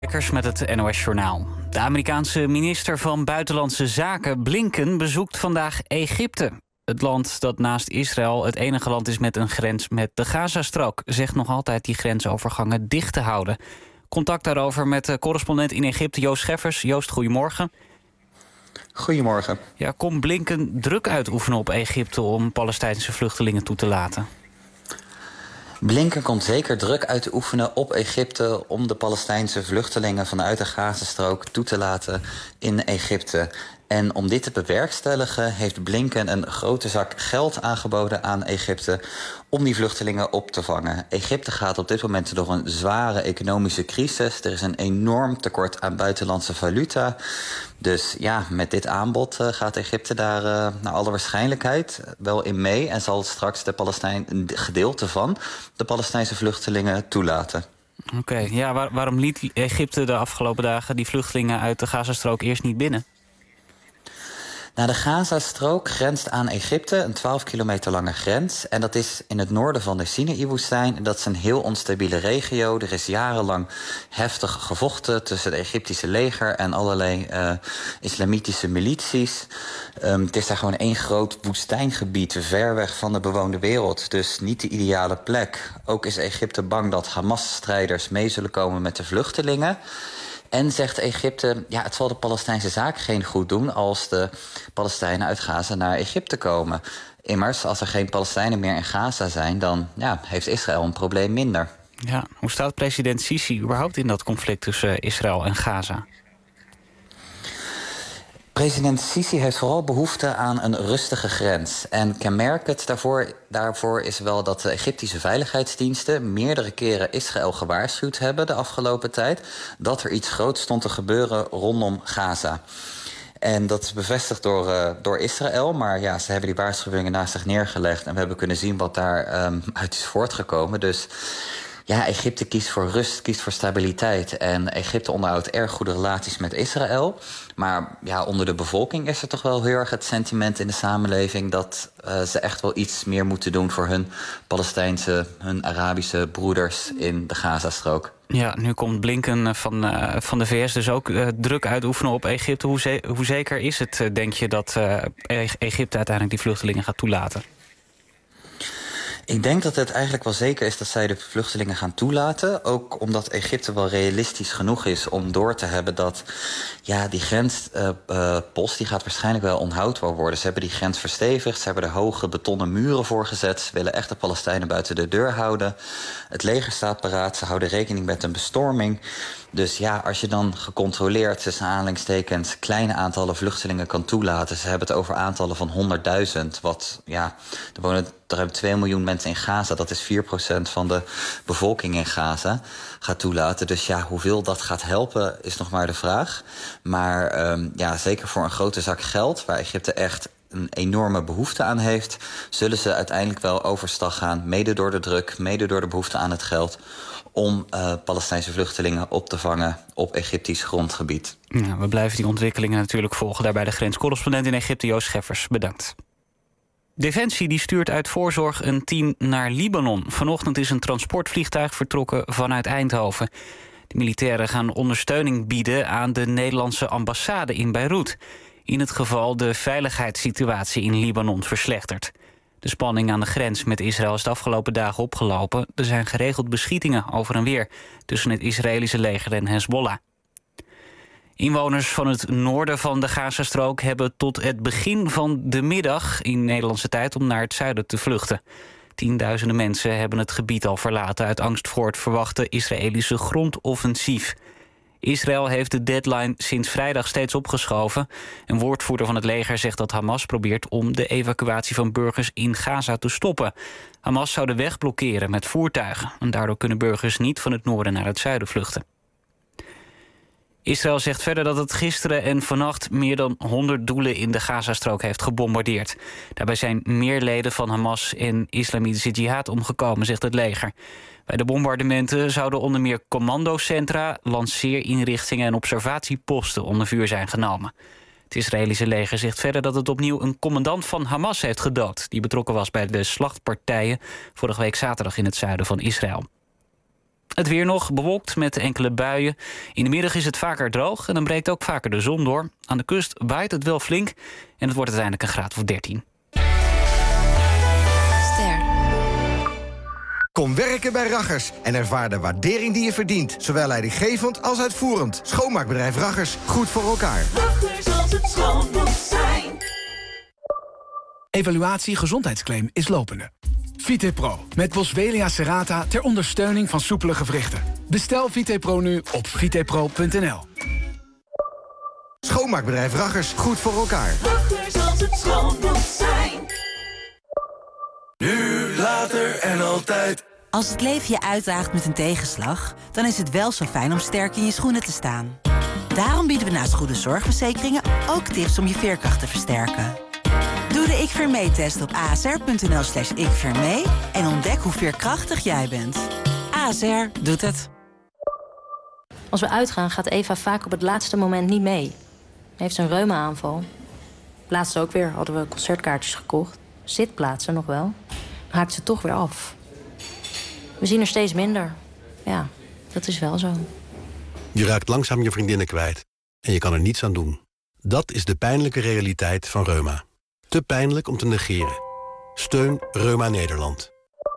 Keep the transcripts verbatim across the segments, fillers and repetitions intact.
Met het N O S-journaal. De Amerikaanse minister van Buitenlandse Zaken Blinken bezoekt vandaag Egypte. Het land dat naast Israël het enige land is met een grens met de Gazastrook, zegt nog altijd die grensovergangen dicht te houden. Contact daarover met de correspondent in Egypte, Joost Scheffers. Joost, goedemorgen. Goedemorgen. Ja, kon Blinken druk uitoefenen op Egypte om Palestijnse vluchtelingen toe te laten? Blinken komt zeker druk uit te oefenen op Egypte om de Palestijnse vluchtelingen vanuit de Gazastrook toe te laten in Egypte. En om dit te bewerkstelligen heeft Blinken een grote zak geld aangeboden aan Egypte om die vluchtelingen op te vangen. Egypte gaat op dit moment door een zware economische crisis. Er is een enorm tekort aan buitenlandse valuta. Dus ja, met dit aanbod uh, gaat Egypte daar uh, naar alle waarschijnlijkheid wel in mee en zal straks de Palestijn, een gedeelte van de Palestijnse vluchtelingen toelaten. Oké, okay, ja, waar, waarom liet Egypte de afgelopen dagen die vluchtelingen uit de Gazastrook eerst niet binnen? Nou, de Gazastrook grenst aan Egypte, een twaalf kilometer lange grens. En dat is in het noorden van de Sinaï-woestijn. Dat is een heel onstabiele regio. Er is jarenlang heftig gevochten tussen het Egyptische leger en allerlei uh, islamitische milities. Um, het is daar gewoon één groot woestijngebied, ver weg van de bewoonde wereld. Dus niet de ideale plek. Ook is Egypte bang dat Hamas-strijders mee zullen komen met de vluchtelingen. En zegt Egypte, ja, het zal de Palestijnse zaak geen goed doen als de Palestijnen uit Gaza naar Egypte komen. Immers, als er geen Palestijnen meer in Gaza zijn, dan ja, heeft Israël een probleem minder. Ja, hoe staat president Sisi überhaupt in dat conflict tussen Israël en Gaza? President Sisi heeft vooral behoefte aan een rustige grens. En kenmerkend daarvoor, daarvoor is wel dat de Egyptische veiligheidsdiensten meerdere keren Israël gewaarschuwd hebben de afgelopen tijd dat er iets groots stond te gebeuren rondom Gaza. En dat is bevestigd door, uh, door Israël. Maar ja, ze hebben die waarschuwingen naast zich neergelegd en we hebben kunnen zien wat daar um, uit is voortgekomen. Dus ja, Egypte kiest voor rust, kiest voor stabiliteit. En Egypte onderhoudt erg goede relaties met Israël. Maar ja, onder de bevolking is er toch wel heel erg het sentiment in de samenleving dat uh, ze echt wel iets meer moeten doen voor hun Palestijnse, hun Arabische broeders in de Gazastrook. Ja, nu komt Blinken van, uh, van de V S dus ook uh, druk uitoefenen op Egypte. Hoe, ze- hoe zeker is het, uh, denk je, dat uh, Egypte uiteindelijk die vluchtelingen gaat toelaten? Ik denk dat het eigenlijk wel zeker is dat zij de vluchtelingen gaan toelaten. Ook omdat Egypte wel realistisch genoeg is om door te hebben dat ja, die grenspost uh, die gaat waarschijnlijk wel onhoudbaar worden. Ze hebben die grens verstevigd, ze hebben er hoge betonnen muren voor gezet. Ze willen echt de Palestijnen buiten de deur houden. Het leger staat paraat, ze houden rekening met een bestorming. Dus ja, als je dan gecontroleerd tussen aanhalingstekens kleine aantallen vluchtelingen kan toelaten. Ze hebben het over aantallen van honderdduizend. Wat ja, er wonen ruim twee miljoen mensen in Gaza. Dat is vier procent van de bevolking in Gaza gaat toelaten. Dus ja, hoeveel dat gaat helpen is nog maar de vraag. Maar um, ja, zeker voor een grote zak geld, waar Egypte echt een enorme behoefte aan heeft, zullen ze uiteindelijk wel overstag gaan, mede door de druk, mede door de behoefte aan het geld, om uh, Palestijnse vluchtelingen op te vangen op Egyptisch grondgebied. Ja, we blijven die ontwikkelingen natuurlijk volgen. Daarbij de grenscorrespondent in Egypte, Joost Scheffers. Bedankt. Defensie die stuurt uit voorzorg een team naar Libanon. Vanochtend is een transportvliegtuig vertrokken vanuit Eindhoven. De militairen gaan ondersteuning bieden aan de Nederlandse ambassade in Beirut, in het geval de veiligheidssituatie in Libanon verslechtert. De spanning aan de grens met Israël is de afgelopen dagen opgelopen. Er zijn geregeld beschietingen over en weer tussen het Israëlische leger en Hezbollah. Inwoners van het noorden van de Gazastrook hebben tot het begin van de middag in Nederlandse tijd om naar het zuiden te vluchten. Tienduizenden mensen hebben het gebied al verlaten uit angst voor het verwachte Israëlische grondoffensief. Israël heeft de deadline sinds vrijdag steeds opgeschoven. Een woordvoerder van het leger zegt dat Hamas probeert om de evacuatie van burgers in Gaza te stoppen. Hamas zou de weg blokkeren met voertuigen en daardoor kunnen burgers niet van het noorden naar het zuiden vluchten. Israël zegt verder dat het gisteren en vannacht meer dan honderd doelen in de Gazastrook heeft gebombardeerd. Daarbij zijn meer leden van Hamas en Islamitische Jihad omgekomen, zegt het leger. Bij de bombardementen zouden onder meer commandocentra, lanceerinrichtingen en observatieposten onder vuur zijn genomen. Het Israëlische leger zegt verder dat het opnieuw een commandant van Hamas heeft gedood, die betrokken was bij de slachtpartijen vorige week zaterdag in het zuiden van Israël. Het weer nog, bewolkt met enkele buien. In de middag is het vaker droog en dan breekt ook vaker de zon door. Aan de kust waait het wel flink en het wordt uiteindelijk een graad of dertien. Ster. Kom werken bij Raggers en ervaar de waardering die je verdient. Zowel leidinggevend als uitvoerend. Schoonmaakbedrijf Raggers, goed voor elkaar. Raggers, als het schoon moet zijn. Evaluatie gezondheidsclaim is lopende. VitePro met Boswellia serrata ter ondersteuning van soepele gewrichten. Bestel VitePro nu op vitepro punt n l. Schoonmaakbedrijf Raggers, goed voor elkaar. Raggers, als het schoon moet zijn. Nu, later en altijd. Als het leven je uitdaagt met een tegenslag, dan is het wel zo fijn om sterk in je schoenen te staan. Daarom bieden we naast goede zorgverzekeringen ook tips om je veerkracht te versterken. Doe de Ik Veer Mee-test op a s r punt n l slash ik veer mee en ontdek hoe veerkrachtig jij bent. A S R doet het. Als we uitgaan gaat Eva vaak op het laatste moment niet mee. Heeft ze een reuma-aanval. Laatst ook weer hadden we concertkaartjes gekocht. Zitplaatsen nog wel. Dan haakt ze toch weer af. We zien er steeds minder. Ja, dat is wel zo. Je raakt langzaam je vriendinnen kwijt. En je kan er niets aan doen. Dat is de pijnlijke realiteit van reuma. Te pijnlijk om te negeren. Steun Reuma Nederland.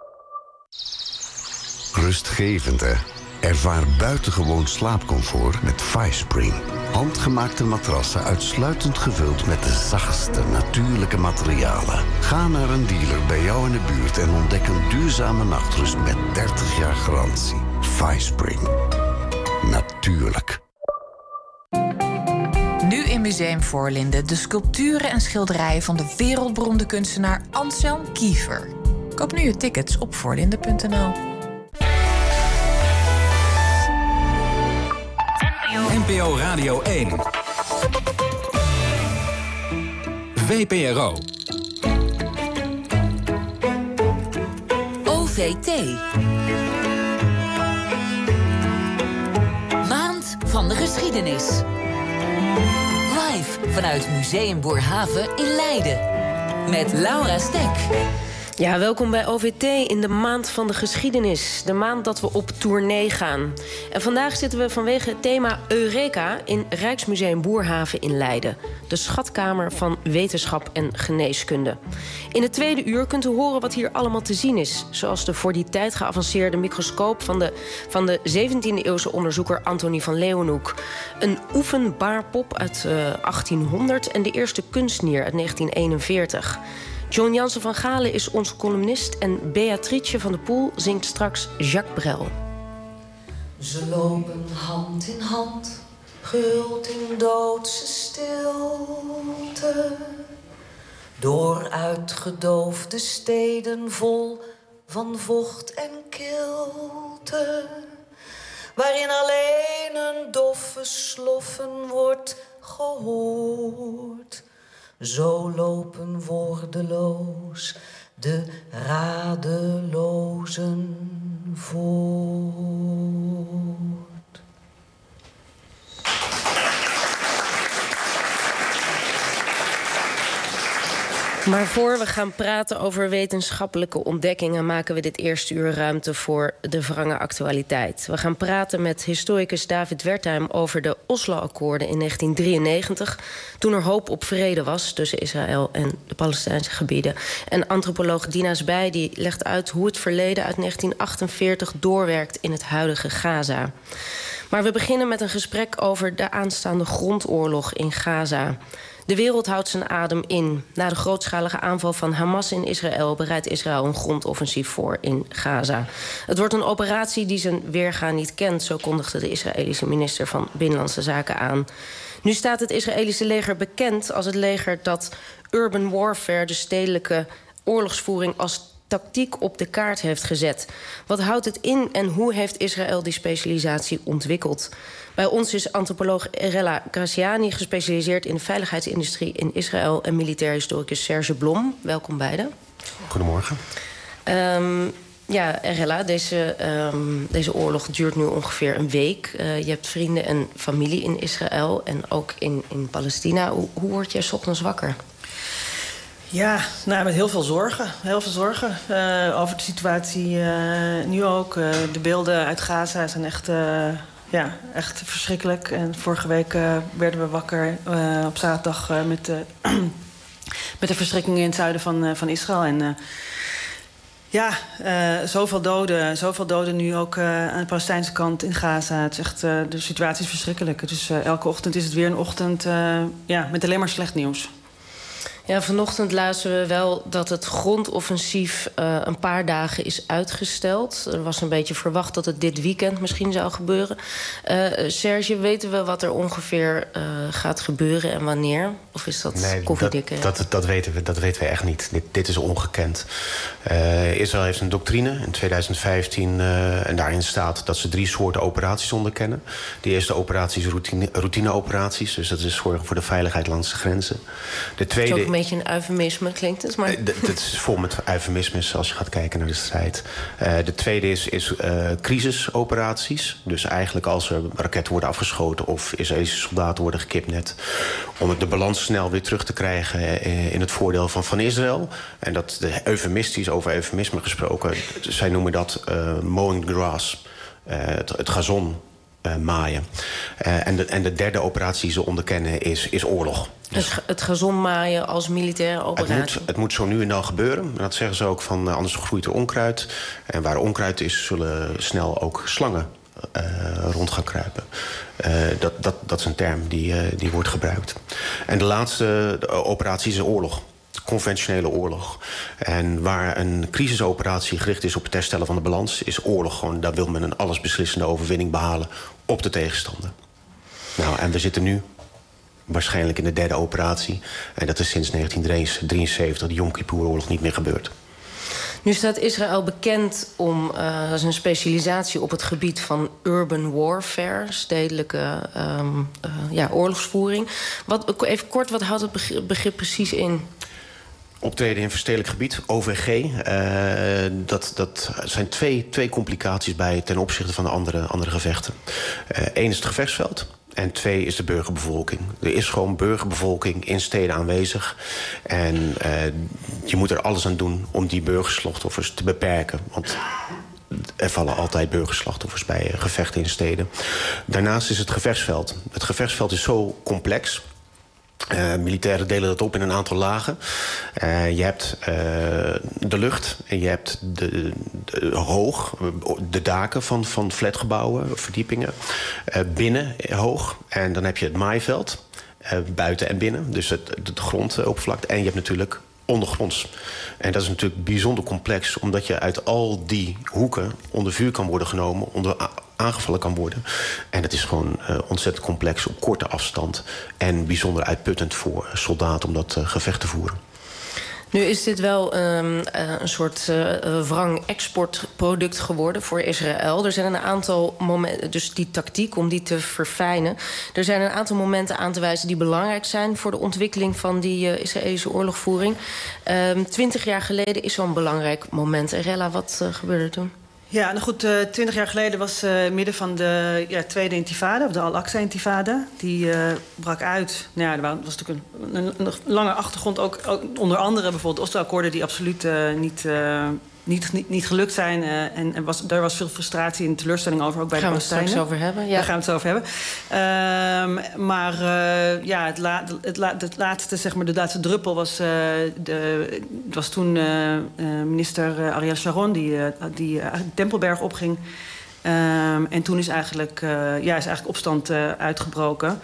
Rustgevend, hè? Ervaar buitengewoon slaapcomfort met FiSpring. Handgemaakte matrassen uitsluitend gevuld met de zachtste natuurlijke materialen. Ga naar een dealer bij jou in de buurt en ontdek een duurzame nachtrust met dertig jaar garantie. FiSpring. Natuurlijk. Nu in Museum Voorlinden de sculpturen en schilderijen van de wereldberoemde kunstenaar Anselm Kiefer. Koop nu je tickets op voorlinden punt n l. N P O Radio één. V P R O. O V T. Maand van de geschiedenis. Live vanuit Museum Boerhaven in Leiden. Met Laura Stek. Ja, welkom bij O V T in de maand van de geschiedenis. De maand dat we op tournee gaan. En vandaag zitten we vanwege het thema Eureka in Rijksmuseum Boerhaven in Leiden. De schatkamer van wetenschap en geneeskunde. In het tweede uur kunt u horen wat hier allemaal te zien is. Zoals de voor die tijd geavanceerde microscoop van de, van de zeventiende-eeuwse onderzoeker Antonie van Leeuwenhoek. Een oefenbaarpop uit uh, achttienhonderd en de eerste kunstnier uit negentien eenenveertig. John Jansen van Galen is onze columnist en Beatrice van der Poel zingt straks Jacques Brel. Ze lopen hand in hand, gehuld in doodse stilte. Door uitgedoofde steden vol van vocht en kilte. Waarin alleen een doffe sloffen wordt gehoord. Zo lopen woordeloos de radelozen voort. Maar voor we gaan praten over wetenschappelijke ontdekkingen maken we dit eerste uur ruimte voor de wrange actualiteit. We gaan praten met historicus David Wertheim over de Oslo-akkoorden in negentien drieënnegentig... toen er hoop op vrede was tussen Israël en de Palestijnse gebieden. En antropoloog Dina Sbij die legt uit hoe het verleden uit negentien achtenveertig doorwerkt in het huidige Gaza. Maar we beginnen met een gesprek over de aanstaande grondoorlog in Gaza. De wereld houdt zijn adem in. Na de grootschalige aanval van Hamas in Israël bereidt Israël een grondoffensief voor in Gaza. Het wordt een operatie die zijn weerga niet kent, zo kondigde de Israëlische minister van Binnenlandse Zaken aan. Nu staat het Israëlische leger bekend als het leger dat urban warfare, de stedelijke oorlogsvoering, als tactiek op de kaart heeft gezet. Wat houdt het in en hoe heeft Israël die specialisatie ontwikkeld? Bij ons is antropoloog Erella Graziani gespecialiseerd in de veiligheidsindustrie in Israël en militair historicus Serge Blom. Welkom beiden. Goedemorgen. Um, ja, Erella, deze, um, deze oorlog duurt nu ongeveer een week. Uh, je hebt vrienden en familie in Israël en ook in, in Palestina. Hoe, hoe word jij 's ochtends wakker? Ja, nou, met heel veel zorgen. Heel veel zorgen uh, over de situatie uh, nu ook. Uh, de beelden uit Gaza zijn echt, uh, ja, echt verschrikkelijk. En vorige week uh, werden we wakker uh, op zaterdag uh, met, uh, met de verschrikkingen in het zuiden van, uh, van Israël. En uh, ja, uh, zoveel doden. Zoveel doden nu ook uh, aan de Palestijnse kant in Gaza. Het is echt, uh, de situatie is verschrikkelijk. Dus uh, elke ochtend is het weer een ochtend uh, ja, met alleen maar slecht nieuws. Ja, vanochtend lazen we wel dat het grondoffensief uh, een paar dagen is uitgesteld. Er was een beetje verwacht dat het dit weekend misschien zou gebeuren. Uh, Serge, weten we wat er ongeveer uh, gaat gebeuren en wanneer? Of is dat nee, koffiedik? Dat, dat, dat, weten we, dat weten we echt niet. Dit, dit is ongekend. Uh, Israël heeft een doctrine in tweeduizend vijftien... Uh, en daarin staat dat ze drie soorten operaties onderkennen. De eerste operatie is routine, routineoperaties. Dus dat is zorgen voor de veiligheid langs de grenzen. De tweede... Een beetje een eufemisme klinkt het, maar... Het is vol met eufemismes als je gaat kijken naar de strijd. Uh, de tweede is, is uh, crisisoperaties. Dus eigenlijk als er raketten worden afgeschoten... of Israëlische soldaten worden gekidnapt... om de balans snel weer terug te krijgen in het voordeel van, van Israël. En dat de eufemistisch, over eufemisme gesproken... zij noemen dat uh, mowing grass, uh, het, het gazon uh, maaien. Uh, en, de, en de derde operatie die ze onderkennen is, is oorlog. Dus het, het gazon maaien als militaire operatie? Het moet, het moet zo nu en dan gebeuren. En dat zeggen ze ook van, uh, anders groeit er onkruid. En waar onkruid is, zullen snel ook slangen uh, rond gaan kruipen. Uh, dat, dat, dat is een term die, uh, die wordt gebruikt. En de laatste de operatie is oorlog. Conventionele oorlog. En waar een crisisoperatie gericht is op het herstellen van de balans... is oorlog gewoon, daar wil men een allesbeslissende overwinning behalen op de tegenstander. Nou, en we zitten nu waarschijnlijk in de derde operatie. En dat is sinds negentien drieënzeventig, de Yom Kippur-oorlog, niet meer gebeurd. Nu staat Israël bekend om uh, zijn specialisatie op het gebied van urban warfare, stedelijke um, uh, ja, oorlogsvoering. Wat, even kort, wat houdt het begrip, begrip precies in? Optreden in verstedelijk gebied, O V G. Uh, dat, dat zijn twee, twee complicaties bij ten opzichte van de andere, andere gevechten. Eén uh, is het gevechtsveld. En twee is de burgerbevolking. Er is gewoon burgerbevolking in steden aanwezig. En uh, je moet er alles aan doen om die burgerslachtoffers te beperken. Want er vallen altijd burgerslachtoffers bij uh, gevechten in steden. Daarnaast is het gevechtsveld. Het gevechtsveld is zo complex. Uh, militairen delen dat op in een aantal lagen. Uh, je hebt uh, de lucht en je hebt de, de, hoog, de daken van, van flatgebouwen, verdiepingen. Uh, binnen hoog. En dan heb je het maaiveld, uh, buiten en binnen. Dus het, de grondoppervlakte. En je hebt natuurlijk ondergronds. En dat is natuurlijk bijzonder complex, omdat je uit al die hoeken onder vuur kan worden genomen, onder aangevallen kan worden. En het is gewoon uh, ontzettend complex op korte afstand en bijzonder uitputtend voor soldaten om dat uh, gevecht te voeren. Nu is dit wel um, uh, een soort uh, wrang-exportproduct geworden voor Israël. Er zijn een aantal momenten, dus die tactiek om die te verfijnen. Er zijn een aantal momenten aan te wijzen die belangrijk zijn voor de ontwikkeling van die uh, Israëlische oorlogvoering. Um, Twintig jaar geleden is zo'n belangrijk moment. Rella, wat uh, gebeurde er toen? Ja, nou goed, uh, twintig jaar geleden was uh, midden van de ja, tweede intifada, of de Al-Aqsa-intifada. Die uh, brak uit. Nou ja, er was natuurlijk een, een, een lange achtergrond, ook, ook onder andere bijvoorbeeld de Oslo-akkoorden die absoluut uh, niet, uh, niet, niet, niet gelukt zijn. Uh, en en was, daar was veel frustratie en teleurstelling over, ook bij de Palestijnen. Gaan we het straks over hebben? Ja. Daar gaan we het over hebben. Uh, maar uh, ja, het, la, het, la, het laatste, zeg maar, de laatste druppel was, uh, de, het was toen uh, uh, minister uh, Ariel Sharon die, uh, die uh, de Tempelberg opging. Um, en toen is eigenlijk, uh, ja, is eigenlijk opstand uh, uitgebroken.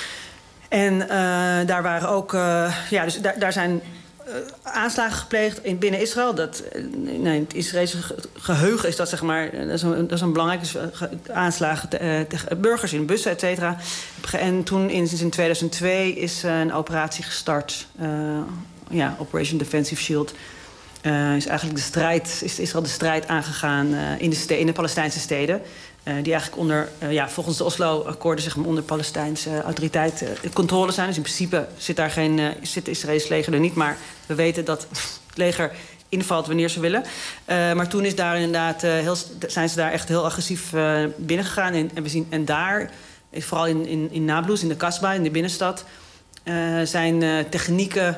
En uh, daar waren ook, uh, ja, dus daar, daar zijn uh, aanslagen gepleegd in, binnen Israël. Dat, uh, nee, in het Israëlische geheugen is dat, zeg maar, dat is een, dat is een belangrijke uh, aanslagen te, uh, tegen burgers in bussen, et cetera. En toen in, in tweeduizend twee is uh, een operatie gestart, uh, ja, Operation Defensive Shield. Uh, is eigenlijk de strijd, is Israël de strijd aangegaan uh, in, de ste- in de Palestijnse steden. Uh, die eigenlijk onder, uh, ja, volgens de Oslo-akkoorden, zeg maar, onder Palestijnse uh, autoriteit uh, controle zijn. Dus in principe zit daar geen, uh, zit het Israëlisch leger er niet. Maar we weten dat het leger invalt wanneer ze willen. Uh, maar toen is daar inderdaad, uh, heel, zijn ze daar echt heel agressief uh, binnengegaan. En, en, we zien, en daar, vooral in, in, in Nablus, in de Kasbah, in de binnenstad, uh, zijn uh, technieken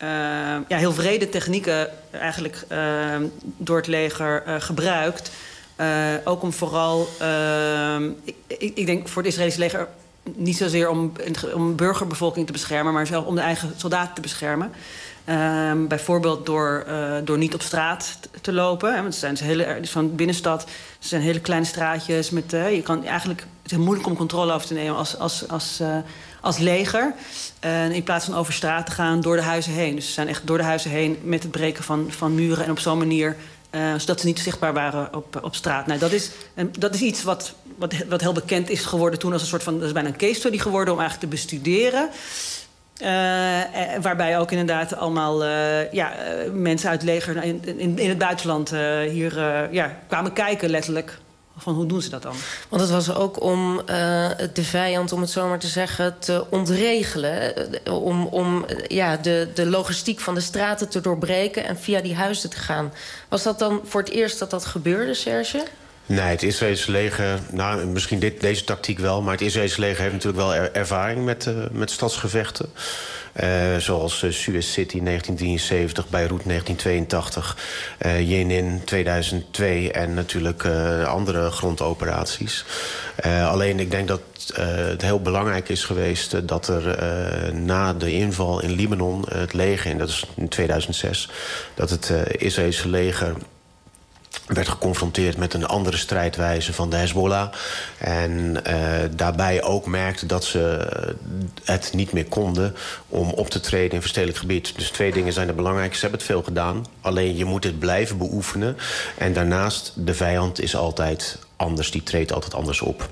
uh, ja, heel wrede technieken eigenlijk uh, door het leger uh, gebruikt. Uh, ook om vooral, uh, ik, ik denk voor het Israëlische leger niet zozeer om, om burgerbevolking te beschermen, maar zelfs om de eigen soldaten te beschermen. Uh, bijvoorbeeld door, uh, door niet op straat te lopen. Hè, want het zijn hele, dus van binnenstad, het zijn hele kleine straatjes. Met, uh, je kan eigenlijk, het is moeilijk om controle over te nemen als, als, als, uh, als leger. Uh, in plaats van over straat te gaan, door de huizen heen. Dus ze zijn echt door de huizen heen met het breken van, van muren en op zo'n manier, Uh, zodat ze niet zichtbaar waren op, op straat. Nou, dat, is, dat is iets wat, wat, wat heel bekend is geworden toen als een soort van, dat is bijna een case study geworden om eigenlijk te bestuderen. Uh, waarbij ook inderdaad allemaal uh, ja, uh, mensen uit het leger in, in, in het buitenland uh, hier uh, ja, kwamen kijken, letterlijk. Van hoe doen ze dat dan? Want het was ook om uh, de vijand, om het zo maar te zeggen, te ontregelen. Uh, om om uh, ja, de, de logistiek van de straten te doorbreken en via die huizen te gaan. Was dat dan voor het eerst dat dat gebeurde, Serge? Nee, het Israëlische leger, nou, misschien dit, deze tactiek wel, maar het Israëlische leger heeft natuurlijk wel er, ervaring met, uh, met stadsgevechten. Uh, zoals uh, Suez City negentien drieënzeventig, Beirut negentien tweeëntachtig, uh, Jenin tweeduizend twee en natuurlijk uh, andere grondoperaties. Uh, alleen ik denk dat uh, het heel belangrijk is geweest uh, dat er uh, na de inval in Libanon, uh, het leger, en dat is in tweeduizend zes, dat het uh, Israëlische leger werd geconfronteerd met een andere strijdwijze van de Hezbollah. En uh, daarbij ook merkte dat ze het niet meer konden om op te treden in verstedelijk gebied. Dus twee dingen zijn er belangrijk. Ze hebben het veel gedaan. Alleen je moet het blijven beoefenen. En daarnaast, de vijand is altijd anders. Die treedt altijd anders op.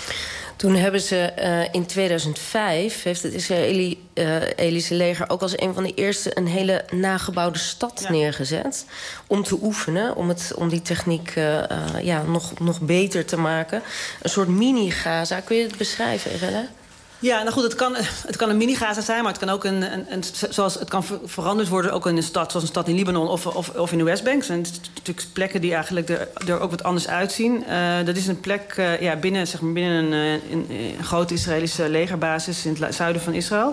Toen hebben ze uh, in tweeduizend vijf, heeft het Israëlische uh, leger ook als een van de eerste een hele nagebouwde stad ja. neergezet. Om te oefenen, om, het, om die techniek uh, uh, ja, nog, nog beter te maken. Een soort mini-Gaza. Kun je het beschrijven, Irelle? Ja, nou goed, het kan, het kan een mini-Gaza zijn, maar het kan ook een, een, een zoals het kan veranderd worden ook in een stad, zoals een stad in Libanon of, of, of in de Westbank. Het zijn natuurlijk plekken die eigenlijk er, er ook wat anders uitzien. Uh, dat is een plek uh, ja, binnen, zeg maar, binnen een, een, een grote Israëlische legerbasis in het zuiden van Israël.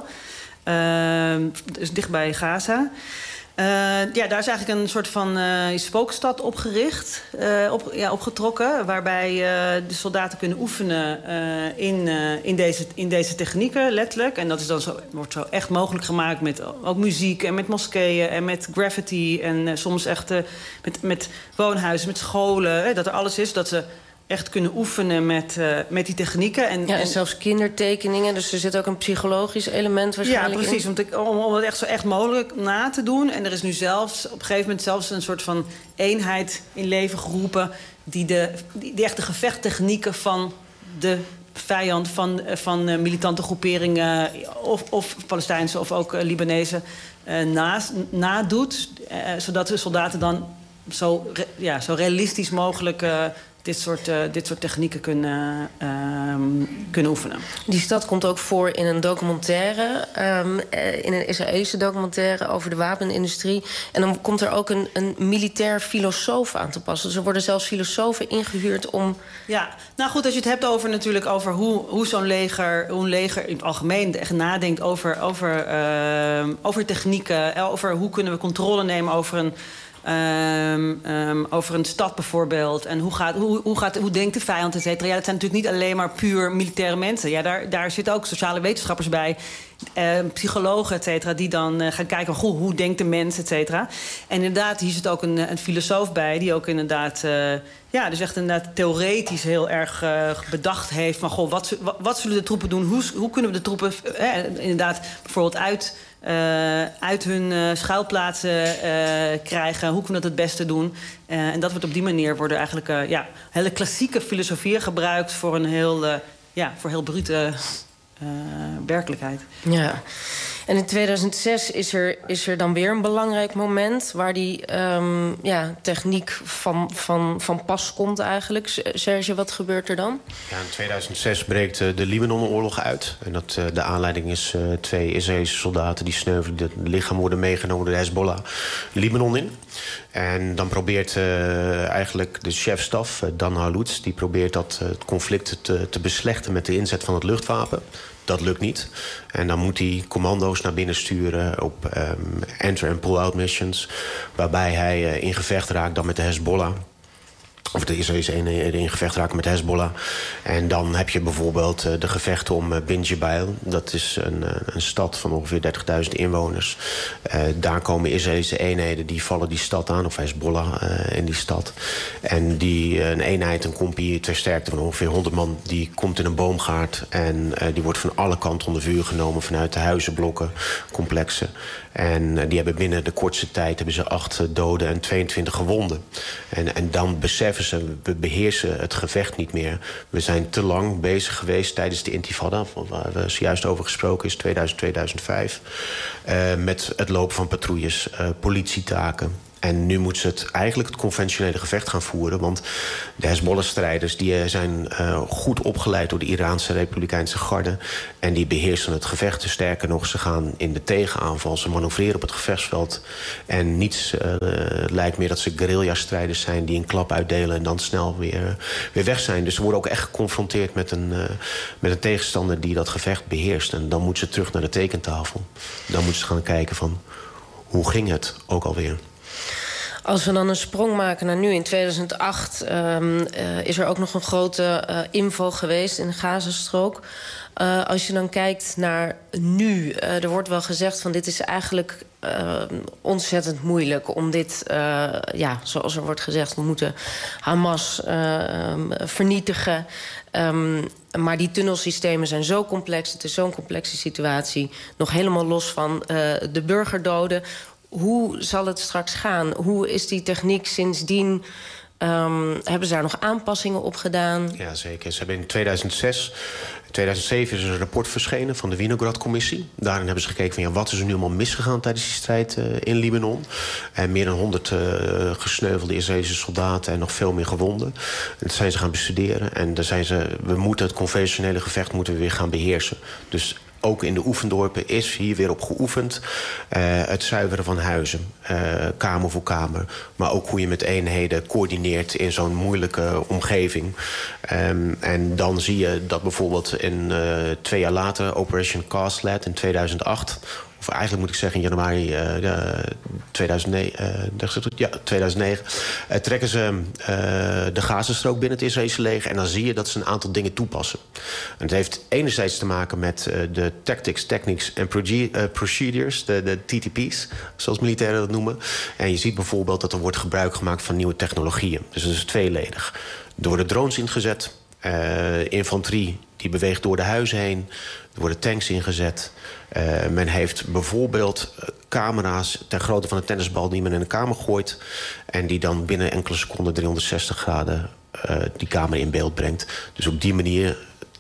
Uh, dus dichtbij Gaza. Uh, ja, daar is eigenlijk een soort van uh, spookstad opgericht, uh, op, ja, opgetrokken, waarbij uh, de soldaten kunnen oefenen uh, in, uh, in, deze, in deze technieken, letterlijk. En dat is dan zo, wordt zo echt mogelijk gemaakt met ook muziek en met moskeeën en met graffiti en uh, soms echt uh, met, met woonhuizen, met scholen, hè, dat er alles is, dat ze echt kunnen oefenen met, uh, met die technieken. En, ja, en, en zelfs kindertekeningen. Dus er zit ook een psychologisch element waarschijnlijk in. Ja, precies. Want ik, om, om het echt zo echt mogelijk na te doen. En er is nu zelfs op een gegeven moment zelfs een soort van eenheid in leven geroepen die, de, die, die echt de gevechttechnieken van de vijand, van, van uh, militante groeperingen, of, of Palestijnse of ook uh, Libanese, uh, naast, nadoet. Uh, zodat de soldaten dan zo, re, ja, zo realistisch mogelijk Uh, Dit soort, uh, dit soort technieken kunnen, uh, um, kunnen oefenen. Die stad komt ook voor in een documentaire, um, in een Israëlische documentaire over de wapenindustrie. En dan komt er ook een, een militair filosoof aan te passen. Dus er worden zelfs filosofen ingehuurd om. Ja, nou goed, als je het hebt over natuurlijk over hoe, hoe zo'n leger, hoe een leger in het algemeen echt nadenkt over, over, uh, over technieken, over hoe kunnen we controle nemen over een. Um, um, over een stad bijvoorbeeld. En hoe, gaat, hoe, hoe, gaat, hoe denkt de vijand, et cetera. Ja, dat zijn natuurlijk niet alleen maar puur militaire mensen. Ja, daar, daar zitten ook sociale wetenschappers bij. Uh, psychologen, et cetera, die dan uh, gaan kijken goh, hoe denkt de mens, et cetera. En inderdaad, hier zit ook een, een filosoof bij die ook inderdaad, uh, ja, dus echt inderdaad theoretisch heel erg uh, bedacht heeft van goh, wat, wat, wat zullen de troepen doen? Hoe, hoe kunnen we de troepen uh, inderdaad bijvoorbeeld uit Uh, uit hun uh, schuilplaatsen uh, krijgen. Hoe kunnen we dat het beste doen? Uh, en dat wordt op die manier worden eigenlijk uh, ja, hele klassieke filosofieën gebruikt voor een heel, uh, ja, voor heel brute uh, werkelijkheid. Ja. En in tweeduizend zes is er, is er dan weer een belangrijk moment waar die um, ja, techniek van, van, van pas komt eigenlijk. Serge, wat gebeurt er dan? Ja, in tweeduizend zes breekt uh, de Libanon-oorlog uit. En dat, uh, de aanleiding is uh, twee Israëlische soldaten die sneuvelen. De lichaam worden meegenomen door de Hezbollah Libanon in. En dan probeert uh, eigenlijk de chefstaf, uh, Dan Halutz, die probeert dat uh, het conflict te, te beslechten met de inzet van het luchtwapen. Dat lukt niet. En dan moet hij commando's commando's naar binnen sturen op um, enter- en pull-out missions. Waarbij hij uh, in gevecht raakt dan met de Hezbollah. Of de Israëlische eenheden in gevecht raken met Hezbollah. En dan heb je bijvoorbeeld uh, de gevechten om uh, Bin Jbeil. Dat is een, uh, een stad van ongeveer dertigduizend inwoners. Uh, daar komen Israëlische eenheden, die vallen die stad aan. Of Hezbollah uh, in die stad. En die, uh, een eenheid, een compagnie ter sterkte van ongeveer honderd man... die komt in een boomgaard. En uh, die wordt van alle kanten onder vuur genomen... vanuit de huizenblokken, complexen. En uh, die hebben binnen de kortste tijd hebben ze acht uh, doden en tweeëntwintig gewonden. En, en dan beseffen ze, we beheersen het gevecht niet meer. We zijn te lang bezig geweest tijdens de intifada... waar we zojuist over gesproken is, tweeduizend, tweeduizend vijf... Uh, met het lopen van patrouilles, uh, politietaken... En nu moeten ze het, eigenlijk het conventionele gevecht gaan voeren. Want de Hezbollah-strijders die zijn uh, goed opgeleid door de Iraanse Republikeinse Garde. En die beheersen het gevecht. Sterker nog, ze gaan in de tegenaanval. Ze manoeuvreren op het gevechtsveld. En niets uh, lijkt meer dat ze guerrilla-strijders zijn die een klap uitdelen en dan snel weer, weer weg zijn. Dus ze worden ook echt geconfronteerd met een, uh, met een tegenstander die dat gevecht beheerst. En dan moeten ze terug naar de tekentafel. Dan moeten ze gaan kijken van hoe ging het ook alweer. Als we dan een sprong maken naar nu, in tweeduizend acht... Um, uh, is er ook nog een grote uh, inval geweest in de Gazastrook. Uh, als je dan kijkt naar nu, uh, er wordt wel gezegd van dit is eigenlijk uh, ontzettend moeilijk om dit, uh, ja, zoals er wordt gezegd, we moeten Hamas uh, um, vernietigen. Um, maar die tunnelsystemen zijn zo complex, het is zo'n complexe situatie, nog helemaal los van uh, de burgerdoden. Hoe zal het straks gaan? Hoe is die techniek sindsdien? Um, hebben ze daar nog aanpassingen op gedaan? Ja, zeker. Ze hebben in tweeduizend zes, tweeduizend zeven is er een rapport verschenen van de Winograd-commissie. Daarin hebben ze gekeken van ja, wat is er nu allemaal misgegaan tijdens die strijd uh, in Libanon. En meer dan honderd uh, gesneuvelde Israëlische soldaten en nog veel meer gewonden. En dat zijn ze gaan bestuderen. En daar zijn ze, we moeten het conventionele gevecht moeten we weer gaan beheersen. Dus ook in de oefendorpen is hier weer op geoefend. Uh, het zuiveren van huizen, uh, kamer voor kamer. Maar ook hoe je met eenheden coördineert in zo'n moeilijke omgeving. Um, en dan zie je dat bijvoorbeeld in uh, twee jaar later, Operation Cast Lead in tweeduizend acht... of eigenlijk moet ik zeggen in januari uh, tweeduizend negen, uh, ja, tweeduizend negen... Uh, trekken ze uh, de Gazastrook binnen het Israëlische leger. En dan zie je dat ze een aantal dingen toepassen. En het heeft enerzijds te maken met uh, de tactics, techniques en uh, procedures, de, de T T P's, zoals militairen dat noemen. En je ziet bijvoorbeeld dat er wordt gebruik gemaakt van nieuwe technologieën. Dus dat is tweeledig. Er worden drones ingezet, uh, infanterie die beweegt door de huizen heen. Er worden tanks ingezet. Uh, men heeft bijvoorbeeld camera's ter grootte van een tennisbal die men in een kamer gooit. En die dan binnen enkele seconden driehonderdzestig graden uh, die kamer in beeld brengt. Dus op die manier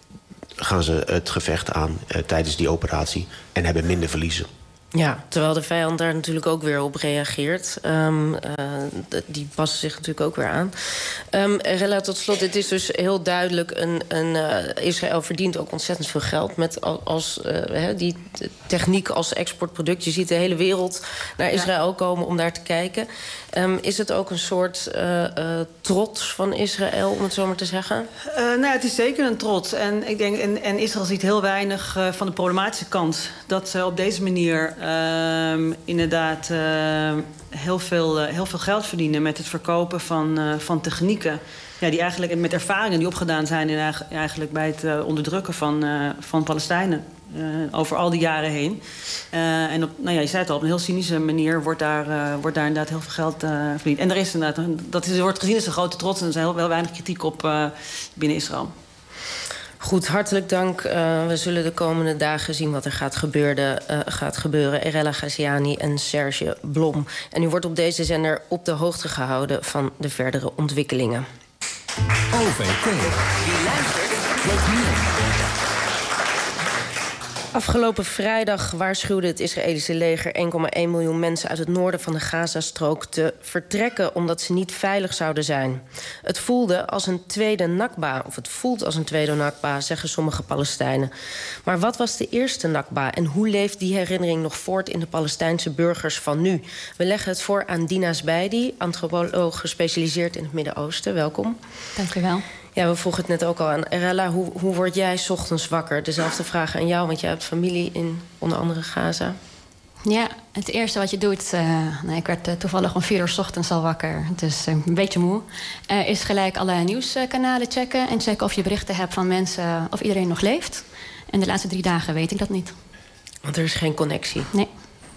gaan ze het gevecht aan uh, tijdens die operatie en hebben minder verliezen. Ja, terwijl de vijand daar natuurlijk ook weer op reageert. Um, uh, die passen zich natuurlijk ook weer aan. Um, Rella, tot slot, dit is dus heel duidelijk... Een, een, uh, Israël verdient ook ontzettend veel geld met als, uh, he, die techniek als exportproduct. Je ziet de hele wereld naar Israël komen om daar te kijken. Um, is het ook een soort uh, uh, trots van Israël, om het zo maar te zeggen? Uh, nou ja, het is zeker een trots. En, ik denk, en, en Israël ziet heel weinig uh, van de problematische kant. Dat ze op deze manier uh, inderdaad uh, heel, veel, uh, heel veel geld verdienen met het verkopen van, uh, van technieken. Ja, die eigenlijk met ervaringen die opgedaan zijn in, eigenlijk bij het uh, onderdrukken van, uh, van Palestijnen. Uh, over al die jaren heen. Uh, en op, nou ja, je zei het al, op een heel cynische manier wordt daar, uh, wordt daar inderdaad heel veel geld uh, verdiend. En er is inderdaad, dat is, wordt gezien als een grote trots en er is heel, heel weinig kritiek op uh, binnen Israël. Goed, hartelijk dank. Uh, we zullen de komende dagen zien wat er gaat gebeuren. Uh, gaat gebeuren. Erella Ghaziani en Serge Blom. En u wordt op deze zender op de hoogte gehouden van de verdere ontwikkelingen. O V T. Je luistert tot nu. Afgelopen vrijdag waarschuwde het Israëlische leger één komma één miljoen mensen uit het noorden van de Gazastrook te vertrekken omdat ze niet veilig zouden zijn. Het voelde als een tweede Nakba, of het voelt als een tweede Nakba, zeggen sommige Palestijnen. Maar wat was de eerste Nakba en hoe leeft die herinnering nog voort in de Palestijnse burgers van nu? We leggen het voor aan Dina Sbeidi, antropoloog gespecialiseerd in het Midden-Oosten. Welkom. Dank u wel. Ja, we vroegen het net ook al aan Rella. Hoe, hoe word jij 's ochtends wakker? Dezelfde vraag aan jou, want jij hebt familie in onder andere Gaza. Ja, het eerste wat je doet... Uh, nou, ik werd uh, toevallig om vier uur 's ochtends al wakker. Dus uh, een beetje moe. Uh, is gelijk alle nieuwskanalen checken. En checken of je berichten hebt van mensen... of iedereen nog leeft. En de laatste drie dagen weet ik dat niet. Want er is geen connectie? Nee.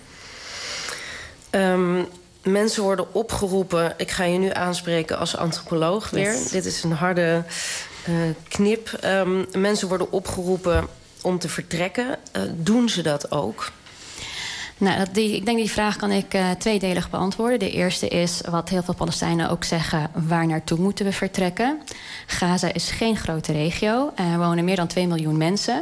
Um, mensen worden opgeroepen... Ik ga je nu aanspreken als antropoloog weer. Yes. Dit is een harde uh, knip. Um, mensen worden opgeroepen om te vertrekken. Uh, doen ze dat ook? Nou, dat die, ik denk die vraag kan ik uh, tweedelig beantwoorden. De eerste is wat heel veel Palestijnen ook zeggen... waar naartoe moeten we vertrekken? Gaza is geen grote regio. Er wonen meer dan twee miljoen mensen.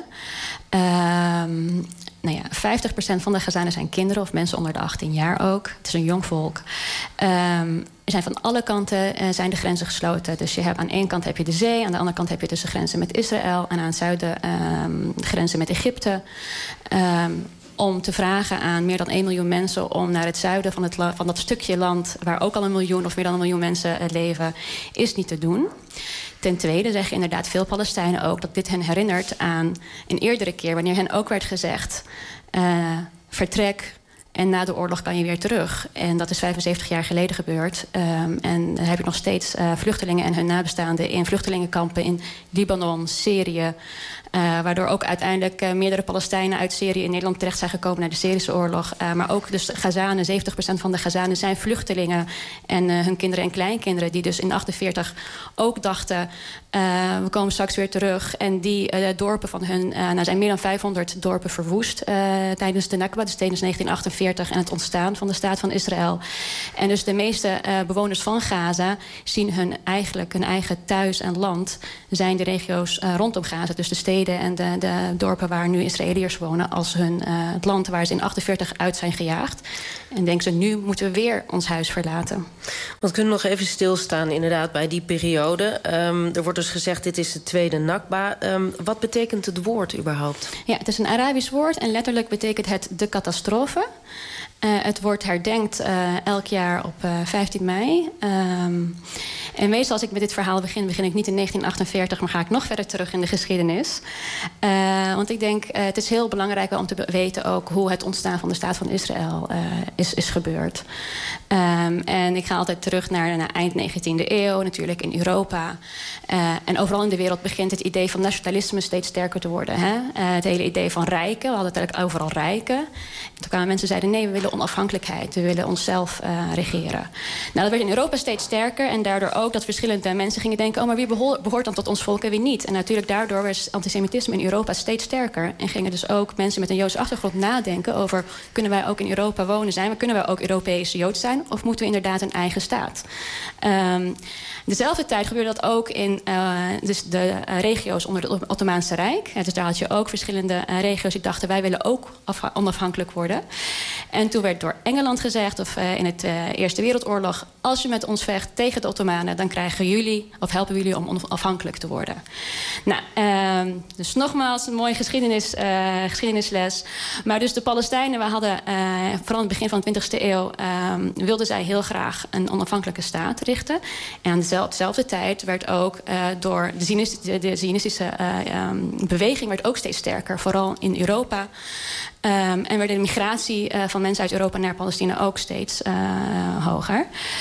Um, nou ja, vijftig procent van de Gazanen zijn kinderen... of mensen onder de achttien jaar ook. Het is een jong volk. Um, er zijn van alle kanten uh, zijn de grenzen gesloten. Dus je hebt, aan één kant heb je de zee... aan de andere kant heb je dus de grenzen met Israël... en aan het zuiden um, de grenzen met Egypte... Um, om te vragen aan meer dan één miljoen mensen... om naar het zuiden van, het, van dat stukje land... waar ook al een miljoen of meer dan een miljoen mensen leven... is niet te doen. Ten tweede zeggen inderdaad veel Palestijnen ook... dat dit hen herinnert aan een eerdere keer... wanneer hen ook werd gezegd... Uh, vertrek... en na de oorlog kan je weer terug. En dat is vijfenzeventig jaar geleden gebeurd. Um, en dan heb je nog steeds uh, vluchtelingen en hun nabestaanden... in vluchtelingenkampen in Libanon, Syrië... Uh, waardoor ook uiteindelijk uh, meerdere Palestijnen uit Syrië in Nederland terecht zijn gekomen naar de Syrische oorlog. Uh, maar ook dus Gazanen, zeventig procent van de Gazanen zijn vluchtelingen. En uh, hun kinderen en kleinkinderen die dus in achtenveertig ook dachten... Uh, we komen straks weer terug. En die uh, dorpen van hun... Uh, nou zijn meer dan vijfhonderd dorpen verwoest uh, tijdens de Nakba. Dus tijdens negentien achtenveertig en het ontstaan van de staat van Israël. En dus de meeste uh, bewoners van Gaza zien hun eigenlijk hun eigen thuis en land... zijn de regio's uh, rondom Gaza. Dus de steden en de, de dorpen waar nu Israëliërs wonen... als hun, uh, het land waar ze in achtenveertig uit zijn gejaagd. En denken ze, nu moeten we weer ons huis verlaten. Want kunnen we nog even stilstaan inderdaad bij die periode. Um, er wordt dus gezegd, dit is de tweede Nakba. Um, wat betekent het woord überhaupt? Ja, het is een Arabisch woord en letterlijk betekent het de catastrofe. Uh, het wordt herdenkt uh, elk jaar op uh, vijftien mei. Um, en meestal als ik met dit verhaal begin... begin ik niet in negentien achtenveertig, maar ga ik nog verder terug in de geschiedenis. Uh, want ik denk, uh, het is heel belangrijk om te weten ook... hoe het ontstaan van de staat van Israël uh, is, is gebeurd. Um, en ik ga altijd terug naar, naar eind negentiende eeuw, natuurlijk in Europa. Uh, en overal in de wereld begint het idee van nationalisme steeds sterker te worden. Hè? Uh, het hele idee van rijken, we hadden het eigenlijk overal rijken. En toen kwamen mensen en zeiden, nee, we willen onafhankelijkheid. We willen onszelf uh, regeren. Nou, dat werd in Europa steeds sterker. En daardoor ook dat verschillende mensen gingen denken... oh, maar wie behoort, behoort dan tot ons volk en wie niet? En natuurlijk daardoor werd antisemitisme in Europa steeds sterker. En gingen dus ook mensen met een Joodse achtergrond nadenken over... kunnen wij ook in Europa wonen zijn? Maar kunnen wij ook Europees Joods zijn? Of moeten we inderdaad een eigen staat? Um, dezelfde tijd gebeurde dat ook in uh, dus de uh, regio's onder het Ottomaanse Rijk. Ja, dus daar had je ook verschillende uh, regio's die dachten... wij willen ook onafhankelijk worden. En toen werd door Engeland gezegd, of uh, in het uh, Eerste Wereldoorlog... als je met ons vecht tegen de Ottomanen... dan krijgen jullie, of helpen we jullie om onafhankelijk te worden. Nou, uh, dus nogmaals, een mooie geschiedenis, uh, geschiedenisles. Maar dus de Palestijnen, we hadden uh, vooral in het begin van de twintigste eeuw... Uh, wilden zij heel graag een onafhankelijke staat richten. En aan dezelfde tijd werd ook uh, door de Zionistische, de Zionistische uh, um, beweging... werd ook steeds sterker, vooral in Europa... Um, en werd de migratie uh, van mensen uit Europa naar Palestina ook steeds uh, hoger.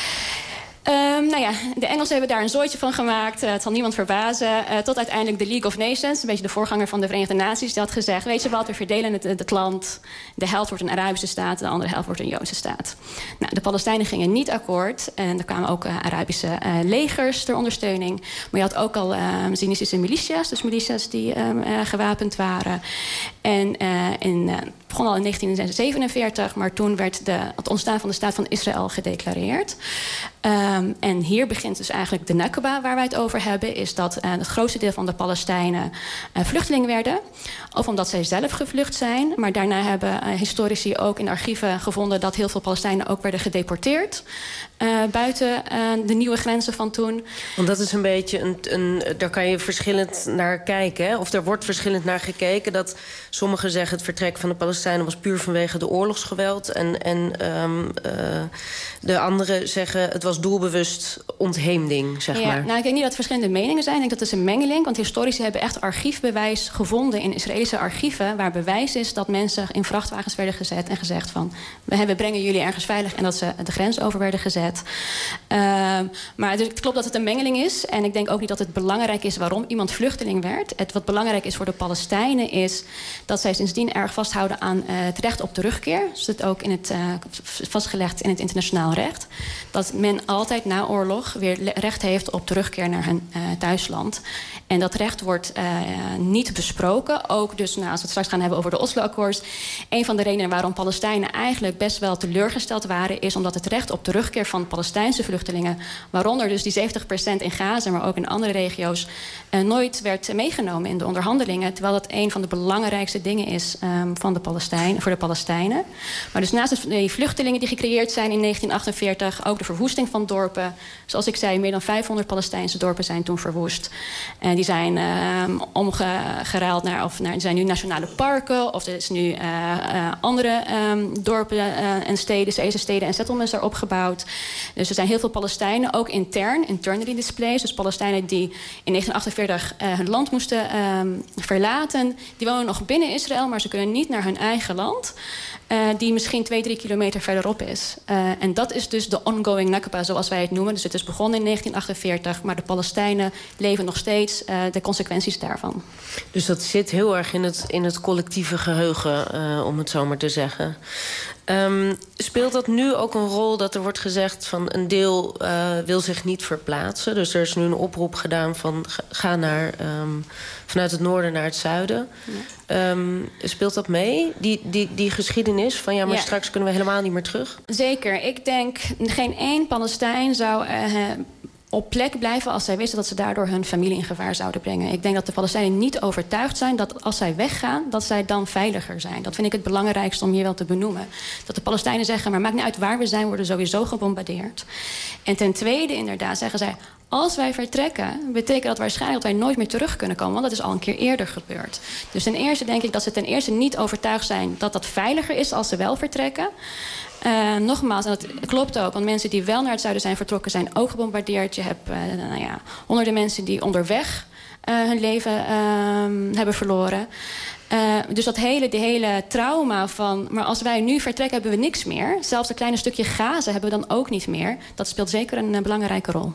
Um, nou ja, de Engelsen hebben daar een zooitje van gemaakt. Uh, het zal niemand verbazen. Uh, tot uiteindelijk de League of Nations, een beetje de voorganger van de Verenigde Naties... die had gezegd, weet je wat, we verdelen het, het land. De helft wordt een Arabische staat, de andere helft wordt een Joodse staat. Nou, de Palestijnen gingen niet akkoord. En er kwamen ook uh, Arabische uh, legers ter ondersteuning. Maar je had ook al uh, Zionistische militia's, dus militia's die uh, uh, gewapend waren. En uh, in, uh, het begon al in negentien zevenenveertig, maar toen werd de, het ontstaan van de staat van Israël gedeclareerd. Um, en hier begint dus eigenlijk de Nakba waar wij het over hebben... is dat uh, het grootste deel van de Palestijnen uh, vluchteling werden. Of omdat zij zelf gevlucht zijn. Maar daarna hebben uh, historici ook in de archieven gevonden... dat heel veel Palestijnen ook werden gedeporteerd... Uh, buiten uh, de nieuwe grenzen van toen. Want dat is een beetje een, een... daar kan je verschillend naar kijken, hè? Of er wordt verschillend naar gekeken. Dat sommigen zeggen het vertrek van de Palestijnen... Palestijnen was puur vanwege de oorlogsgeweld. En, en um, uh, de anderen zeggen het was doelbewust ontheemding, zeg ja, maar. Nou, ik denk niet dat er verschillende meningen zijn. Ik denk dat het is een mengeling. Want historici hebben echt archiefbewijs gevonden in Israëlische archieven, waar bewijs is dat mensen in vrachtwagens werden gezet en gezegd van we brengen jullie ergens veilig, en dat ze de grens over werden gezet. Uh, maar het klopt dat het een mengeling is. En ik denk ook niet dat het belangrijk is waarom iemand vluchteling werd. Het wat belangrijk is voor de Palestijnen is dat zij sindsdien erg vasthouden aan uh, het recht op terugkeer. Dus het ook in het, uh, vastgelegd in het internationaal recht. Dat men altijd na oorlog weer recht heeft op terugkeer naar hun uh, thuisland. En dat recht wordt uh, niet besproken. Ook dus, nou, als we het straks gaan hebben over de Oslo-akkoord. Een van de redenen waarom Palestijnen eigenlijk best wel teleurgesteld waren, is omdat het recht op terugkeer van Palestijnse vluchtelingen, waaronder dus die zeventig procent in Gaza, maar ook in andere regio's, uh, nooit werd meegenomen in de onderhandelingen. Terwijl dat een van de belangrijkste dingen is um, van de Palestijnen, voor de Palestijnen. Maar dus naast die vluchtelingen die gecreëerd zijn in negentien achtenveertig, ook de verwoesting van dorpen. Zoals ik zei, meer dan vijfhonderd Palestijnse dorpen zijn toen verwoest. En die zijn uh, omgeruild naar, of naar, zijn nu nationale parken, of er is nu uh, uh, andere um, dorpen uh, en steden, Israëlische steden en settlements daarop gebouwd. Dus er zijn heel veel Palestijnen, ook intern, internally displaced. Dus Palestijnen die in negentien achtenveertig uh, hun land moesten um, verlaten, die wonen nog binnen Israël, maar ze kunnen niet naar hun eigen land. Uh, die misschien twee, drie kilometer verderop is. Uh, en dat is dus de ongoing Nakba, zoals wij het noemen. Dus het is begonnen in negentien achtenveertig, maar de Palestijnen leven nog steeds uh, de consequenties daarvan. Dus dat zit heel erg in het, in het collectieve geheugen, uh, om het zo maar te zeggen. Um, speelt dat nu ook een rol dat er wordt gezegd van een deel uh, wil zich niet verplaatsen? Dus er is nu een oproep gedaan van ga naar, um, vanuit het noorden naar het zuiden. Ja. Um, speelt dat mee, die, die, die geschiedenis van ja, maar ja. straks kunnen we helemaal niet meer terug? Zeker. Ik denk geen één Palestijn zou Uh, op plek blijven als zij wisten dat ze daardoor hun familie in gevaar zouden brengen. Ik denk dat de Palestijnen niet overtuigd zijn dat als zij weggaan, dat zij dan veiliger zijn. Dat vind ik het belangrijkste om hier wel te benoemen. Dat de Palestijnen zeggen, maar maakt niet uit waar we zijn, we worden sowieso gebombardeerd. En ten tweede inderdaad zeggen zij, als wij vertrekken, betekent dat waarschijnlijk dat wij nooit meer terug kunnen komen. Want dat is al een keer eerder gebeurd. Dus ten eerste denk ik dat ze ten eerste niet overtuigd zijn dat dat veiliger is als ze wel vertrekken. Uh, nogmaals, en dat klopt ook, want mensen die wel naar het zuiden zijn vertrokken zijn ook gebombardeerd. Je hebt uh, nou ja, honderden mensen die onderweg uh, hun leven uh, hebben verloren. Uh, dus dat hele, die hele trauma van, maar als wij nu vertrekken hebben we niks meer. Zelfs een kleine stukje Gaza hebben we dan ook niet meer. Dat speelt zeker een uh, belangrijke rol.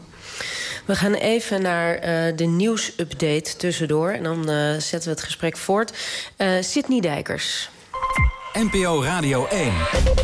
We gaan even naar uh, de nieuwsupdate tussendoor. En dan uh, zetten we het gesprek voort. Uh, Sidney Dijkers. N P O Radio één.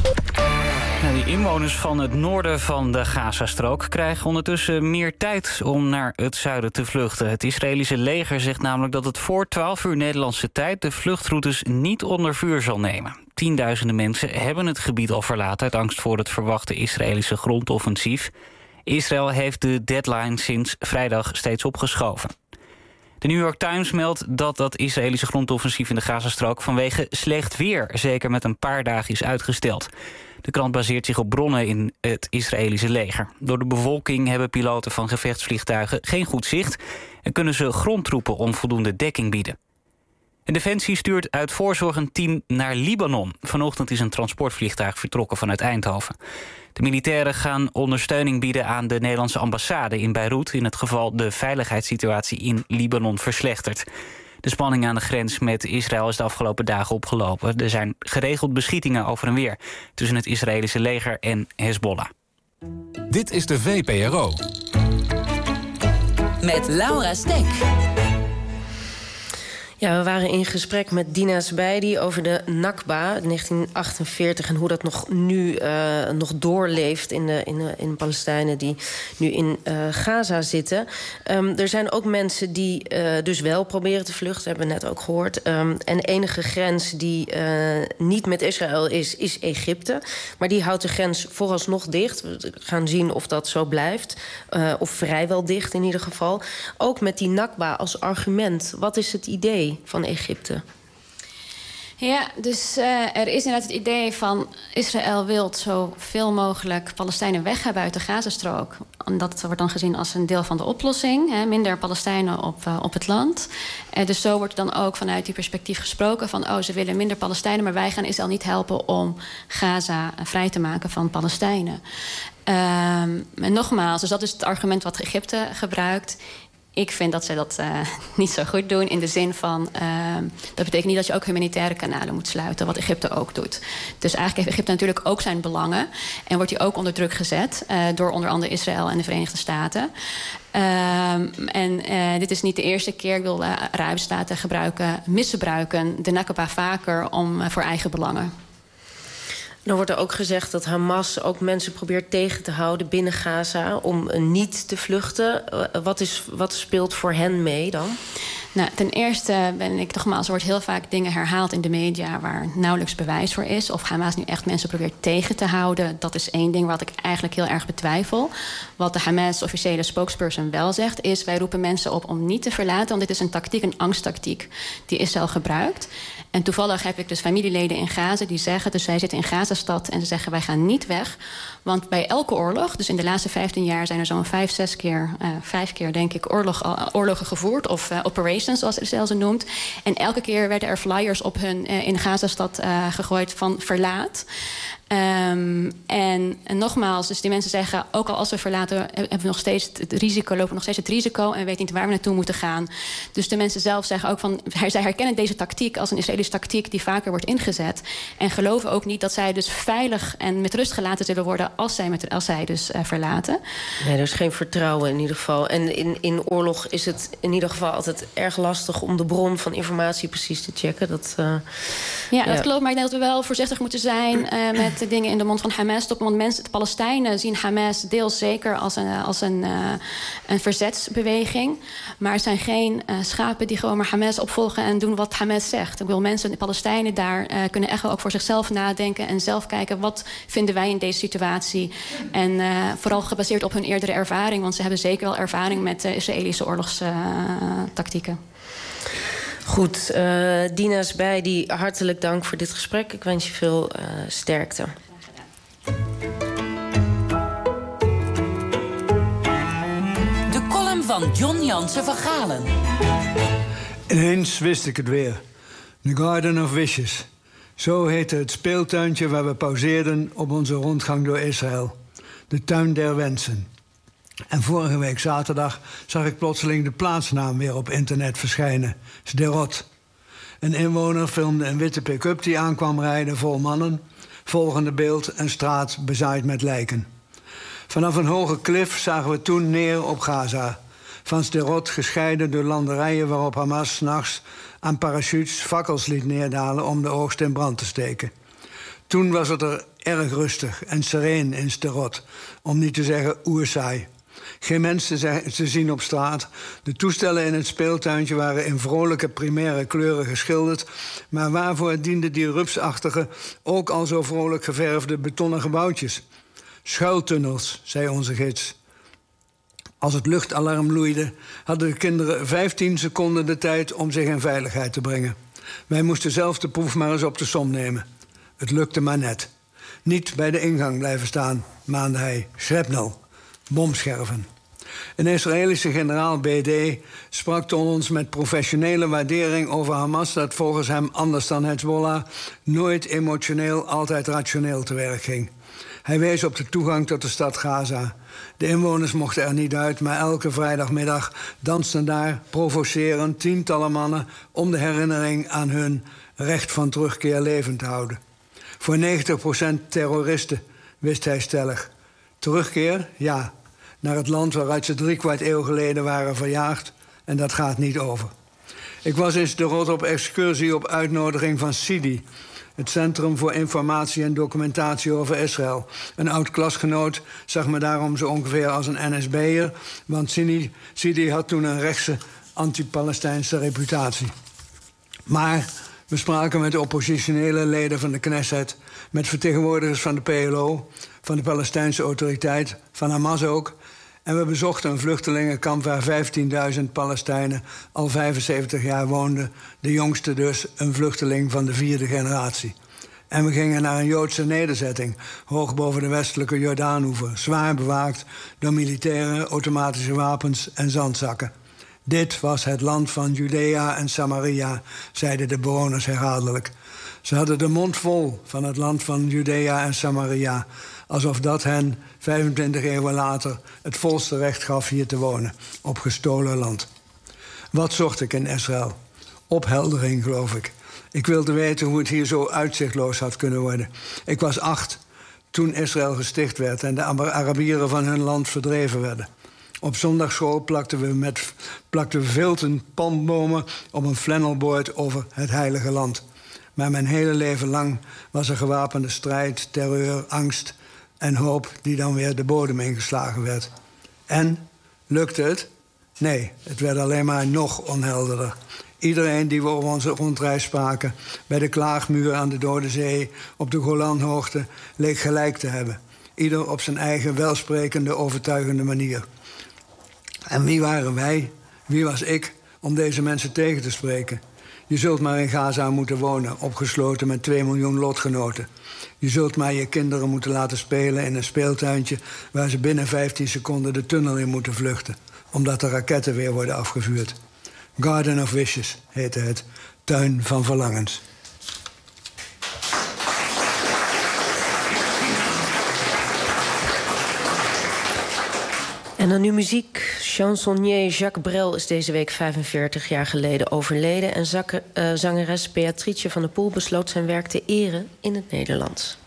Nou, die inwoners van het noorden van de Gazastrook krijgen ondertussen meer tijd om naar het zuiden te vluchten. Het Israëlische leger zegt namelijk dat het voor twaalf uur Nederlandse tijd de vluchtroutes niet onder vuur zal nemen. Tienduizenden mensen hebben het gebied al verlaten uit angst voor het verwachte Israëlische grondoffensief. Israël heeft de deadline sinds vrijdag steeds opgeschoven. De New York Times meldt dat dat Israëlische grondoffensief in de Gazastrook vanwege slecht weer zeker met een paar dagen is uitgesteld. De krant baseert zich op bronnen in het Israëlische leger. Door de bevolking hebben piloten van gevechtsvliegtuigen geen goed zicht en kunnen ze grondtroepen onvoldoende dekking bieden. En Defensie stuurt uit voorzorg een team naar Libanon. Vanochtend is een transportvliegtuig vertrokken vanuit Eindhoven. De militairen gaan ondersteuning bieden aan de Nederlandse ambassade in Beirut in het geval de veiligheidssituatie in Libanon verslechtert. De spanning aan de grens met Israël is de afgelopen dagen opgelopen. Er zijn geregeld beschietingen over en weer tussen het Israëlische leger en Hezbollah. Dit is de V P R O. Met Laura Stek. Ja, we waren in gesprek met Dina Zubeidi over de Nakba negentien achtenveertig en hoe dat nog nu uh, nog doorleeft in de, in de in Palestijnen die nu in uh, Gaza zitten. Um, er zijn ook mensen die uh, dus wel proberen te vluchten, hebben we net ook gehoord. Um, en de enige grens die uh, niet met Israël is, is Egypte. Maar die houdt de grens vooralsnog dicht. We gaan zien of dat zo blijft. Uh, of vrijwel dicht in ieder geval. Ook met die Nakba als argument. Wat is het idee van Egypte? Ja, dus uh, er is inderdaad het idee van Israël wil zoveel mogelijk Palestijnen weg hebben uit de Gazastrook. En dat wordt dan gezien als een deel van de oplossing. Hè, minder Palestijnen op, uh, op het land. Uh, dus zo wordt dan ook vanuit die perspectief gesproken van oh, ze willen minder Palestijnen, maar wij gaan Israël niet helpen om Gaza vrij te maken van Palestijnen. Um, en nogmaals, dus dat is het argument wat Egypte gebruikt. Ik vind dat zij dat uh, niet zo goed doen. In de zin van, uh, dat betekent niet dat je ook humanitaire kanalen moet sluiten. Wat Egypte ook doet. Dus eigenlijk heeft Egypte natuurlijk ook zijn belangen. En wordt hij ook onder druk gezet. Uh, door onder andere Israël en de Verenigde Staten. Uh, en uh, dit is niet de eerste keer. Ik wil uh, Arabische staten gebruiken, misbruiken de Nakba vaker om uh, voor eigen belangen. Dan wordt er ook gezegd dat Hamas ook mensen probeert tegen te houden binnen Gaza om niet te vluchten. Wat, is, wat speelt voor hen mee dan? Nou, ten eerste ben ik nogmaals, er wordt heel vaak dingen herhaald in de media waar nauwelijks bewijs voor is. Of Hamas nu echt mensen probeert tegen te houden. Dat is één ding wat ik eigenlijk heel erg betwijfel. Wat de Hamas officiële spokesperson wel zegt, is wij roepen mensen op om niet te verlaten. Want dit is een tactiek, een angsttactiek die Israël gebruikt. En toevallig heb ik dus familieleden in Gaza die zeggen, dus zij zitten in Gazastad en ze zeggen wij gaan niet weg. Want bij elke oorlog, dus in de laatste vijftien jaar zijn er zo'n vijf, zes keer, uh, vijf keer denk ik, oorlog, uh, oorlogen gevoerd. Of uh, operations, zoals Israël ze noemt. En elke keer werden er flyers op hun uh, in Gazastad uh, gegooid van verlaat. Um, en, en nogmaals, dus die mensen zeggen, ook al als we verlaten, hebben we nog steeds het risico, lopen we nog steeds het risico en weten niet waar we naartoe moeten gaan. Dus de mensen zelf zeggen ook van, zij herkennen deze tactiek als een Israëlische tactiek die vaker wordt ingezet. En geloven ook niet dat zij dus veilig en met rust gelaten zullen worden als zij, met, als zij dus uh, verlaten. Nee, er is geen vertrouwen in ieder geval. En in, in oorlog is het in ieder geval altijd erg lastig om de bron van informatie precies te checken. Dat, uh, ja, dat ja. klopt, maar ik denk dat we wel voorzichtig moeten zijn uh, met de dingen in de mond van Hamas. Want mensen, de Palestijnen zien Hamas deels zeker als een, als een, uh, een verzetsbeweging. Maar het zijn geen uh, schapen die gewoon maar Hamas opvolgen en doen wat Hamas zegt. Ik wil mensen, de Palestijnen daar uh, kunnen echt wel ook voor zichzelf nadenken en zelf kijken wat vinden wij in deze situatie. En uh, vooral gebaseerd op hun eerdere ervaring, want ze hebben zeker wel ervaring met uh, Israëlische oorlogstactieken. Goed, uh, Dina Sbeidi, hartelijk dank voor dit gesprek. Ik wens je veel uh, sterkte. De column van John Jansen van Galen. Ineens wist ik het weer. The Garden of Wishes. Zo heette het speeltuintje waar we pauzeerden op onze rondgang door Israël. De tuin der wensen. En vorige week zaterdag zag ik plotseling de plaatsnaam weer op internet verschijnen. Sderot. Een inwoner filmde een witte pick-up die aankwam rijden vol mannen. Volgende beeld, een straat bezaaid met lijken. Vanaf een hoge klif zagen we toen neer op Gaza. Van Sderot gescheiden door landerijen waarop Hamas 's nachts aan parachutes fakkels liet neerdalen om de oogst in brand te steken. Toen was het er erg rustig en sereen in Sderot, om niet te zeggen oersaai. Geen mensen te zien op straat. De toestellen in het speeltuintje waren in vrolijke primaire kleuren geschilderd. Maar waarvoor dienden die rupsachtige, ook al zo vrolijk geverfde betonnen gebouwtjes? Schuiltunnels, zei onze gids. Als het luchtalarm loeide, hadden de kinderen vijftien seconden de tijd om zich in veiligheid te brengen. Wij moesten zelf de proef maar eens op de som nemen. Het lukte maar net. Niet bij de ingang blijven staan, maande hij. Shrapnel. Bomscherven. Een Israëlische generaal B D sprak tot ons met professionele waardering over Hamas dat volgens hem, anders dan Hezbollah, nooit emotioneel, altijd rationeel te werk ging. Hij wees op de toegang tot de stad Gaza. De inwoners mochten er niet uit, maar elke vrijdagmiddag dansten daar, provocerend, tientallen mannen om de herinnering aan hun recht van terugkeer levend te houden. Voor negentig procent terroristen, wist hij stellig. Terugkeer? Ja. Naar het land waaruit ze driekwart eeuw geleden waren verjaagd. En dat gaat niet over. Ik was in Sderot op excursie op uitnodiging van Sidi, het Centrum voor Informatie en Documentatie over Israël. Een oud-klasgenoot zag me daarom zo ongeveer als een N S B'er, want Sidi, Sidi had toen een rechtse anti-Palestijnse reputatie. Maar we spraken met oppositionele leden van de Knesset, met vertegenwoordigers van de P L O, van de Palestijnse Autoriteit, van Hamas ook. En we bezochten een vluchtelingenkamp waar vijftienduizend Palestijnen al vijfenzeventig jaar woonden. De jongste dus, een vluchteling van de vierde generatie. En we gingen naar een Joodse nederzetting, hoog boven de westelijke Jordaanoever, zwaar bewaakt door militairen, automatische wapens en zandzakken. Dit was het land van Judea en Samaria, zeiden de bewoners herhaaldelijk. Ze hadden de mond vol van het land van Judea en Samaria, alsof dat hen vijfentwintig eeuwen later het volste recht gaf hier te wonen, op gestolen land. Wat zocht ik in Israël? Opheldering, geloof ik. Ik wilde weten hoe het hier zo uitzichtloos had kunnen worden. Ik was acht toen Israël gesticht werd en de Arabieren van hun land verdreven werden. Op zondagsschool plakten we met plakten we vilten palmbomen op een flannelbord over het heilige land. Maar mijn hele leven lang was er gewapende strijd, terreur, angst en hoop die dan weer de bodem ingeslagen werd. En, lukte het? Nee, het werd alleen maar nog onhelderder. Iedereen die we op onze rondreis spraken, bij de klaagmuur aan de Dode Zee, op de Golanhoogte, leek gelijk te hebben. Ieder op zijn eigen welsprekende, overtuigende manier. En wie waren wij, wie was ik, om deze mensen tegen te spreken? Je zult maar in Gaza moeten wonen, opgesloten met twee miljoen lotgenoten. Je zult maar je kinderen moeten laten spelen in een speeltuintje waar ze binnen vijftien seconden de tunnel in moeten vluchten, omdat de raketten weer worden afgevuurd. Garden of Wishes heette het, tuin van verlangens. En dan nu muziek. Chansonnier Jacques Brel is deze week vijfenveertig jaar geleden overleden. En zakke, uh, zangeres Beatrice van der Poel besloot zijn werk te eren in het Nederlands.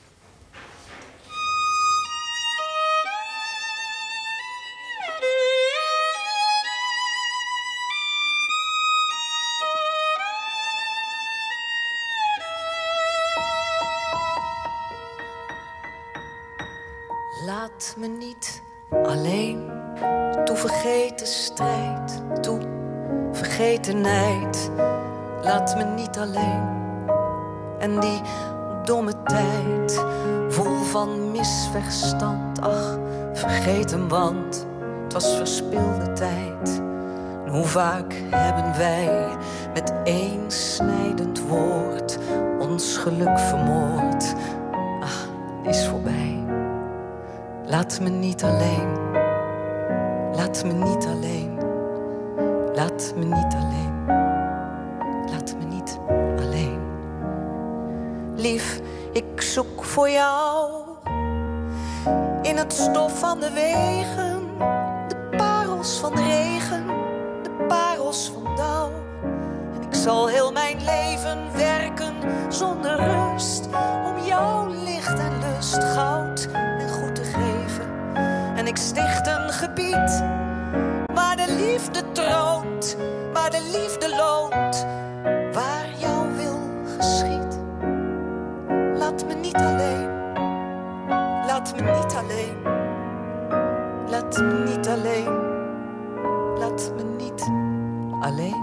Laat me niet alleen, toe vergeten strijd, toe vergetenheid. Laat me niet alleen. En die domme tijd, vol van misverstand. Ach, vergeet hem, want het was verspilde tijd. En hoe vaak hebben wij met één snijdend woord ons geluk vermoord. Ach, het is voorbij. Laat me niet alleen. Laat me niet alleen. Laat me niet alleen. Laat me niet alleen. Lief, ik zoek voor jou in het stof van de wegen, de parels van de regen, de parels van dauw. En ik zal heel mijn leven werken zonder rust om jouw licht en lust, goud en goed te geven. En ik sticht een gebied waar de liefde troont, waar de liefde loont, waar jouw wil geschiet. Laat me niet alleen, laat me niet alleen, laat me niet alleen, laat me niet alleen.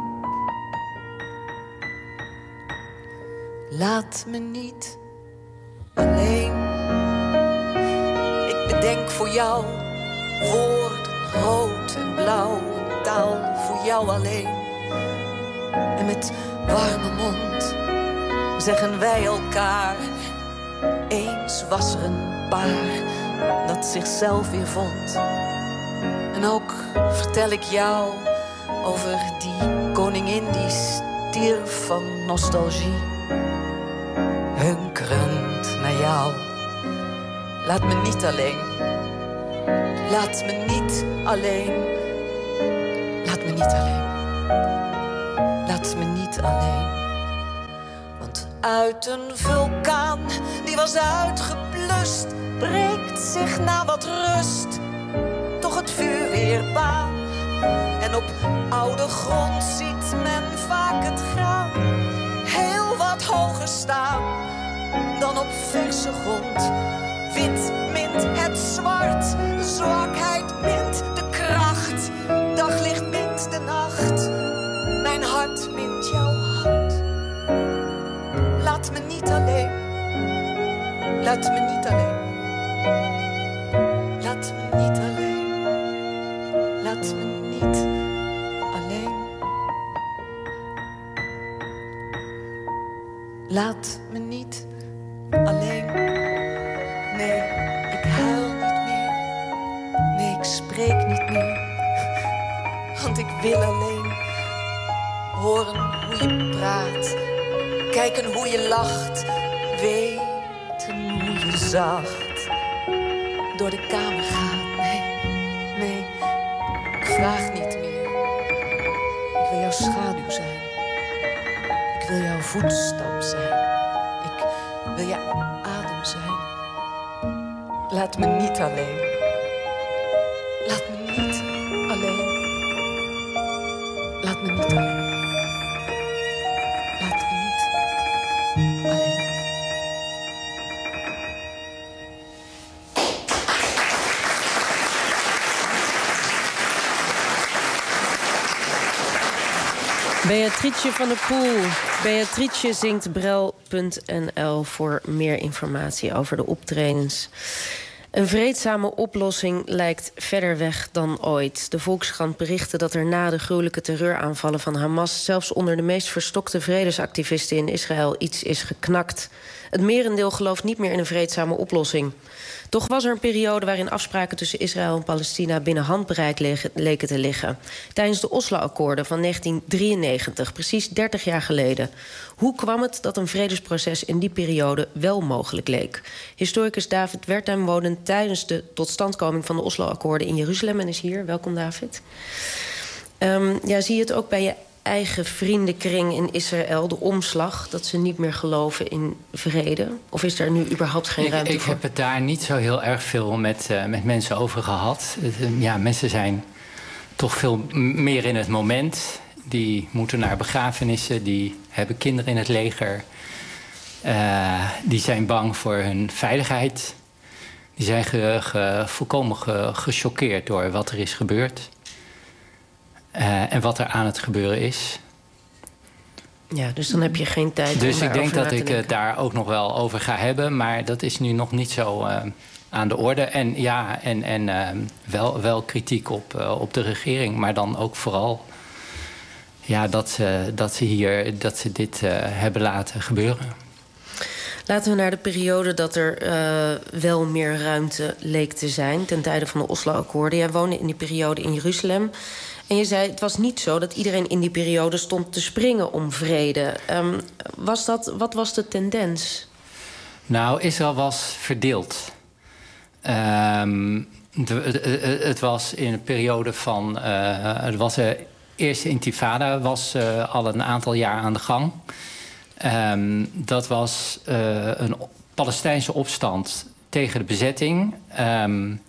Laat me niet alleen. Ik bedenk voor jou woorden rood en blauw, taal voor jou alleen. En met warme mond zeggen wij elkaar, eens was er een paar dat zichzelf weer vond. En ook vertel ik jou over die koningin die stierf van nostalgie, hunkerend naar jou. Laat me niet alleen. Laat me niet alleen. Laat me niet alleen. Laat me niet alleen. Want uit een vulkaan die was uitgeblust, breekt zich na wat rust toch het vuur weer baan. En op oude grond ziet men vaak het graan heel wat hoger staan dan op verse grond. Wit mint het zwart, zwakheid mint de kracht, daglicht mint de nacht, mijn hart mint jouw hart. Laat me niet alleen, laat me niet alleen, laat me niet alleen, Laat me niet alleen. Laat me niet alleen. Nee, ik huil niet meer. Nee, ik spreek niet meer. Want ik wil alleen horen hoe je praat. Kijken hoe je lacht. Weten hoe je zacht door de kamer gaat. Nee, nee, ik vraag niet meer. Ik wil jouw schaduw zijn. Ik wil jouw voetstap zijn. Ik wil je adem zijn. Laat me niet alleen. Laat me niet alleen. Laat me niet alleen. Laat me niet alleen. Beatrice van der Poel. Beatrice zingt brel punt n l voor meer informatie over de optredens. Een vreedzame oplossing lijkt verder weg dan ooit. De Volkskrant berichtte dat er na de gruwelijke terreuraanvallen van Hamas zelfs onder de meest verstokte vredesactivisten in Israël iets is geknakt. Het merendeel gelooft niet meer in een vreedzame oplossing. Toch was er een periode waarin afspraken tussen Israël en Palestina binnen handbereik leken te liggen. Tijdens de Oslo-akkoorden van negentien drieënnegentig, precies dertig jaar geleden. Hoe kwam het dat een vredesproces in die periode wel mogelijk leek? Historicus David Wertheim woonde tijdens de totstandkoming van de Oslo-akkoorden in Jeruzalem en is hier. Welkom, David. Um, ja, zie je het ook bij je eigen vriendenkring in Israël, de omslag, dat ze niet meer geloven in vrede? Of is er nu überhaupt geen ruimte ik, ik voor? Ik heb het daar niet zo heel erg veel met, uh, met mensen over gehad. Uh, ja, mensen zijn toch veel meer in het moment. Die moeten naar begrafenissen, die hebben kinderen in het leger. Uh, die zijn bang voor hun veiligheid. Die zijn ge, ge, volkomen ge, gechoqueerd door wat er is gebeurd. Uh, en wat er aan het gebeuren is. Ja, dus dan heb je geen tijd. Dus om ik denk dat ik het uh, daar ook nog wel over ga hebben. Maar dat is nu nog niet zo uh, aan de orde. En ja, en, en uh, wel, wel kritiek op, uh, op de regering. Maar dan ook vooral ja, dat, ze, dat ze hier dat ze dit uh, hebben laten gebeuren. Laten we naar de periode dat er uh, wel meer ruimte leek te zijn ten tijde van de Oslo-akkoorden. Jij woonde in die periode in Jeruzalem. En je zei, het was niet zo dat iedereen in die periode stond te springen om vrede. Um, was dat, wat was de tendens? Nou, Israël was verdeeld. Um, de, de, de, het was in een periode van... Uh, het was de eerste intifada was uh, al een aantal jaar aan de gang. Um, dat was uh, een Palestijnse opstand tegen de bezetting. Um,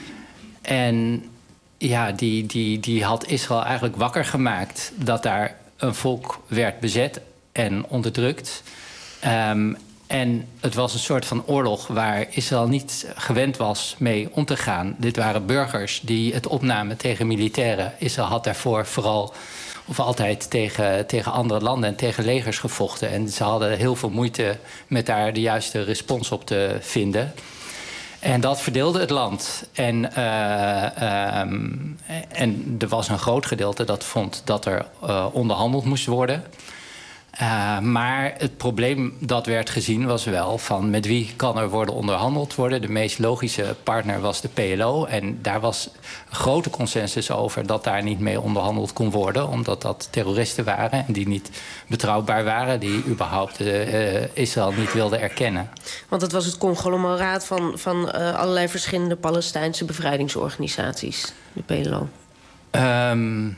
en... Ja, die, die, die had Israël eigenlijk wakker gemaakt dat daar een volk werd bezet en onderdrukt. Um, en het was een soort van oorlog waar Israël niet gewend was mee om te gaan. Dit waren burgers die het opnamen tegen militairen. Israël had daarvoor vooral of altijd tegen, tegen andere landen en tegen legers gevochten. En ze hadden heel veel moeite met daar de juiste respons op te vinden. En dat verdeelde het land. En, uh, um, en er was een groot gedeelte dat vond dat er uh, onderhandeld moest worden. Uh, maar het probleem dat werd gezien was wel van met wie kan er worden onderhandeld worden. De meest logische partner was de P L O. En daar was een grote consensus over dat daar niet mee onderhandeld kon worden. Omdat dat terroristen waren en die niet betrouwbaar waren. Die überhaupt uh, Israël niet wilden erkennen. Want het was het conglomeraat van, van uh, allerlei verschillende Palestijnse bevrijdingsorganisaties. De P L O. Um,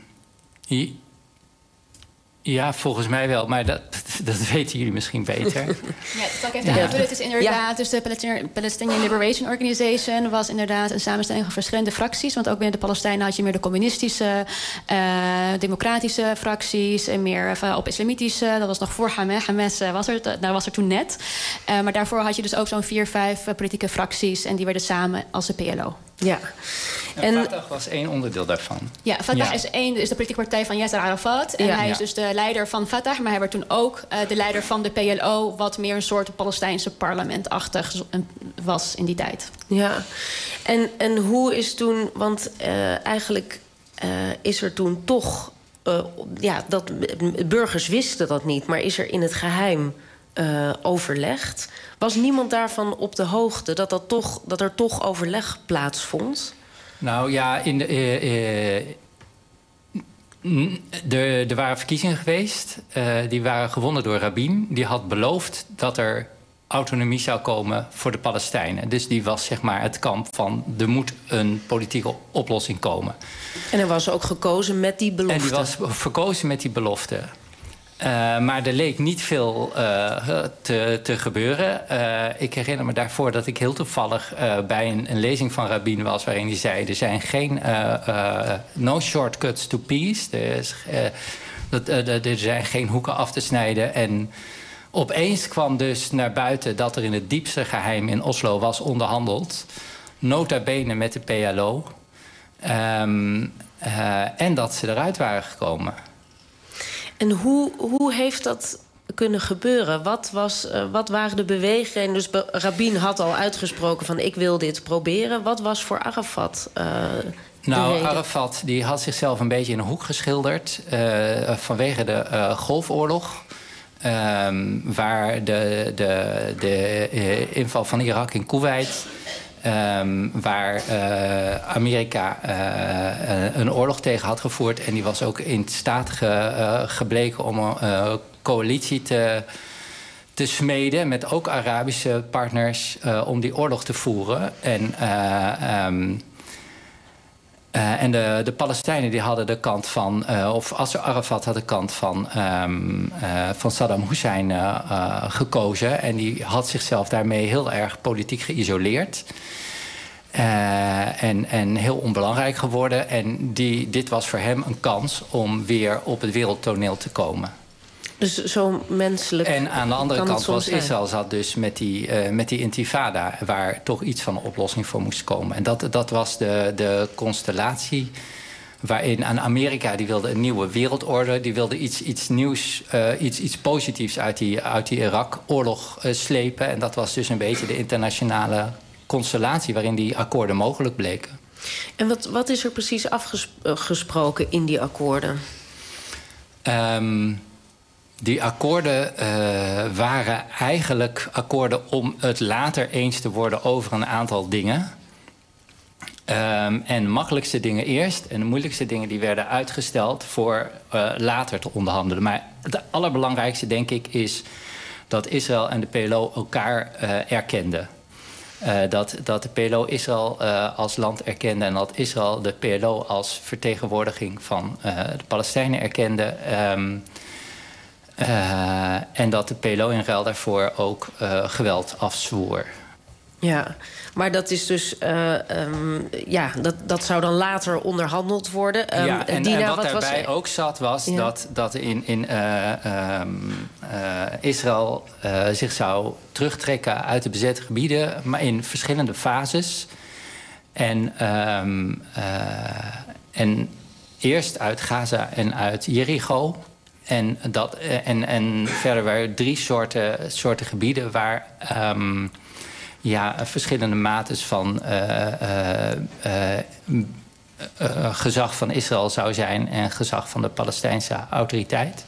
Ja, volgens mij wel, maar dat, dat weten jullie misschien beter. Ja, dat zal ik even aanvullen. Ja. Het is inderdaad, ja. dus de Palestinian Liberation Organization was inderdaad een samenstelling van verschillende fracties. Want ook binnen de Palestijnen had je meer de communistische, uh, democratische fracties en meer uh, op islamitische. Dat was nog voor Hamas. Hamas uh, was er, nou, was er toen net. Uh, maar daarvoor had je dus ook zo'n vier, vijf uh, politieke fracties en die werden samen als de P L O. Ja. En Fatah was één onderdeel daarvan. Ja, Fatah ja. is één, is de politieke partij van Yasser Arafat. En ja. hij is ja. dus de leider van Fatah, maar hij werd toen ook uh, de leider van de P L O, wat meer een soort Palestijnse parlementachtig was in die tijd. Ja, en, en hoe is toen, want uh, eigenlijk uh, is er toen toch... Uh, ja, dat, burgers wisten dat niet, maar is er in het geheim uh, overlegd? Was niemand daarvan op de hoogte dat, dat, toch, dat er toch overleg plaatsvond? Nou ja, in de, uh, uh, er, er waren verkiezingen geweest. Uh, die waren gewonnen door Rabin. Die had beloofd dat er autonomie zou komen voor de Palestijnen. Dus die was zeg maar het kamp van... er moet een politieke oplossing komen. En er was ook gekozen met die belofte. En die was verkozen met die belofte. Uh, maar er leek niet veel uh, te, te gebeuren. Uh, ik herinner me daarvoor dat ik heel toevallig uh, bij een, een lezing van Rabin was... waarin hij zei, er zijn geen... Uh, uh, no shortcuts to peace. Er, is, uh, dat, uh, er zijn geen hoeken af te snijden. En opeens kwam dus naar buiten dat er in het diepste geheim in Oslo was onderhandeld. Nota bene met de P L O. Um, uh, en dat ze eruit waren gekomen. En hoe, hoe heeft dat kunnen gebeuren? Wat, was, uh, wat waren de bewegingen? Dus Rabin had al uitgesproken van ik wil dit proberen. Wat was voor Arafat uh, Nou, reden? Arafat die had zichzelf een beetje in een hoek geschilderd... Uh, vanwege de uh, Golfoorlog. Um, waar de, de, de uh, inval van Irak in Kuwait... Um, waar uh, Amerika uh, een oorlog tegen had gevoerd... en die was ook in staat ge, uh, gebleken om een uh, coalitie te, te smeden... met ook Arabische partners uh, om die oorlog te voeren. En, uh, um, uh, en de, de Palestijnen die hadden de kant van... Uh, of Yasser Arafat had de kant van, um, uh, van Saddam Hussein uh, uh, gekozen... en die had zichzelf daarmee heel erg politiek geïsoleerd... Uh, en, en heel onbelangrijk geworden. En die, dit was voor hem een kans om weer op het wereldtoneel te komen. Dus zo menselijk. En aan de andere kant was Israël zat dus met die, uh, met die intifada... waar toch iets van een oplossing voor moest komen. En dat, dat was de, de constellatie waarin aan Amerika... die wilde een nieuwe wereldorde, die wilde iets, iets nieuws... Uh, iets, iets positiefs uit die, uit die Irak-oorlog uh, slepen. En dat was dus een beetje de internationale... constellatie waarin die akkoorden mogelijk bleken. En wat, wat is er precies afgesproken in die akkoorden? Um, die akkoorden uh, waren eigenlijk akkoorden om het later eens te worden over een aantal dingen. Um, en de makkelijkste dingen eerst en de moeilijkste dingen die werden uitgesteld voor uh, later te onderhandelen. Maar het allerbelangrijkste denk ik is dat Israël en de P L O elkaar uh, erkenden. Uh, dat, dat de P L O Israël uh, als land erkende... en dat Israël de P L O als vertegenwoordiging van uh, de Palestijnen erkende. Um, uh, en dat de P L O in ruil daarvoor ook uh, geweld afzwoer. Ja, maar dat is dus... Uh, um, ja, dat, dat zou dan later onderhandeld worden. Um, ja, en, Dina, en wat, wat daarbij was... ook zat was ja. dat, dat in, in uh, um, uh, Israël uh, zich zou terugtrekken uit de bezette gebieden... maar in verschillende fases. En, um, uh, en eerst uit Gaza en uit Jericho... En, dat, en, en verder waren drie soorten, soorten gebieden waar... Um, ja, verschillende mates van uh, uh, uh, uh, gezag van Israël zou zijn... en gezag van de Palestijnse autoriteit.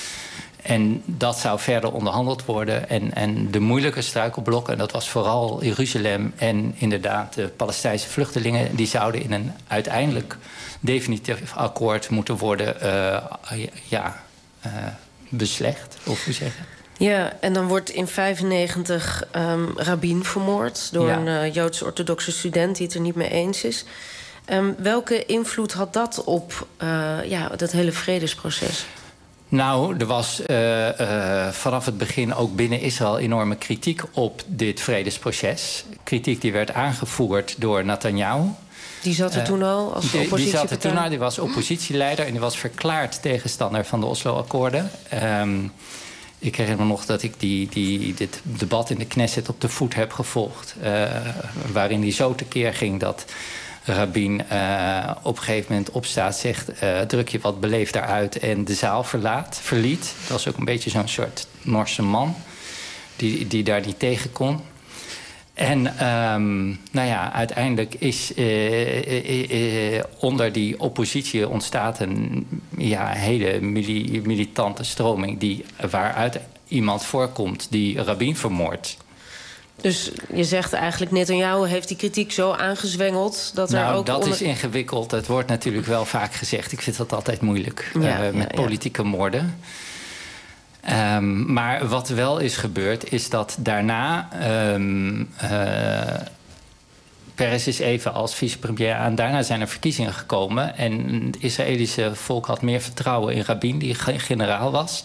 En dat zou verder onderhandeld worden. En, en de moeilijke struikelblokken, dat was vooral Jeruzalem... en inderdaad de Palestijnse vluchtelingen... die zouden in een uiteindelijk definitief akkoord moeten worden uh, ja, uh, beslecht, of hoe zeggen. Ja, en dan wordt in vijfennegentig um, Rabin vermoord... door ja. een uh, Joods-orthodoxe student die het er niet mee eens is. Um, welke invloed had dat op uh, ja, dat hele vredesproces? Nou, er was uh, uh, vanaf het begin ook binnen Israël enorme kritiek op dit vredesproces. Kritiek die werd aangevoerd door Netanyahu. Die zat er toen al als oppositiepartij? Die, die zat er toen al, die was oppositieleider... en die was verklaard tegenstander van de Oslo-akkoorden. Um, Ik herinner me nog dat ik die, die, dit debat in de Knesset op de voet heb gevolgd. Uh, waarin hij zo tekeer ging dat Rabin uh, op een gegeven moment opstaat... zegt, uh, druk je wat beleefd daaruit en de zaal verlaat, verliet. Dat was ook een beetje zo'n soort Norse man die, die daar niet tegen kon. En um, nou ja, uiteindelijk is uh, uh, uh, onder die oppositie ontstaat een ja, hele mili- militante stroming die, waaruit iemand voorkomt die Rabin vermoordt. Dus je zegt eigenlijk, Netanyahu heeft die kritiek zo aangezwengeld dat er nou, ook... dat onder... is ingewikkeld. Het wordt natuurlijk wel vaak gezegd. Ik vind dat altijd moeilijk, ja, uh, met ja, politieke moorden. Um, maar wat wel is gebeurd, is dat daarna... Um, uh, Peres is even als vicepremier aan. Daarna zijn er verkiezingen gekomen. En het Israëlische volk had meer vertrouwen in Rabin, die generaal was.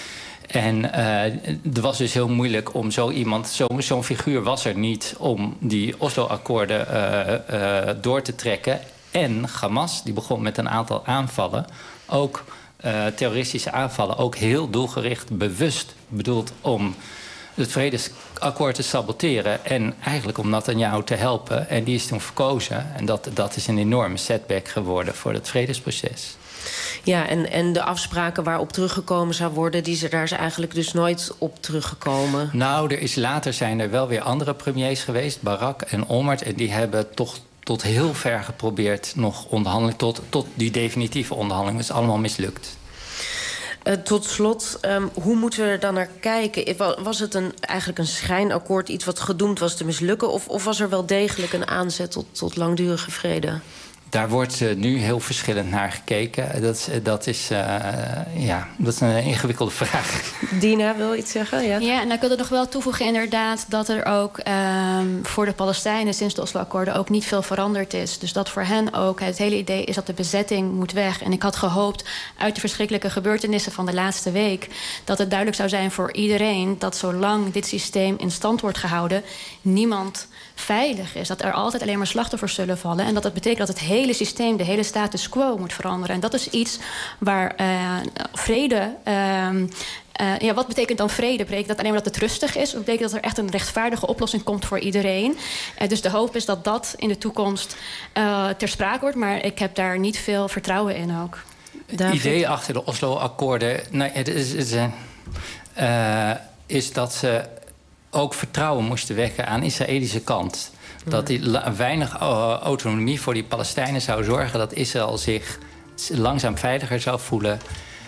En uh, het was dus heel moeilijk om zo iemand... Zo'n zo figuur was er niet om die Oslo-akkoorden uh, uh, door te trekken. En Hamas, die begon met een aantal aanvallen... ook uh, terroristische aanvallen, ook heel doelgericht, bewust bedoeld... om het vredesakkoord te saboteren en eigenlijk om Netanyahu te helpen. En die is toen verkozen. En dat, dat is een enorme setback geworden voor het vredesproces. Ja, en, en de afspraken waarop teruggekomen zou worden... die ze, daar is eigenlijk dus nooit op teruggekomen. Nou, er is, later zijn er wel weer andere premiers geweest, Barak en Olmert... en die hebben toch tot heel ver geprobeerd nog onderhandeling... tot, tot die definitieve onderhandeling. Dat is allemaal mislukt. Uh, tot slot, um, hoe moeten we er dan naar kijken? Was het een, eigenlijk een schijnakkoord, iets wat gedoemd was te mislukken... of, of was er wel degelijk een aanzet tot, tot langdurige vrede? Daar wordt uh, nu heel verschillend naar gekeken. Dat, dat, is, uh, ja, dat is een ingewikkelde vraag. Dina wil iets zeggen? Ja, ja en ik wilde nog wel toevoegen inderdaad... dat er ook um, voor de Palestijnen sinds de Oslo-akkoorden... ook niet veel veranderd is. Dus dat voor hen ook het hele idee is dat de bezetting moet weg. En ik had gehoopt uit de verschrikkelijke gebeurtenissen van de laatste week... dat het duidelijk zou zijn voor iedereen... dat zolang dit systeem in stand wordt gehouden... niemand veilig is. Dat er altijd alleen maar slachtoffers zullen vallen. En dat dat betekent dat het hele systeem, de hele status quo moet veranderen. En dat is iets waar uh, vrede... Uh, Uh, ja, wat betekent dan vrede? Betekent dat alleen maar dat het rustig is? Of betekent dat er echt een rechtvaardige oplossing komt voor iedereen? Uh, dus de hoop is dat dat in de toekomst uh, ter sprake wordt. Maar ik heb daar niet veel vertrouwen in ook. Het idee achter de Oslo-akkoorden... Nou, het is, het is, uh, is dat ze ook vertrouwen moesten wekken aan de Israëlische kant. Dat die la- weinig uh, autonomie voor die Palestijnen zou zorgen... dat Israël zich langzaam veiliger zou voelen.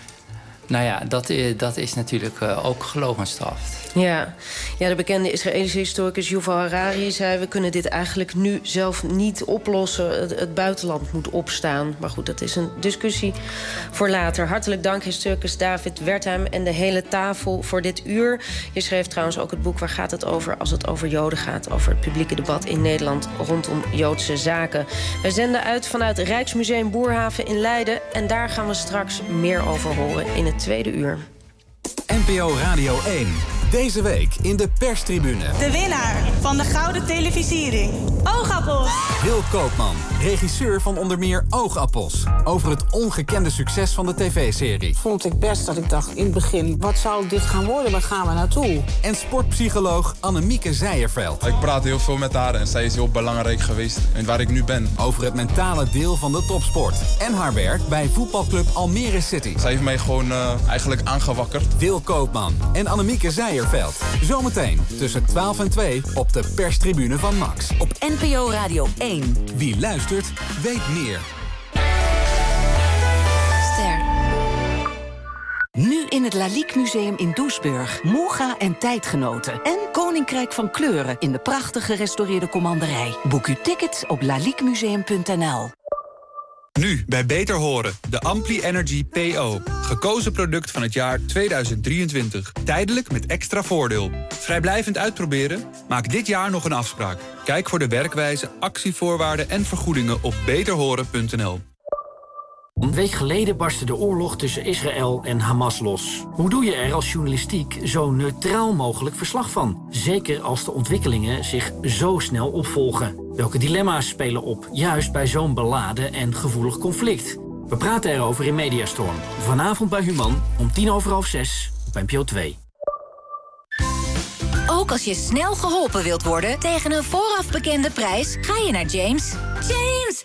Nou ja, dat, dat is natuurlijk uh, ook gelogenstraft. Ja. ja, de bekende Israëlische historicus Yuval Harari zei... we kunnen dit eigenlijk nu zelf niet oplossen. Het, het buitenland moet opstaan. Maar goed, dat is een discussie voor later. Hartelijk dank, historicus David Wertheim en de hele tafel voor dit uur. Je schreef trouwens ook het boek Waar gaat het over... als het over Joden gaat, over het publieke debat in Nederland... rondom Joodse zaken. Wij zenden uit vanuit Rijksmuseum Boerhaven in Leiden... en daar gaan we straks meer over horen in het tweede uur. N P O Radio één. Deze week in de perstribune. De winnaar van de Gouden Televisiering. Oogappels. Wil Koopman, regisseur van onder meer Oogappels. Over het ongekende succes van de tv-serie. Vond ik best dat ik dacht in het begin... wat zou dit gaan worden, waar gaan we naartoe? En sportpsycholoog Annemieke Zijerveld. Ik praat heel veel met haar en zij is heel belangrijk geweest in waar ik nu ben. Over het mentale deel van de topsport. En haar werk bij voetbalclub Almere City. Zij heeft mij gewoon uh, eigenlijk aangewakkerd. Wil Koopman en Annemieke Zijerveld. Zometeen tussen twaalf en twee op de perstribune van Max. Op N P O Radio één. Wie luistert, weet meer. Ster. Nu in het Lalique Museum in Doesburg. Moga en tijdgenoten. En Koninkrijk van Kleuren in de prachtig gerestaureerde commanderij. Boek uw tickets op laliquemuseum punt n l. Nu bij Beter Horen, de Ampli Energy P O. Gekozen product van het jaar tweeduizend drieëntwintig. Tijdelijk met extra voordeel. Vrijblijvend uitproberen? Maak dit jaar nog een afspraak. Kijk voor de werkwijze, actievoorwaarden en vergoedingen op beterhoren punt n l. Een week geleden barstte de oorlog tussen Israël en Hamas los. Hoe doe je er als journalistiek zo neutraal mogelijk verslag van? Zeker als de ontwikkelingen zich zo snel opvolgen. Welke dilemma's spelen op, juist bij zo'n beladen en gevoelig conflict? We praten erover in Mediastorm. Vanavond bij Human om tien over half zes op N P O twee. Ook als je snel geholpen wilt worden tegen een vooraf bekende prijs... ga je naar James. James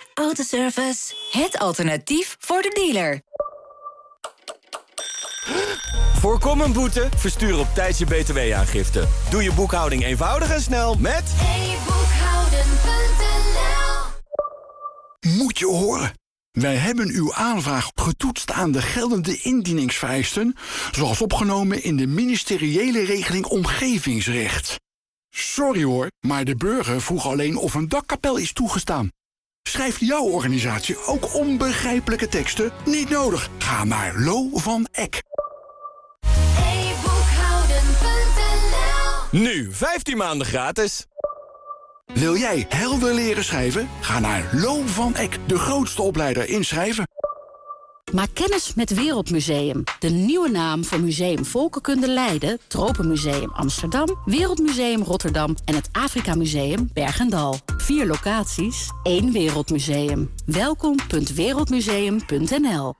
Autoservice. Het alternatief voor de dealer. Voorkom een boete? Verstuur op tijd je B T W-aangifte. Doe je boekhouding eenvoudig en snel met e boekhouden punt n l. Moet je horen. Wij hebben uw aanvraag getoetst aan de geldende indieningsvereisten, zoals opgenomen in de ministeriële regeling omgevingsrecht. Sorry hoor, maar de burger vroeg alleen of een dakkapel is toegestaan. Schrijft jouw organisatie ook onbegrijpelijke teksten? Niet nodig. Ga naar Lo van Eck. e boekhouden punt n l. nu vijftien maanden gratis. Wil jij helder leren schrijven? Ga naar Lo van Eck, de grootste opleider in schrijven. Maak kennis met Wereldmuseum. De nieuwe naam voor Museum Volkenkunde Leiden, Tropenmuseum Amsterdam, Wereldmuseum Rotterdam en het Afrika Museum Bergendal. Vier locaties, één Wereldmuseum. welkom punt wereldmuseum punt n l.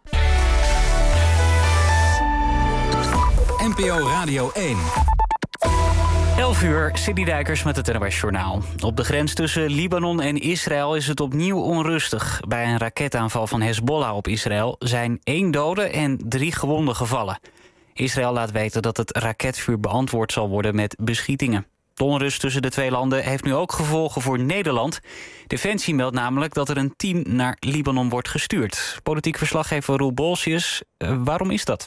N P O Radio één. elf uur, Sidney Dijkers met het N O S-journaal. Op de grens tussen Libanon en Israël is het opnieuw onrustig. Bij een raketaanval van Hezbollah op Israël zijn één dode en drie gewonden gevallen. Israël laat weten dat het raketvuur beantwoord zal worden met beschietingen. De onrust tussen de twee landen heeft nu ook gevolgen voor Nederland. Defensie meldt namelijk dat er een team naar Libanon wordt gestuurd. Politiek verslaggever Roel Bolsius, uh, waarom is dat?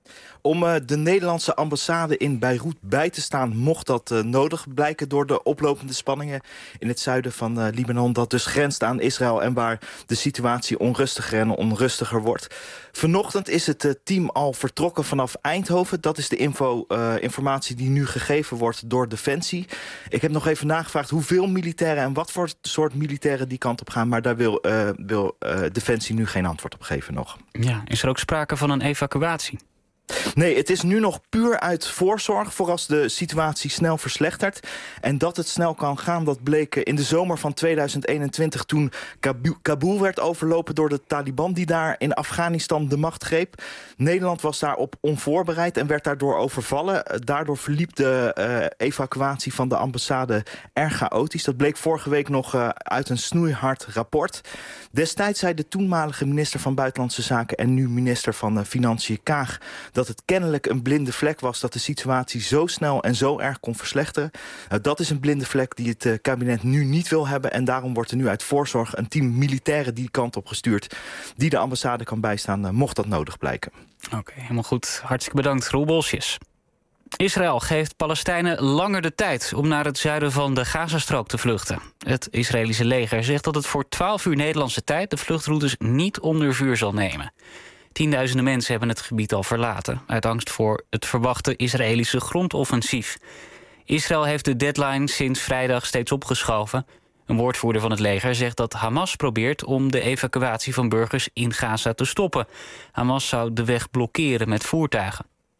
Om uh, de Nederlandse ambassade in Beirut bij te staan, mocht dat uh, nodig blijken door de oplopende spanningen in het zuiden van uh, Libanon, dat dus grenst aan Israël en waar de situatie onrustiger en onrustiger wordt. Vanochtend is het uh, team al vertrokken vanaf Eindhoven. Dat is de info, uh, informatie die nu gegeven wordt door Defensie. Ik heb nog even nagevraagd hoeveel militairen en wat voor soort militairen die kant op gaan, maar daar wil, uh, wil uh, Defensie nu geen antwoord op geven nog. Ja, is er ook sprake van een evacuatie? Nee, het is nu nog puur uit voorzorg voor als de situatie snel verslechtert. En dat het snel kan gaan, dat bleek in de zomer van tweeduizend eenentwintig... toen Kabul werd overlopen door de Taliban die daar in Afghanistan de macht greep. Nederland was daarop onvoorbereid en werd daardoor overvallen. Daardoor verliep de uh, evacuatie van de ambassade erg chaotisch. Dat bleek vorige week nog uh, uit een snoeihard rapport. Destijds zei de toenmalige minister van Buitenlandse Zaken en nu minister van uh, Financiën Kaag dat het kennelijk een blinde vlek was, dat de situatie zo snel en zo erg kon verslechteren. Uh, dat is een blinde vlek die het uh, kabinet nu niet wil hebben en daarom wordt er nu uit voorzorg een team militairen die kant op gestuurd die de ambassade kan bijstaan, uh, mocht dat nodig blijken. Oké, okay, helemaal goed. Hartstikke bedankt, Roel Bolsjes. Israël geeft Palestijnen langer de tijd om naar het zuiden van de Gazastrook te vluchten. Het Israëlische leger zegt dat het voor twaalf uur Nederlandse tijd de vluchtroutes niet onder vuur zal nemen. Tienduizenden mensen hebben het gebied al verlaten, uit angst voor het verwachte Israëlische grondoffensief. Israël heeft de deadline sinds vrijdag steeds opgeschoven. Een woordvoerder van het leger zegt dat Hamas probeert om de evacuatie van burgers in Gaza te stoppen. Hamas zou de weg blokkeren met voertuigen.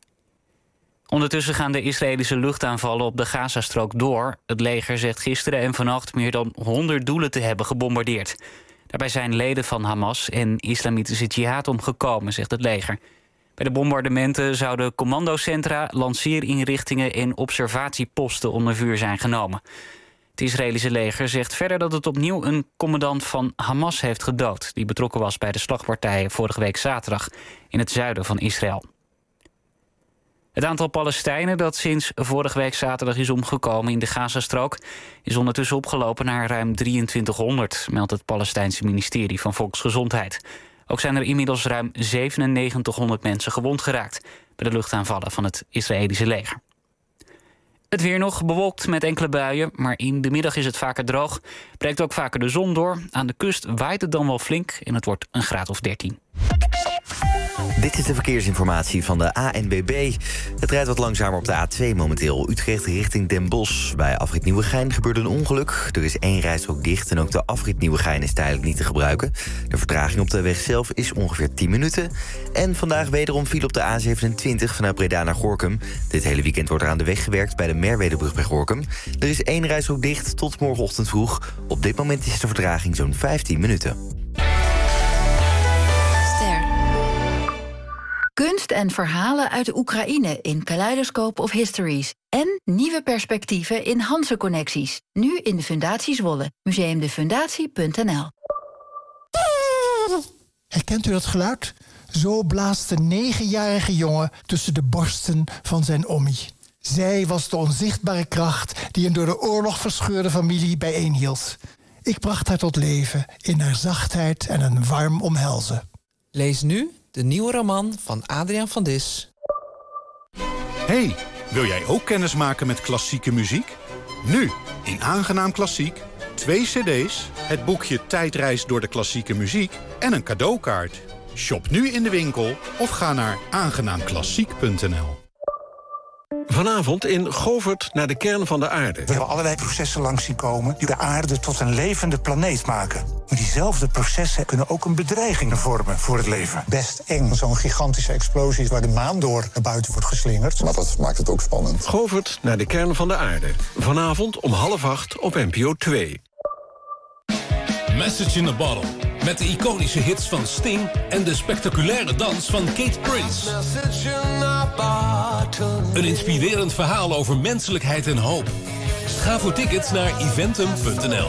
Ondertussen gaan de Israëlische luchtaanvallen op de Gazastrook door. Het leger zegt gisteren en vannacht meer dan honderd doelen te hebben gebombardeerd. Daarbij zijn leden van Hamas en Islamitische Jihad omgekomen, zegt het leger. Bij de bombardementen zouden commandocentra, lanceerinrichtingen en observatieposten onder vuur zijn genomen. Het Israëlische leger zegt verder dat het opnieuw een commandant van Hamas heeft gedood, die betrokken was bij de slagpartijen vorige week zaterdag in het zuiden van Israël. Het aantal Palestijnen dat sinds vorige week zaterdag is omgekomen in de Gazastrook is ondertussen opgelopen naar ruim drieëntwintighonderd, meldt het Palestijnse ministerie van Volksgezondheid. Ook zijn er inmiddels ruim zevenennegentighonderd mensen gewond geraakt bij de luchtaanvallen van het Israëlische leger. Het weer nog bewolkt met enkele buien, maar in de middag is het vaker droog. Breekt ook vaker de zon door. Aan de kust waait het dan wel flink en het wordt een graad of dertien. Dit is de verkeersinformatie van de A N B B. Het rijdt wat langzamer op de A twee momenteel. Utrecht richting Den Bosch. Bij afrit Nieuwegein gebeurde een ongeluk. Er is één rijstrook dicht en ook de afrit Nieuwegein is tijdelijk niet te gebruiken. De vertraging op de weg zelf is ongeveer tien minuten. En vandaag wederom viel op de A zevenentwintig vanuit Breda naar Gorinchem. Dit hele weekend wordt er aan de weg gewerkt bij de Merwedebrug bij Gorinchem. Er is één rijstrook dicht tot morgenochtend vroeg. Op dit moment is de vertraging zo'n vijftien minuten. Kunst en verhalen uit de Oekraïne in Kaleidoscope of Histories. En nieuwe perspectieven in Hanse-connecties. Nu in de Fundatie Zwolle. museumdefundatie punt n l. Herkent u dat geluid? Zo blaast de negenjarige jongen tussen de borsten van zijn ommie. Zij was de onzichtbare kracht die een door de oorlog verscheurde familie bijeenhield. Ik bracht haar tot leven in haar zachtheid en een warm omhelzen. Lees nu de nieuwe roman van Adriaan van Dis. Hey, wil jij ook kennis maken met klassieke muziek? Nu, in Aangenaam Klassiek, twee cd's, het boekje Tijdreis door de klassieke muziek en een cadeaukaart. Shop nu in de winkel of ga naar aangenaamklassiek punt n l. Vanavond in Govert naar de kern van de aarde. We hebben allerlei processen langs zien komen die de aarde tot een levende planeet maken. Maar diezelfde processen kunnen ook een bedreiging vormen voor het leven. Best eng, zo'n gigantische explosie waar de maan door naar buiten wordt geslingerd. Maar dat maakt het ook spannend. Govert naar de kern van de aarde. Vanavond om half acht op N P O twee. Message in a Bottle. Met de iconische hits van Sting en de spectaculaire dans van Kate Prince. Een inspirerend verhaal over menselijkheid en hoop. Ga voor tickets naar eventum punt n l.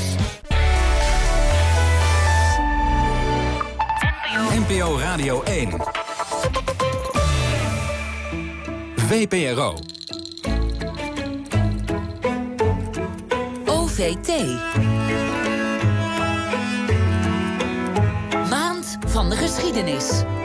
N P O Radio één. V P R O. O V T. Maand van de geschiedenis.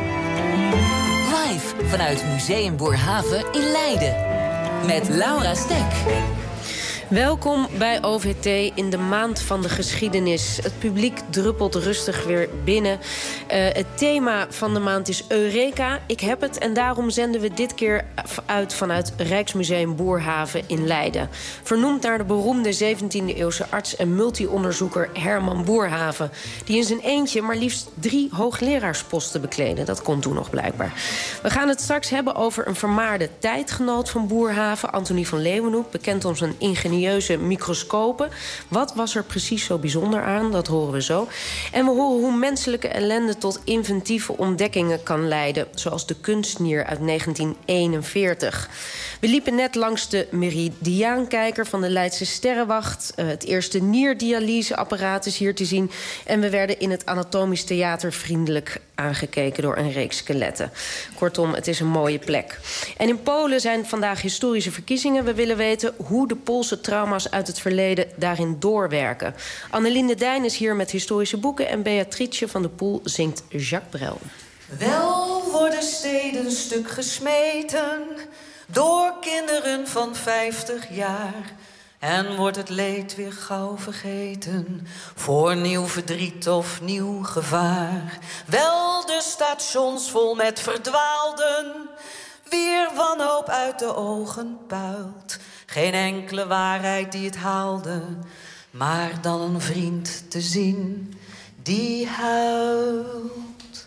Live vanuit Museum Boerhaven in Leiden. Met Laura Stek. Welkom bij O V T in de maand van de geschiedenis. Het publiek druppelt rustig weer binnen. Uh, het thema van de maand is Eureka. Ik heb het en daarom zenden we dit keer uit vanuit Rijksmuseum Boerhaven in Leiden. Vernoemd naar de beroemde zeventiende-eeuwse arts en multi-onderzoeker Herman Boerhaven. Die in zijn eentje maar liefst drie hoogleraarsposten bekleedde. Dat kon toen nog blijkbaar. We gaan het straks hebben over een vermaarde tijdgenoot van Boerhaven, Antonie van Leeuwenhoek, bekend om zijn ingenieuze microscopen. Wat was er precies zo bijzonder aan? Dat horen we zo. En we horen hoe menselijke ellende tot inventieve ontdekkingen kan leiden, zoals de kunstnier uit negentien eenenveertig. We liepen net langs de meridiaankijker van de Leidse Sterrenwacht. Uh, het eerste nierdialyseapparaat is hier te zien. En we werden in het Anatomisch Theater vriendelijk aangekeken door een reeks skeletten. Kortom, het is een mooie plek. En in Polen zijn vandaag historische verkiezingen. We willen weten hoe de Poolse trauma's uit het verleden daarin doorwerken. Annelien Dijn is hier met historische boeken en Beatrice van der Poel zingt Jacques Brel. Wel worden steden stuk gesmeten door kinderen van vijftig jaar. En wordt het leed weer gauw vergeten voor nieuw verdriet of nieuw gevaar. Wel de stations vol met verdwaalden, weer wanhoop uit de ogen puilt. Geen enkele waarheid die het haalde, maar dan een vriend te zien die huilt.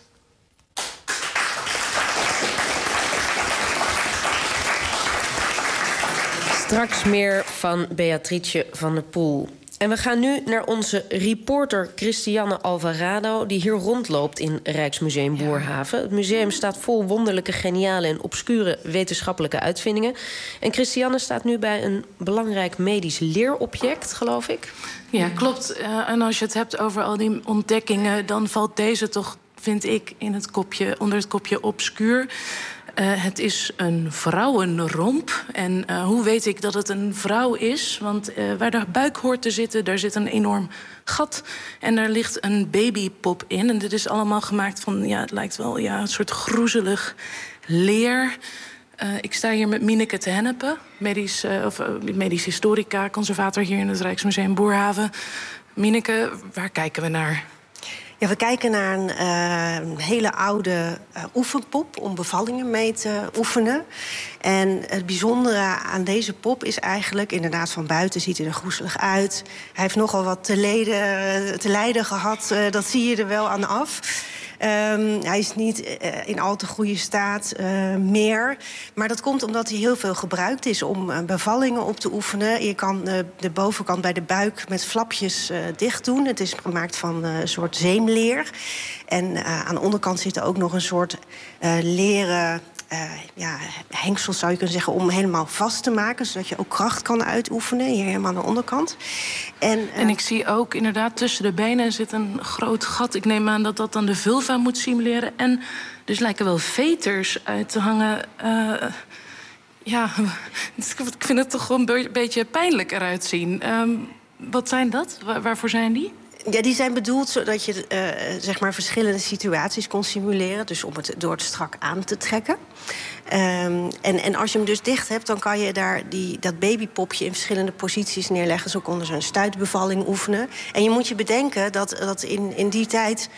Straks meer van Beatrice van der Poel. En we gaan nu naar onze reporter Christiane Alvarado, die hier rondloopt in Rijksmuseum Boerhaven. Het museum staat vol wonderlijke, geniale en obscure wetenschappelijke uitvindingen. En Christiane staat nu bij een belangrijk medisch leerobject, geloof ik. Ja, klopt. Uh, en als je het hebt over al die ontdekkingen, dan valt deze toch, vind ik, in het kopje, onder het kopje obscuur. Uh, het is een vrouwenromp. En uh, hoe weet ik dat het een vrouw is? Want uh, waar de buik hoort te zitten, daar zit een enorm gat. En daar ligt een babypop in. En dit is allemaal gemaakt van, ja, het lijkt wel ja, een soort groezelig leer. Uh, ik sta hier met Mineke te Hennepe, medisch, uh, of, uh, medisch historica, conservator hier in het Rijksmuseum Boerhaven. Mineke, waar kijken we naar? Ja, we kijken naar een uh, hele oude uh, oefenpop om bevallingen mee te oefenen. En het bijzondere aan deze pop is eigenlijk, inderdaad van buiten ziet hij er groezelig uit. Hij heeft nogal wat te, leden, te lijden gehad, uh, dat zie je er wel aan af. Um, hij is niet uh, in al te goede staat uh, meer. Maar dat komt omdat hij heel veel gebruikt is om uh, bevallingen op te oefenen. Je kan uh, de bovenkant bij de buik met flapjes uh, dicht doen. Het is gemaakt van uh, een soort zeemleer. En uh, aan de onderkant zit er ook nog een soort uh, leren uh, ja, hengsels, zou je kunnen zeggen, om helemaal vast te maken, zodat je ook kracht kan uitoefenen. Hier helemaal aan de onderkant. En, uh, en ik zie ook inderdaad tussen de benen zit een groot gat. Ik neem aan dat dat dan de vulva moet simuleren. En dus lijken wel veters uit te hangen. Uh, ja, ik vind het toch gewoon een beetje pijnlijk eruit zien. Um, wat zijn dat? Waar, waarvoor zijn die? Ja, die zijn bedoeld zodat je uh, zeg maar verschillende situaties kon simuleren. Dus om het door het strak aan te trekken. Um, en, en als je hem dus dicht hebt, dan kan je daar die, dat babypopje in verschillende posities neerleggen. Zo konden ze een stuitbevalling oefenen. En je moet je bedenken dat, dat in, in die tijd...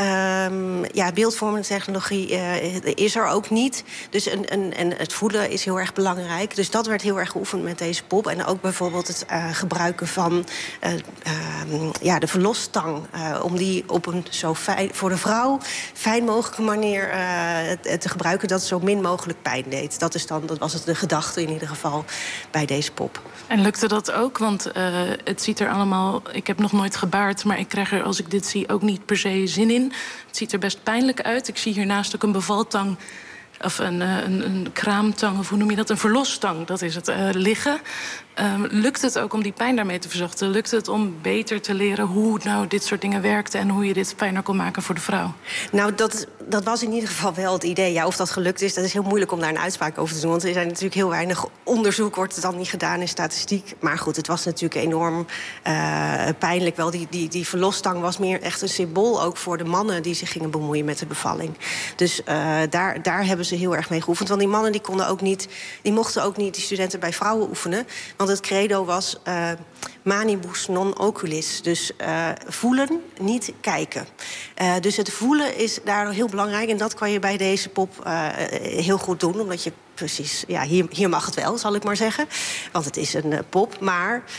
Um, ja, beeldvormende technologie uh, is er ook niet. Dus een, een, en het voelen is heel erg belangrijk. Dus dat werd heel erg geoefend met deze pop. En ook bijvoorbeeld het uh, gebruiken van uh, uh, ja, de verlosstang. Uh, om die op een zo fijn, voor de vrouw fijn mogelijke manier uh, te gebruiken... dat het zo min mogelijk pijn deed. Dat, is dan, dat was het de gedachte in ieder geval bij deze pop. En lukte dat ook? Want uh, het ziet er allemaal... Ik heb nog nooit gebaard, maar ik krijg er, als ik dit zie, ook niet per se zin in. Het ziet er best pijnlijk uit. Ik zie hiernaast ook een bevaltang, of een, een, een kraamtang, of hoe noem je dat? Een verlosstang, dat is het, uh, liggen. Um, lukt het ook om die pijn daarmee te verzachten? Lukt het om beter te leren hoe nou dit soort dingen werkten... en hoe je dit fijner kon maken voor de vrouw? Nou, dat, dat was in ieder geval wel het idee. Ja, of dat gelukt is, dat is heel moeilijk om daar een uitspraak over te doen. Want er zijn natuurlijk heel weinig onderzoek, wordt het dan niet gedaan in statistiek. Maar goed, het was natuurlijk enorm uh, pijnlijk. Wel, die, die, die verlosstang was meer echt een symbool ook voor de mannen... die zich gingen bemoeien met de bevalling. Dus uh, daar, daar hebben ze heel erg mee geoefend. Want die mannen die konden ook niet, die mochten ook niet die studenten bij vrouwen oefenen. Want het credo was uh, manibus non oculis. Dus uh, voelen, niet kijken. Uh, dus het voelen is daar heel belangrijk. En dat kan je bij deze pop uh, heel goed doen. Omdat je precies, ja, hier, hier mag het wel, zal ik maar zeggen. Want het is een uh, pop. Maar uh,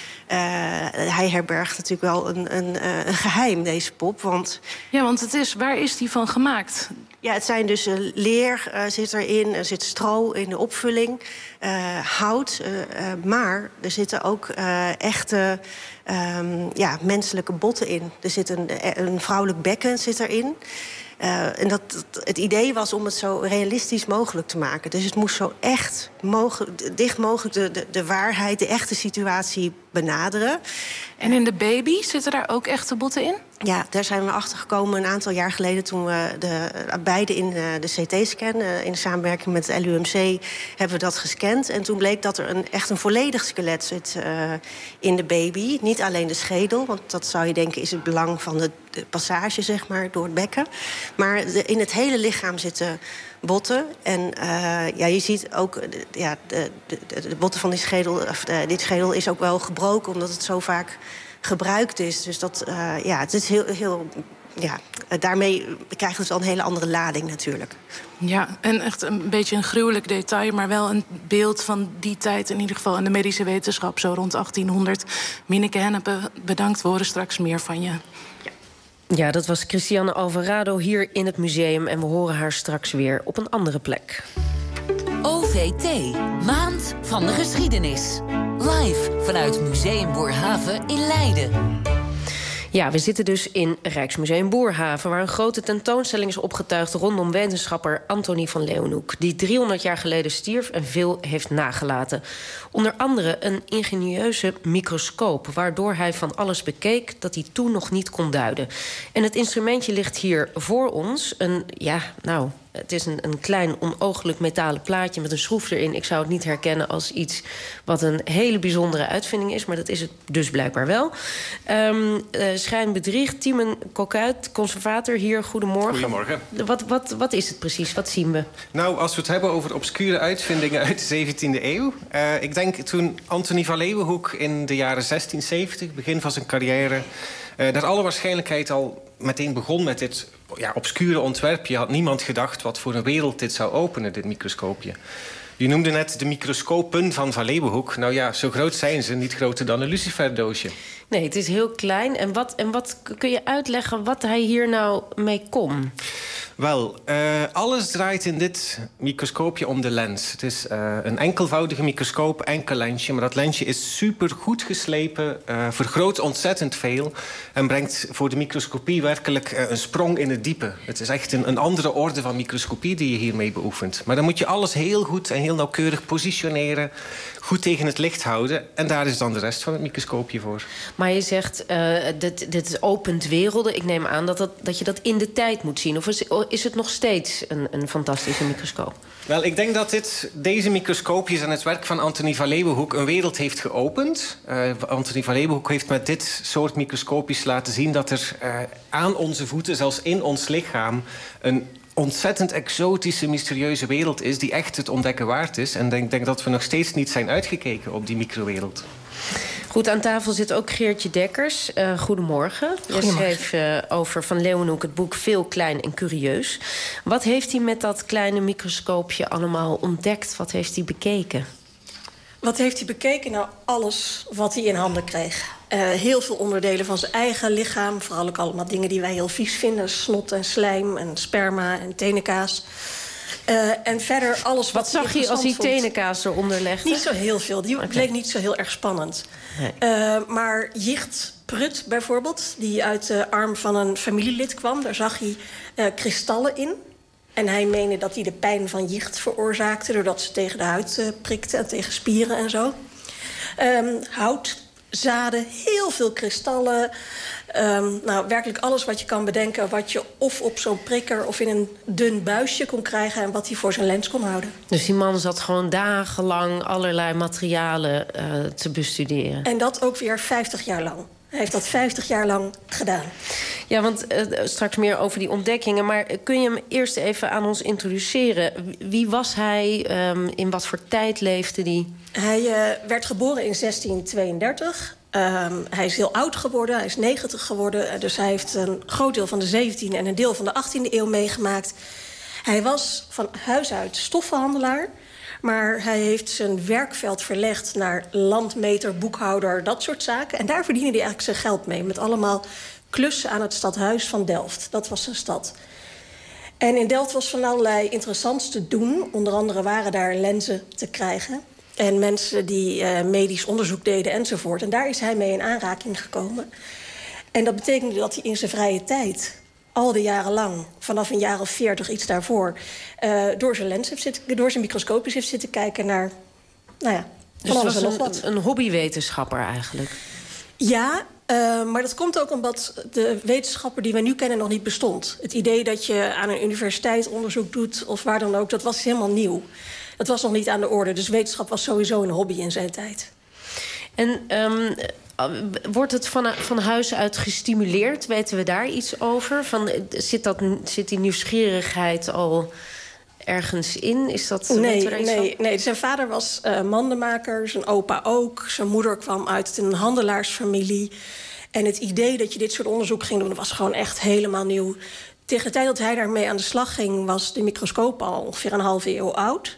hij herbergt natuurlijk wel een, een, uh, een geheim, deze pop. Want, ja, want het is, waar is die van gemaakt? Ja, het zijn dus uh, leer uh, zit erin, er zit stro in de opvulling, uh, hout. Uh, uh, maar er zitten ook uh, echte um, ja, menselijke botten in. Er zit een, een vrouwelijk bekken zit erin. Uh, en dat, het idee was om het zo realistisch mogelijk te maken. Dus het moest zo echt mogelijk, dicht mogelijk de, de, de waarheid, de echte situatie benaderen. En in de baby zitten daar ook echte botten in? Ja, daar zijn we achter gekomen een aantal jaar geleden... toen we de, beide in de C T-scan, uh, in samenwerking met het L U M C... hebben we dat gescand. En toen bleek dat er een, echt een volledig skelet zit uh, in de baby. Niet alleen de schedel, want dat zou je denken... is het belang van de, de passage, zeg maar, door het bekken. Maar de, in het hele lichaam zitten botten. En uh, ja, je ziet ook, de, ja, de, de, de botten van die schedel... of de, dit schedel is ook wel gebroken, omdat het zo vaak gebruikt is. Dus dat, uh, ja, het is heel, heel, ja, daarmee krijgt het wel een hele andere lading natuurlijk. Ja, en echt een beetje een gruwelijk detail, maar wel een beeld van die tijd, in ieder geval in de medische wetenschap, zo rond achttienhonderd. Minneke Hennepe, bedankt, we horen straks meer van je. Ja. Ja, dat was Christiane Alvarado hier in het museum. En we horen haar straks weer op een andere plek. O V T, Maand van de Geschiedenis. Live vanuit Museum Boerhaven in Leiden. Ja, we zitten dus in Rijksmuseum Boerhaven... waar een grote tentoonstelling is opgetuigd rondom wetenschapper Antonie van Leeuwenhoek... die driehonderd jaar geleden stierf en veel heeft nagelaten. Onder andere een ingenieuze microscoop... waardoor hij van alles bekeek dat hij toen nog niet kon duiden. En het instrumentje ligt hier voor ons. Een, ja, nou... Het is een, een klein onooglijk metalen plaatje met een schroef erin. Ik zou het niet herkennen als iets wat een hele bijzondere uitvinding is... maar dat is het dus blijkbaar wel. Um, uh, Schijn bedrieg, Tiemen Kokuit, conservator hier. Goedemorgen. Goedemorgen. Wat, wat, wat is het precies? Wat zien we? Nou, als we het hebben over obscure uitvindingen uit de zeventiende eeuw... Uh, ik denk toen Antonie van Leeuwenhoek in de jaren zestien zeventig... begin van zijn carrière... Uh, naar alle waarschijnlijkheid al meteen begon met dit ja, obscure ontwerpje... had niemand gedacht wat voor een wereld dit zou openen, dit microscoopje. Je noemde net de microscopen van Van Leeuwenhoek. Nou ja, zo groot zijn ze, niet groter dan een luciferdoosje. Nee, het is heel klein. En wat, en wat kun je uitleggen wat hij hier nou mee kon? Wel, uh, alles draait in dit microscoopje om de lens. Het is uh, een enkelvoudige microscoop, enkel lensje. Maar dat lensje is super goed geslepen, uh, vergroot ontzettend veel... en brengt voor de microscopie werkelijk uh, een sprong in het diepe. Het is echt een, een andere orde van microscopie die je hiermee beoefent. Maar dan moet je alles heel goed en heel nauwkeurig positioneren... goed tegen het licht houden. En daar is dan de rest van het microscoopje voor. Maar je zegt, uh, dit, dit opent werelden. Ik neem aan dat, dat, dat je dat in de tijd moet zien. Of is, is het nog steeds een, een fantastische microscoop? Wel, ik denk dat dit, deze microscoopjes en het werk van Antony van Leeuwenhoek... een wereld heeft geopend. Uh, Antony van Leeuwenhoek heeft met dit soort microscoopjes laten zien... dat er uh, aan onze voeten, zelfs in ons lichaam... een ontzettend exotische, mysterieuze wereld is... die echt het ontdekken waard is. En ik denk, denk dat we nog steeds niet zijn uitgekeken op die microwereld. Goed, aan tafel zit ook Geertje Dekkers. Uh, goedemorgen. Je schreef uh, over Van Leeuwenhoek het boek Veel, Klein en Curieus. Wat heeft hij met dat kleine microscoopje allemaal ontdekt? Wat heeft hij bekeken? Wat heeft hij bekeken? Nou, alles wat hij in handen kreeg. Uh, heel veel onderdelen van zijn eigen lichaam. Vooral ook allemaal dingen die wij heel vies vinden. Snot en slijm en sperma en tenenkaas. Uh, en verder alles wat, wat zag je als die tenenkaas eronder legde? Niet zo heel veel. Die okay. bleek niet zo heel erg spannend. Nee. Uh, maar jichtprut bijvoorbeeld, die uit de arm van een familielid kwam... daar zag hij uh, kristallen in. En hij meende dat hij de pijn van jicht veroorzaakte... doordat ze tegen de huid uh, prikte en tegen spieren en zo. Um, houtzaden, heel veel kristallen... Um, nou, werkelijk alles wat je kan bedenken... wat je of op zo'n prikker of in een dun buisje kon krijgen... en wat hij voor zijn lens kon houden. Dus die man zat gewoon dagenlang allerlei materialen uh, te bestuderen. En dat ook weer vijftig jaar lang. Hij heeft dat vijftig jaar lang gedaan. Ja, want uh, straks meer over die ontdekkingen. Maar kun je hem eerst even aan ons introduceren? Wie was hij? Um, in wat voor tijd leefde hij? Hij uh, werd geboren in zestien tweeëndertig... Um, hij is heel oud geworden, hij is negentig geworden. Dus hij heeft een groot deel van de zeventiende en een deel van de achttiende eeuw meegemaakt. Hij was van huis uit stoffenhandelaar. Maar hij heeft zijn werkveld verlegd naar landmeter, boekhouder, dat soort zaken. En daar verdiende hij eigenlijk zijn geld mee. Met allemaal klussen aan het stadhuis van Delft. Dat was zijn stad. En in Delft was van allerlei interessants te doen. Onder andere waren daar lenzen te krijgen. En mensen die uh, medisch onderzoek deden enzovoort. En daar is hij mee in aanraking gekomen. En dat betekende dat hij in zijn vrije tijd... al die jaren lang, vanaf een jaar of veertig, iets daarvoor... Uh, door zijn lens heeft zitten, door zijn microscoopjes heeft zitten kijken naar... nou ja, van dus alles en nog een, wat. een hobbywetenschapper eigenlijk? Ja, uh, maar dat komt ook omdat de wetenschapper die wij nu kennen nog niet bestond. Het idee dat je aan een universiteit onderzoek doet of waar dan ook... dat was helemaal nieuw. Dat was nog niet aan de orde. Dus wetenschap was sowieso een hobby in zijn tijd. En um, wordt het van, van huis uit gestimuleerd? Weten we daar iets over? Van, zit, dat, zit die nieuwsgierigheid al ergens in? Is dat, nee, nee, nee, zijn vader was uh, mandenmaker, zijn opa ook. Zijn moeder kwam uit een handelaarsfamilie. En het idee dat je dit soort onderzoek ging doen... was gewoon echt helemaal nieuw. Tegen de tijd dat hij daarmee aan de slag ging... was de microscoop al ongeveer een halve eeuw oud...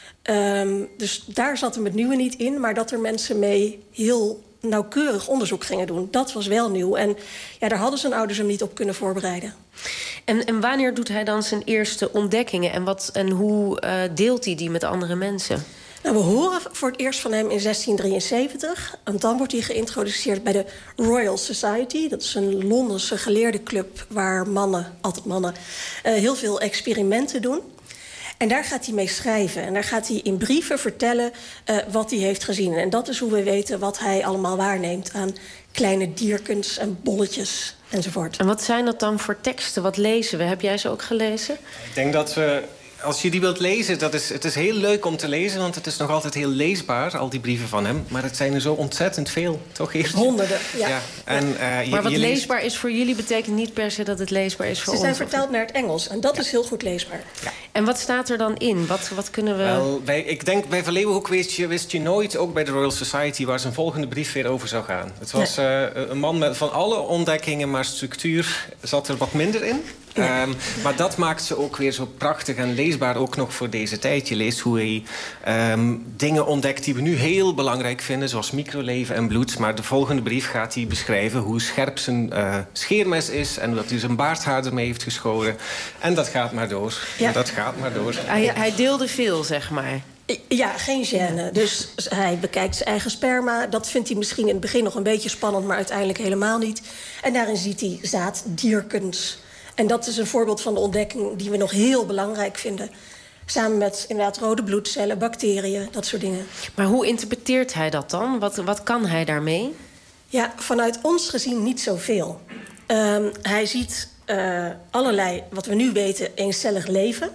Um, dus daar zat hem het nieuwe niet in. Maar dat er mensen mee heel nauwkeurig onderzoek gingen doen... dat was wel nieuw. En ja, daar hadden zijn ouders hem niet op kunnen voorbereiden. En, en wanneer doet hij dan zijn eerste ontdekkingen? En, wat, en hoe uh, deelt hij die met andere mensen? Nou, we horen voor het eerst van hem in zestien drieënzeventig. En dan wordt hij geïntroduceerd bij de Royal Society. Dat is een Londense geleerdenclub waar mannen, altijd mannen... Uh, heel veel experimenten doen. En daar gaat hij mee schrijven. En daar gaat hij in brieven vertellen uh, wat hij heeft gezien. En dat is hoe we weten wat hij allemaal waarneemt... aan kleine dierkens en bolletjes enzovoort. En wat zijn dat dan voor teksten? Wat lezen we? Heb jij ze ook gelezen? Ik denk dat we... Als je die wilt lezen, dat is, het is heel leuk om te lezen... want het is nog altijd heel leesbaar, al die brieven van hem. Maar het zijn er zo ontzettend veel, toch? Eerst? Honderden, ja. ja. En, uh, je, maar wat je leesbaar leest... is voor jullie... betekent niet per se dat het leesbaar is voor ons. ons. Ze zijn vertaald naar het Engels en dat ja. is heel goed leesbaar. Ja. En wat staat er dan in? Wat, wat kunnen we... Wel, bij, ik denk, bij Van Leeuwenhoek wist je, wist je nooit... ook bij de Royal Society, waar zijn volgende brief weer over zou gaan. Het was nee. uh, een man met van alle ontdekkingen... maar structuur zat er wat minder in. Ja. Um, maar dat maakt ze ook weer zo prachtig en leesbaar, ook nog voor deze tijd. Je leest hoe hij um, dingen ontdekt die we nu heel belangrijk vinden, zoals microleven en bloed. Maar de volgende brief gaat hij beschrijven hoe scherp zijn uh, scheermes is en dat hij zijn baardhaar ermee heeft geschoren. En dat gaat maar door. Ja. Dat gaat maar door. Hij, hij deelde veel, zeg maar. Ja, geen gêne. Dus hij bekijkt zijn eigen sperma. Dat vindt hij misschien in het begin nog een beetje spannend, maar uiteindelijk helemaal niet. En daarin ziet hij zaaddierkens. En dat is een voorbeeld van de ontdekking die we nog heel belangrijk vinden. Samen met inderdaad rode bloedcellen, bacteriën, dat soort dingen. Maar hoe interpreteert hij dat dan? Wat, wat kan hij daarmee? Ja, vanuit ons gezien niet zoveel. Um, hij ziet uh, allerlei, wat we nu weten, eencellig leven.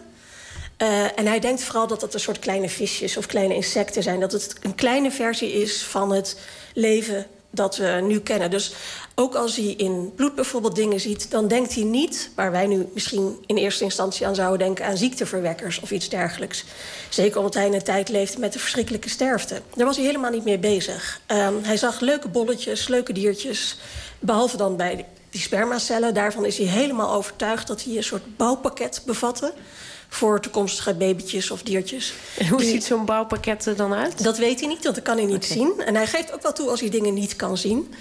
Uh, en hij denkt vooral dat het een soort kleine visjes of kleine insecten zijn. Dat het een kleine versie is van het leven dat we nu kennen. Dus ook als hij in bloed bijvoorbeeld dingen ziet, dan denkt hij niet, waar wij nu misschien in eerste instantie aan zouden denken, aan ziekteverwekkers of iets dergelijks. Zeker omdat hij in een tijd leefde met de verschrikkelijke sterfte. Daar was hij helemaal niet mee bezig. Um, hij zag leuke bolletjes, leuke diertjes, behalve dan bij die spermacellen. Daarvan is hij helemaal overtuigd dat hij een soort bouwpakket bevatte voor toekomstige babytjes of diertjes. En hoe die... ziet zo'n bouwpakket er dan uit? Dat weet hij niet, want dat kan hij niet okay. zien. En hij geeft ook wel toe als hij dingen niet kan zien.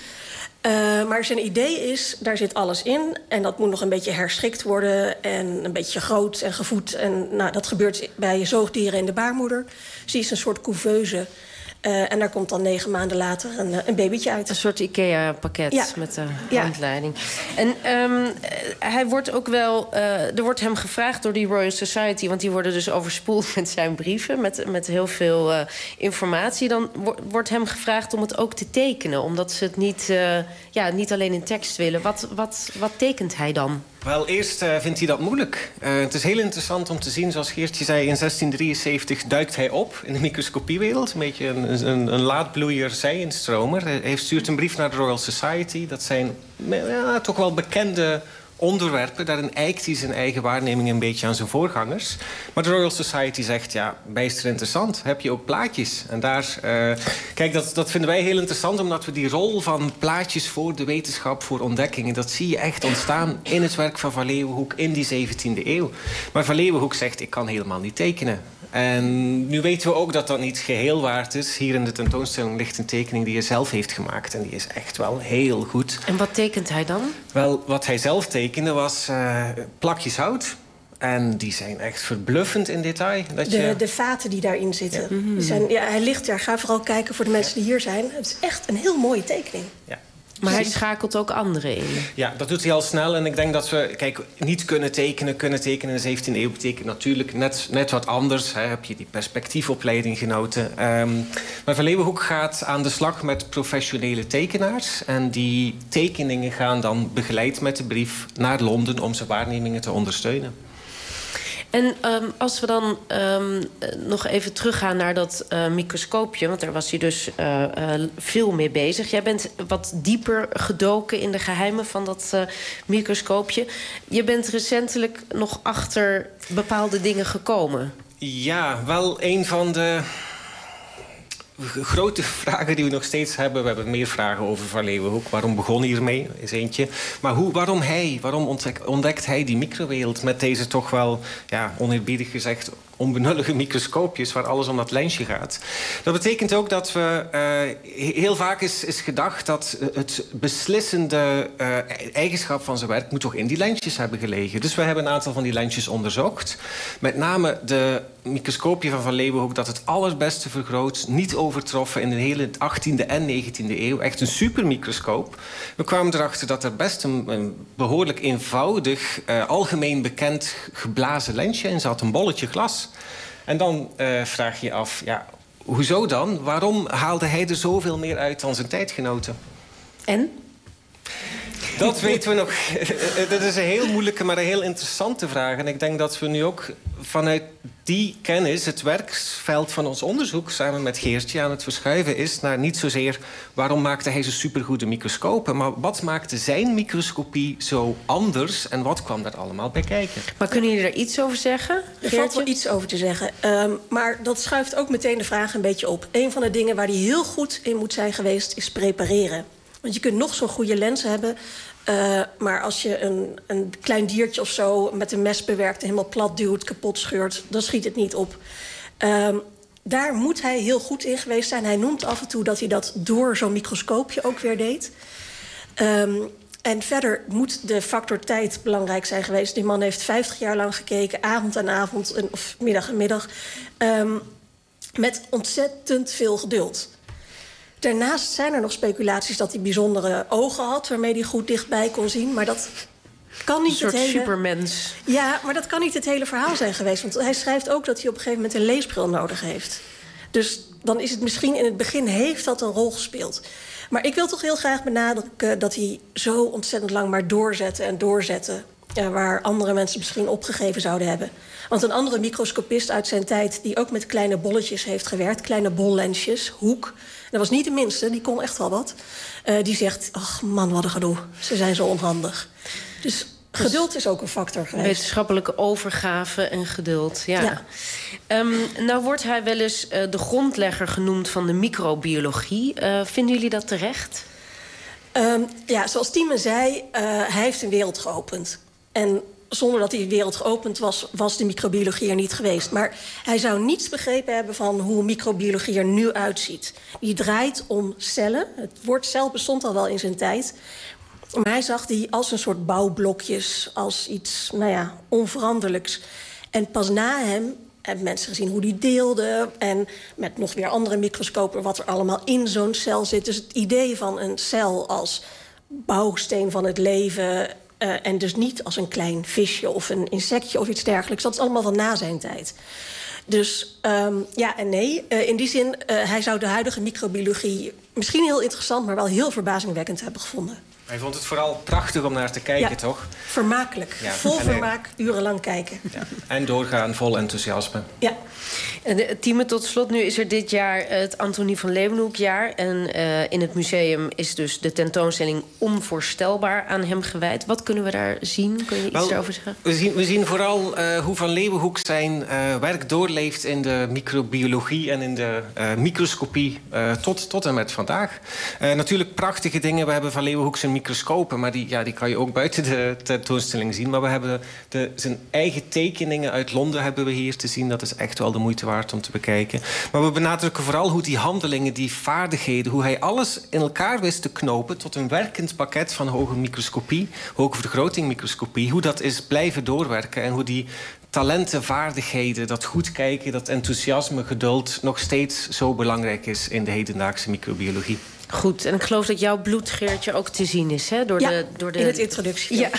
Uh, maar zijn idee is, daar zit alles in. En dat moet nog een beetje herschikt worden. En een beetje groot en gevoed. En nou, dat gebeurt bij zoogdieren in de baarmoeder. Dus die is een soort couveuse. Uh, en daar komt dan negen maanden later een, een babytje uit. Een soort IKEA-pakket ja. met de ja. handleiding. En um, hij wordt ook wel... Uh, er wordt hem gevraagd door die Royal Society, want die worden dus overspoeld met zijn brieven, met, met heel veel uh, informatie. Dan wo- wordt hem gevraagd om het ook te tekenen, omdat ze het niet, uh, ja, niet alleen in tekst willen. Wat, wat, wat tekent hij dan? Wel, eerst uh, vindt hij dat moeilijk. Uh, het is heel interessant om te zien, zoals Geertje zei, in zestien drieënzeventig duikt hij op in de microscopiewereld. Een beetje een, een, een laadbloeier zij-instromer. Hij stuurt een brief naar de Royal Society. Dat zijn ja, toch wel bekende onderwerpen. Daarin eikt hij zijn eigen waarneming een beetje aan zijn voorgangers. Maar de Royal Society zegt, ja, bijster interessant. Heb je ook plaatjes? En daar, uh, kijk, dat, dat vinden wij heel interessant, omdat we die rol van plaatjes voor de wetenschap, voor ontdekkingen, dat zie je echt ontstaan in het werk van Van Leeuwenhoek in die zeventiende eeuw. Maar Van Leeuwenhoek zegt, ik kan helemaal niet tekenen. En nu weten we ook dat dat niet geheel waard is. Hier in de tentoonstelling ligt een tekening die hij zelf heeft gemaakt. En die is echt wel heel goed. En wat tekent hij dan? Wel, wat hij zelf tekende was uh, plakjes hout. En die zijn echt verbluffend in detail. Dat de, je... de vaten die daarin zitten. Ja. Mm-hmm. Die zijn, ja, hij ligt daar. Ga vooral kijken voor de mensen die hier zijn. Het is echt een heel mooie tekening. Ja. Maar hij schakelt ook anderen in. Ja, dat doet hij al snel. En ik denk dat we, kijk, niet kunnen tekenen, kunnen tekenen in de zeventiende eeuw betekent natuurlijk net, net wat anders. Hè. Heb je die perspectiefopleiding genoten. Um, maar Van Leeuwenhoek gaat aan de slag met professionele tekenaars. En die tekeningen gaan dan begeleid met de brief naar Londen om zijn waarnemingen te ondersteunen. En um, als we dan um, nog even teruggaan naar dat uh, microscoopje, want daar was hij dus uh, uh, veel mee bezig. Jij bent wat dieper gedoken in de geheimen van dat uh, microscoopje. Je bent recentelijk nog achter bepaalde dingen gekomen. Ja, wel een van de grote vragen die we nog steeds hebben. We hebben meer vragen over Van Leeuwenhoek. Waarom begon hij hiermee? Is eentje. Maar hoe, waarom hij? Waarom ontdekt, ontdekt hij die microwereld met deze toch wel, ja, oneerbiedig gezegd, onbenullige microscoopjes waar alles om dat lensje gaat? Dat betekent ook dat we uh, heel vaak is, is gedacht dat het beslissende uh, eigenschap van zijn werk moet toch in die lensjes hebben gelegen. Dus we hebben een aantal van die lensjes onderzocht. Met name de microscoopje van Van Leeuwenhoek dat het allerbeste vergroot, niet overtroffen in de hele achttiende en negentiende eeuw. Echt een supermicroscoop. We kwamen erachter dat er best een, een behoorlijk eenvoudig, uh, algemeen bekend geblazen lensje in zat. Een bolletje glas. En dan uh, vraag je je af, ja, hoezo dan? Waarom haalde hij er zoveel meer uit dan zijn tijdgenoten? En? Dat weten we nog. Dat is een heel moeilijke, maar een heel interessante vraag. En ik denk dat we nu ook vanuit die kennis het werksveld van ons onderzoek samen met Geertje aan het verschuiven is naar niet zozeer waarom maakte hij zo supergoede microscopen, maar wat maakte zijn microscopie zo anders en wat kwam daar allemaal bij kijken. Maar kunnen jullie er iets over zeggen? Er valt wel iets over te zeggen. Um, maar dat schuift ook meteen de vraag een beetje op. Een van de dingen waar hij heel goed in moet zijn geweest is prepareren. Want je kunt nog zo'n goede lens hebben. Uh, maar als je een, een klein diertje of zo met een mes bewerkt... en helemaal plat duwt, kapot scheurt, dan schiet het niet op. Uh, daar moet hij heel goed in geweest zijn. Hij noemt af en toe dat hij dat door zo'n microscoopje ook weer deed. Um, en verder moet de factor tijd belangrijk zijn geweest. Die man heeft vijftig jaar lang gekeken, avond aan avond, of middag aan middag... Um, met ontzettend veel geduld. Daarnaast zijn er nog speculaties dat hij bijzondere ogen had... waarmee hij goed dichtbij kon zien, maar dat kan niet een soort het hele... supermens. Ja, maar dat kan niet het hele verhaal zijn geweest. Want hij schrijft ook dat hij op een gegeven moment een leesbril nodig heeft. Dus dan is het misschien in het begin heeft dat een rol gespeeld. Maar ik wil toch heel graag benadrukken dat hij zo ontzettend lang maar doorzette en doorzette... Ja, waar andere mensen misschien opgegeven zouden hebben. Want een andere microscopist uit zijn tijd... die ook met kleine bolletjes heeft gewerkt, kleine bollensjes, Hoek... dat was niet de minste, die kon echt wel wat... Uh, die zegt, ach man, wat een gedoe, ze zijn zo onhandig. Dus geduld is ook een factor geweest. Wetenschappelijke overgave en geduld, ja. ja. Um, nou wordt hij wel eens uh, de grondlegger genoemd van de microbiologie. Uh, vinden jullie dat terecht? Um, ja, zoals Tieme zei, uh, hij heeft een wereld geopend. En zonder dat die wereld geopend was, was de microbiologie er niet geweest. Maar hij zou niets begrepen hebben van hoe microbiologie er nu uitziet. Die draait om cellen. Het woord cel bestond al wel in zijn tijd. Maar hij zag die als een soort bouwblokjes, als iets, nou ja, onveranderlijks. En pas na hem hebben mensen gezien hoe die deelde... en met nog weer andere microscopen wat er allemaal in zo'n cel zit. Dus het idee van een cel als bouwsteen van het leven... Uh, en dus niet als een klein visje of een insectje of iets dergelijks. Dat is allemaal van na zijn tijd. Dus um, ja en nee. Uh, in die zin, uh, hij zou de huidige microbiologie... misschien heel interessant, maar wel heel verbazingwekkend hebben gevonden. Hij vond het vooral prachtig om naar te kijken, ja, toch? Vermakelijk. Ja. Vol en vermaak, hij... urenlang kijken. Ja. En doorgaan, vol enthousiasme. Ja. En Tieme, tot slot, nu is er dit jaar het Antonie van Leeuwenhoekjaar. En uh, in het museum is dus de tentoonstelling Onvoorstelbaar aan hem gewijd. Wat kunnen we daar zien? Kun je iets Wel, daarover zeggen? We zien, we zien vooral uh, hoe Van Leeuwenhoek zijn uh, werk doorleeft... in de microbiologie en in de uh, microscopie uh, tot, tot en met vandaag. Uh, natuurlijk prachtige dingen. We hebben Van Leeuwenhoek zijn microscopen... maar die, ja, die kan je ook buiten de tentoonstelling zien. Maar we hebben de, zijn eigen tekeningen uit Londen hebben we hier te zien. Dat is echt wel de moeite waard om te bekijken. Maar we benadrukken vooral hoe die handelingen, die vaardigheden... hoe hij alles in elkaar wist te knopen... tot een werkend pakket van hoge microscopie... hoge vergrotingmicroscopie. Hoe dat is blijven doorwerken en hoe die talenten, vaardigheden... dat goed kijken, dat enthousiasme, geduld... nog steeds zo belangrijk is in de hedendaagse microbiologie. Goed, en ik geloof dat jouw bloedgeertje ook te zien is, hè? Door ja, de, door de... in het introductie. Ja,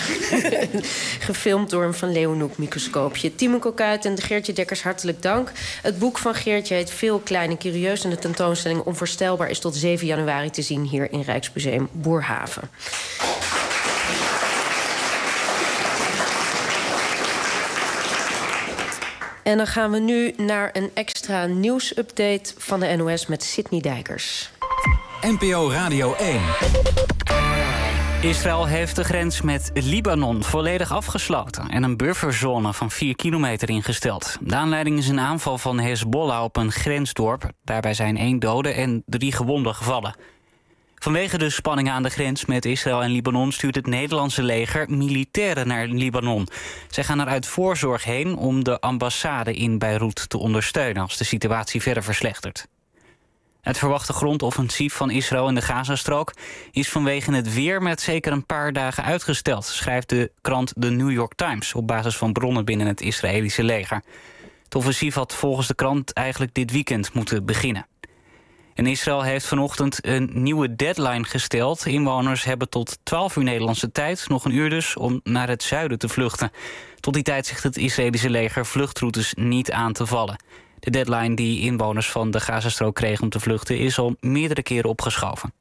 gefilmd door een Van Leeuwenhoek-microscoopje. Tieme Cocuit en Geertje Dekkers, hartelijk dank. Het boek van Geertje heet Veel, Klein en Curieus... en de tentoonstelling Onvoorstelbaar is tot zeven januari te zien... hier in Rijksmuseum Boerhaven. En dan gaan we nu naar een extra nieuwsupdate van de N O S met Sidney Dijkers. N P O Radio één. Israël heeft de grens met Libanon volledig afgesloten... en een bufferzone van vier kilometer ingesteld. De aanleiding is een aanval van Hezbollah op een grensdorp. Daarbij zijn één dode en drie gewonden gevallen. Vanwege de spanningen aan de grens met Israël en Libanon... stuurt het Nederlandse leger militairen naar Libanon. Zij gaan er uit voorzorg heen om de ambassade in Beirut te ondersteunen... als de situatie verder verslechtert. Het verwachte grondoffensief van Israël in de Gazastrook... is vanwege het weer met zeker een paar dagen uitgesteld... schrijft de krant The New York Times... op basis van bronnen binnen het Israëlische leger. Het offensief had volgens de krant eigenlijk dit weekend moeten beginnen. En Israël heeft vanochtend een nieuwe deadline gesteld. Inwoners hebben tot twaalf uur Nederlandse tijd, nog een uur dus... om naar het zuiden te vluchten. Tot die tijd zegt het Israëlische leger vluchtroutes niet aan te vallen. De deadline die inwoners van de Gazastrook kregen om te vluchten... is al meerdere keren opgeschoven.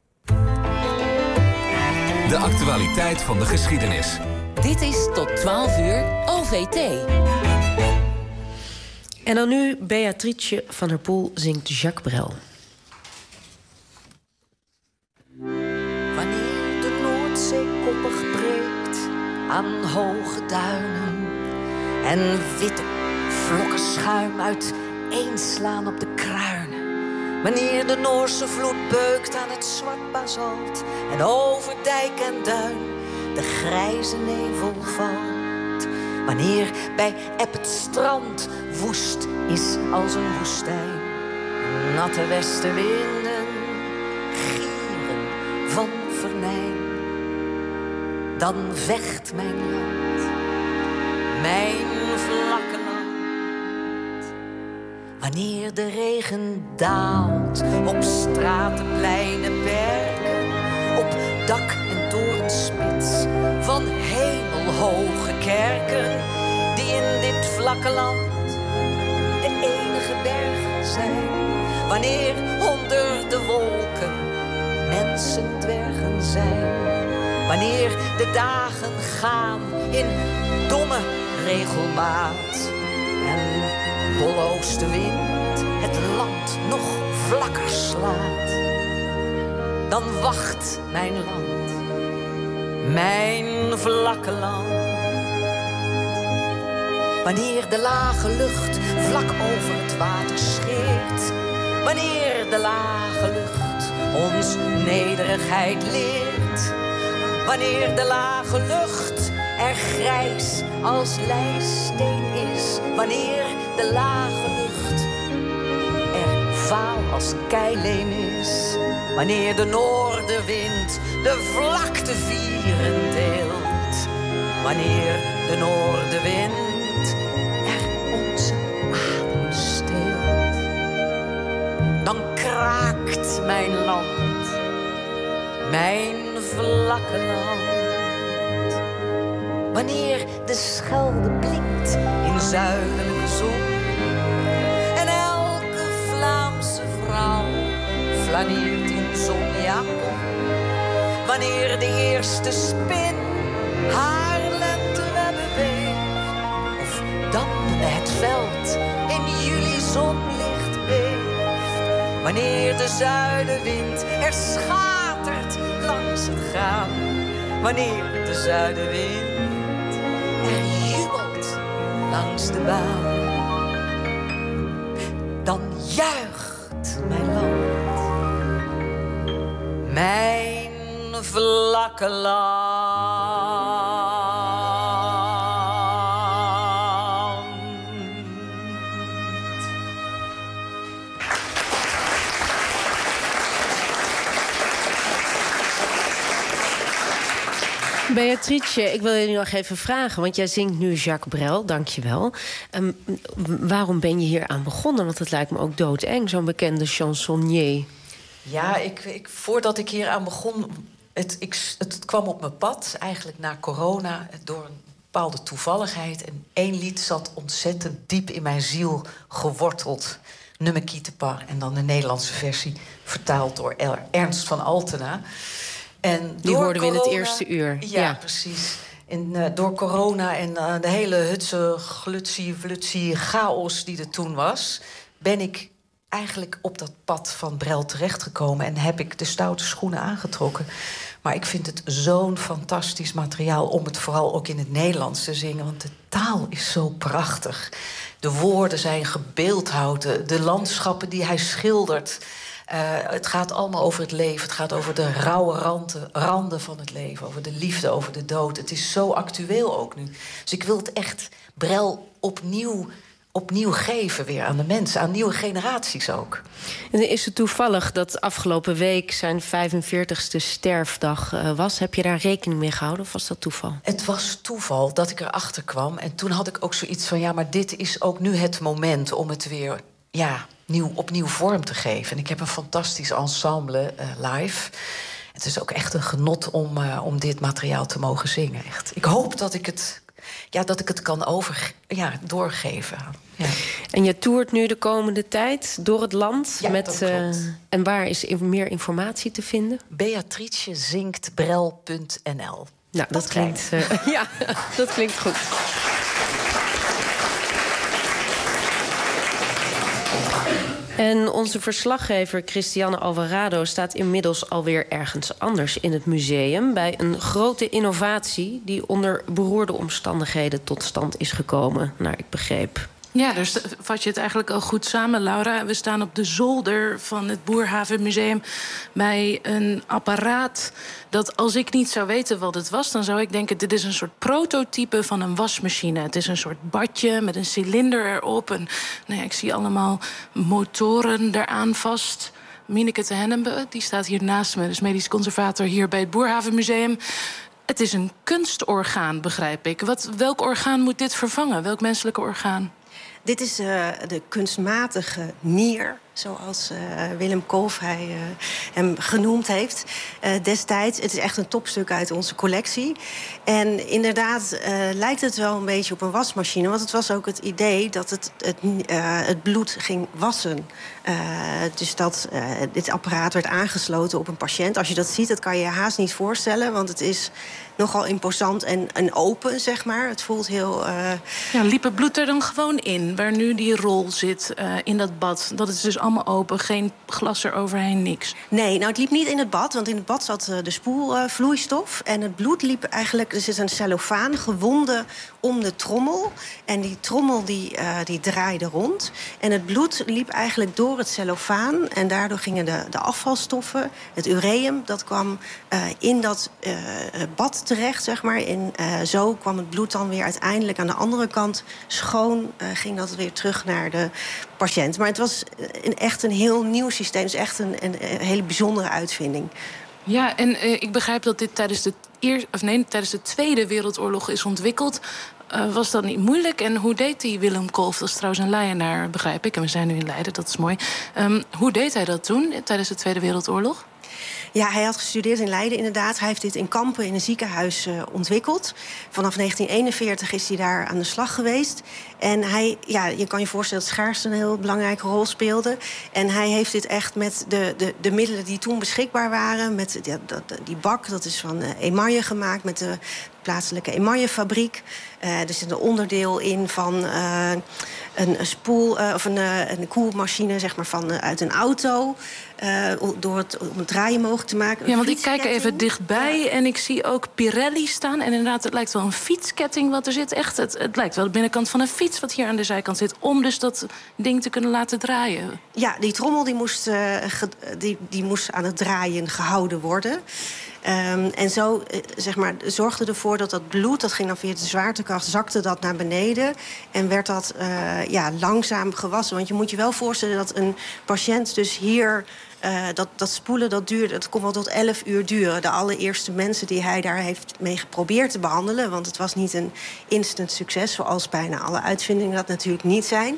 De actualiteit van de geschiedenis. Dit is tot twaalf uur O V T. En dan nu Beatrice van der Poel zingt Jacques Brel. Wanneer de Noordzee koppig breekt aan hoge duinen... en witte vlokken schuim uiteenslaan op de kruinen... wanneer de Noorse vloed beukt aan het zwart basalt... en over dijk en duin de grijze nevel valt. Wanneer bij eb het strand woest is als een woestijn. Natte westenwinden gieren van vernijn. Dan vecht mijn land, mijn vlakke land. Wanneer de regen daalt op straten, pleinen, perken, op dak en torenspits van hemelhoge kerken, die in dit vlakke land de enige bergen zijn. Wanneer onder de wolken mensen dwergen zijn. Wanneer de dagen gaan in domme regelmaat en boloostenwind het land nog vlakker slaat, dan wacht mijn land, mijn vlakke land. Wanneer de lage lucht vlak over het water scheert, wanneer de lage lucht ons nederigheid leert, wanneer de lage lucht er grijs als lijsteen is, wanneer de lage lucht er vaal als keileem is, wanneer de noordenwind de vlakte vieren deelt, wanneer de noordenwind er onze adem steelt, dan kraakt mijn land, mijn vlakke land. Wanneer de Schelde blinkt in zuidelijke zon en elke Vlaamse vrouw flaneert in zonjapon, wanneer de eerste spin haar lentewebben weeft, of dampende het veld in juli zonlicht beeft, wanneer de zuidenwind er schatert langs het graan, wanneer de zuidenwind er jubelt langs de baan, dan juicht mijn land, mijn vlakke land. Beatrice, ik wil je nog even vragen, want jij zingt nu Jacques Brel, dankjewel. Um, waarom ben je hier aan begonnen? Want het lijkt me ook doodeng, zo'n bekende chansonnier. Ja, ik, ik, voordat ik hier aan begon, het, ik, het kwam op mijn pad, eigenlijk na corona, door een bepaalde toevalligheid. En één lied zat ontzettend diep in mijn ziel geworteld. Ne me quitte pas. En dan de Nederlandse versie, vertaald door Ernst van Altena. En Die hoorden corona, we in het eerste uur. Ja, ja. precies. En, uh, door corona en uh, de hele hutse, glutsie, flutsie chaos die er toen was, ben ik eigenlijk op dat pad van Brel terechtgekomen en heb ik de stoute schoenen aangetrokken. Maar ik vind het zo'n fantastisch materiaal om het vooral ook in het Nederlands te zingen, want de taal is zo prachtig. De woorden zijn gebeeldhouwd, de, de landschappen die hij schildert. Uh, het gaat allemaal over het leven. Het gaat over de rauwe randen, randen van het leven. Over de liefde, over de dood. Het is zo actueel ook nu. Dus ik wil het echt Brel opnieuw, opnieuw geven weer aan de mensen. Aan nieuwe generaties ook. En is het toevallig dat afgelopen week zijn vijfenveertigste sterfdag uh, was? Heb je daar rekening mee gehouden of was dat toeval? Het was toeval dat ik erachter kwam. En toen had ik ook zoiets van, ja, maar dit is ook nu het moment om het weer, ja, nieuw, opnieuw vorm te geven. En ik heb een fantastisch ensemble uh, live. Het is ook echt een genot om, uh, om dit materiaal te mogen zingen. Echt. Ik hoop dat ik het, ja, dat ik het kan over, ja, doorgeven. Ja. En je toert nu de komende tijd door het land. Ja, met, dat klopt. Uh, en waar is meer informatie te vinden? Beatrice zingt brel punt n l. Nou, dat, dat klinkt, uh, ja, dat klinkt goed. En onze verslaggever Christiane Alvarado staat inmiddels alweer ergens anders in het museum, bij een grote innovatie die onder beroerde omstandigheden tot stand is gekomen, naar ik begreep. Ja, dus vat je het eigenlijk al goed samen, Laura. We staan op de zolder van het Boerhavenmuseum bij een apparaat dat, als ik niet zou weten wat het was, dan zou ik denken, dit is een soort prototype van een wasmachine. Het is een soort badje met een cilinder erop. En nou ja, ik zie allemaal motoren eraan vast. Mieneke te Hennebe, die staat hier naast me, dus medisch conservator hier bij het Boerhavenmuseum. Het is een kunstorgaan, begrijp ik. Wat, welk orgaan moet dit vervangen? Welk menselijke orgaan? Dit is uh, de kunstmatige nier, zoals uh, Willem Kolff hij, uh, hem genoemd heeft uh, destijds. Het is echt een topstuk uit onze collectie. En inderdaad uh, lijkt het wel een beetje op een wasmachine, want het was ook het idee dat het, het, uh, het bloed ging wassen. Uh, dus dat uh, dit apparaat werd aangesloten op een patiënt. Als je dat ziet, dat kan je je haast niet voorstellen, want het is nogal imposant en, en open, zeg maar. Het voelt heel... Uh... Ja, liep het bloed er dan gewoon in, waar nu die rol zit uh, in dat bad? Dat is dus allemaal open, geen glas eroverheen, niks? Nee, nou, het liep niet in het bad, want in het bad zat uh, de spoelvloeistof. Uh, en het bloed liep eigenlijk... Er zit een cellofaan gewonden om de trommel. En die trommel die, uh, die draaide rond. En het bloed liep eigenlijk door het cellofaan. En daardoor gingen de, de afvalstoffen, het ureum, dat kwam uh, in dat uh, bad terecht, zeg maar. En uh, zo kwam het bloed dan weer uiteindelijk aan de andere kant schoon. Uh, ging dat weer terug naar de patiënt. Maar het was een, echt een heel nieuw systeem. Het is echt een, een, een hele bijzondere uitvinding. Ja, en uh, ik begrijp dat dit tijdens de, eer, of nee, tijdens de Tweede Wereldoorlog is ontwikkeld. Uh, was dat niet moeilijk? En hoe deed die Willem Kolff? Dat is trouwens een Leidenaar, begrijp ik. En we zijn nu in Leiden, dat is mooi. Um, hoe deed hij dat toen, tijdens de Tweede Wereldoorlog? Ja, hij had gestudeerd in Leiden inderdaad. Hij heeft dit in Kampen in een ziekenhuis uh, ontwikkeld. Vanaf negentien eenenveertig is hij daar aan de slag geweest. En hij, ja, je kan je voorstellen dat schaarste een heel belangrijke rol speelde. En hij heeft dit echt met de, de, de middelen die toen beschikbaar waren... met die, die bak, dat is van uh, emaille gemaakt, met de plaatselijke emaillefabriek. Uh, er zit een onderdeel in van uh, een, een spoel uh, of een, uh, een koelmachine, zeg maar, van uh, uit een auto. Uh, door het, om het draaien mogelijk te maken. Ja, want ik kijk even dichtbij ja. en ik zie ook Pirelli staan. En inderdaad, het lijkt wel een fietsketting wat er zit. Echt, het, het lijkt wel de binnenkant van een fiets wat hier aan de zijkant zit, om dus dat ding te kunnen laten draaien. Ja, die trommel die moest, uh, ge, die, die moest aan het draaien gehouden worden. Um, en zo zeg maar, zorgde ervoor dat dat bloed, dat ging dan via de zwaartekracht, zakte dat naar beneden en werd dat uh, ja, langzaam gewassen. Want je moet je wel voorstellen dat een patiënt dus hier... Uh, dat, dat spoelen, dat duurde, dat kon wel tot elf uur duren. De allereerste mensen die hij daar heeft mee geprobeerd te behandelen. Want het was niet een instant succes, zoals bijna alle uitvindingen dat natuurlijk niet zijn.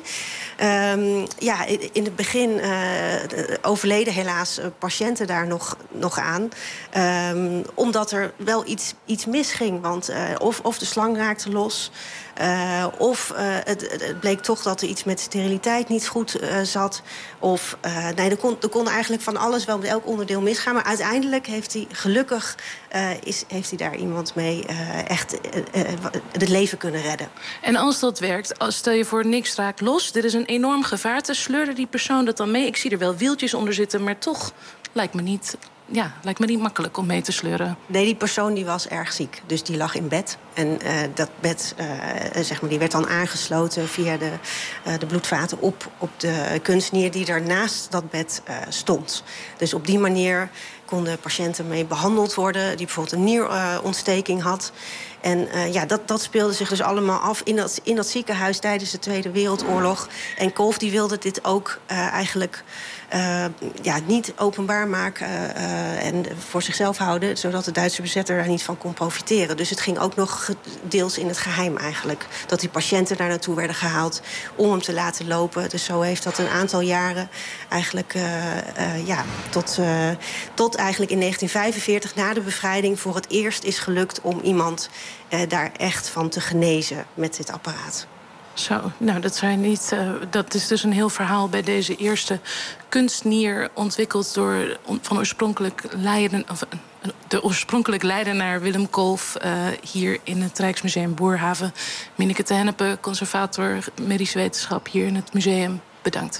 Um, ja, in het begin uh, overleden helaas patiënten daar nog, nog aan. Um, omdat er wel iets, iets misging. Want uh, of, of de slang raakte los... Uh, of uh, het, het bleek toch dat er iets met steriliteit niet goed uh, zat. Of uh, nee, er kon, er kon eigenlijk van alles wel met elk onderdeel misgaan. Maar uiteindelijk heeft hij gelukkig uh, is, heeft hij daar iemand mee uh, echt uh, uh, het leven kunnen redden. En als dat werkt, als stel je voor niks raakt los, dit is een enorm gevaarte. Sleurde die persoon dat dan mee? Ik zie er wel wieltjes onder zitten, maar toch lijkt me niet... Ja, lijkt me niet makkelijk om mee te sleuren. Nee, die persoon die was erg ziek. Dus die lag in bed. En uh, dat bed uh, zeg maar, die werd dan aangesloten via de, uh, de bloedvaten op, op de kunstnier die er naast dat bed uh, stond. Dus op die manier konden patiënten mee behandeld worden die bijvoorbeeld een nierontsteking had. En uh, ja, dat, dat speelde zich dus allemaal af in dat, in dat ziekenhuis tijdens de Tweede Wereldoorlog. En Kolff die wilde dit ook uh, eigenlijk uh, ja, niet openbaar maken uh, en voor zichzelf houden, zodat de Duitse bezetter daar niet van kon profiteren. Dus het ging ook nog deels in het geheim eigenlijk. Dat die patiënten daar naartoe werden gehaald om hem te laten lopen. Dus zo heeft dat een aantal jaren eigenlijk uh, uh, ja, tot, uh, tot eigenlijk in negentien vijfenveertig na de bevrijding voor het eerst is gelukt om iemand uh, daar echt van te genezen met dit apparaat. Zo, nou dat zijn niet. Uh, dat is dus een heel verhaal bij deze eerste kunstnier, ontwikkeld door van oorspronkelijk Leiden, of, uh, de oorspronkelijk Leidenaar Willem Kolff, uh, hier in het Rijksmuseum Boerhaven. Mieneke te Hennebe, conservator medische wetenschap hier in het museum. Bedankt.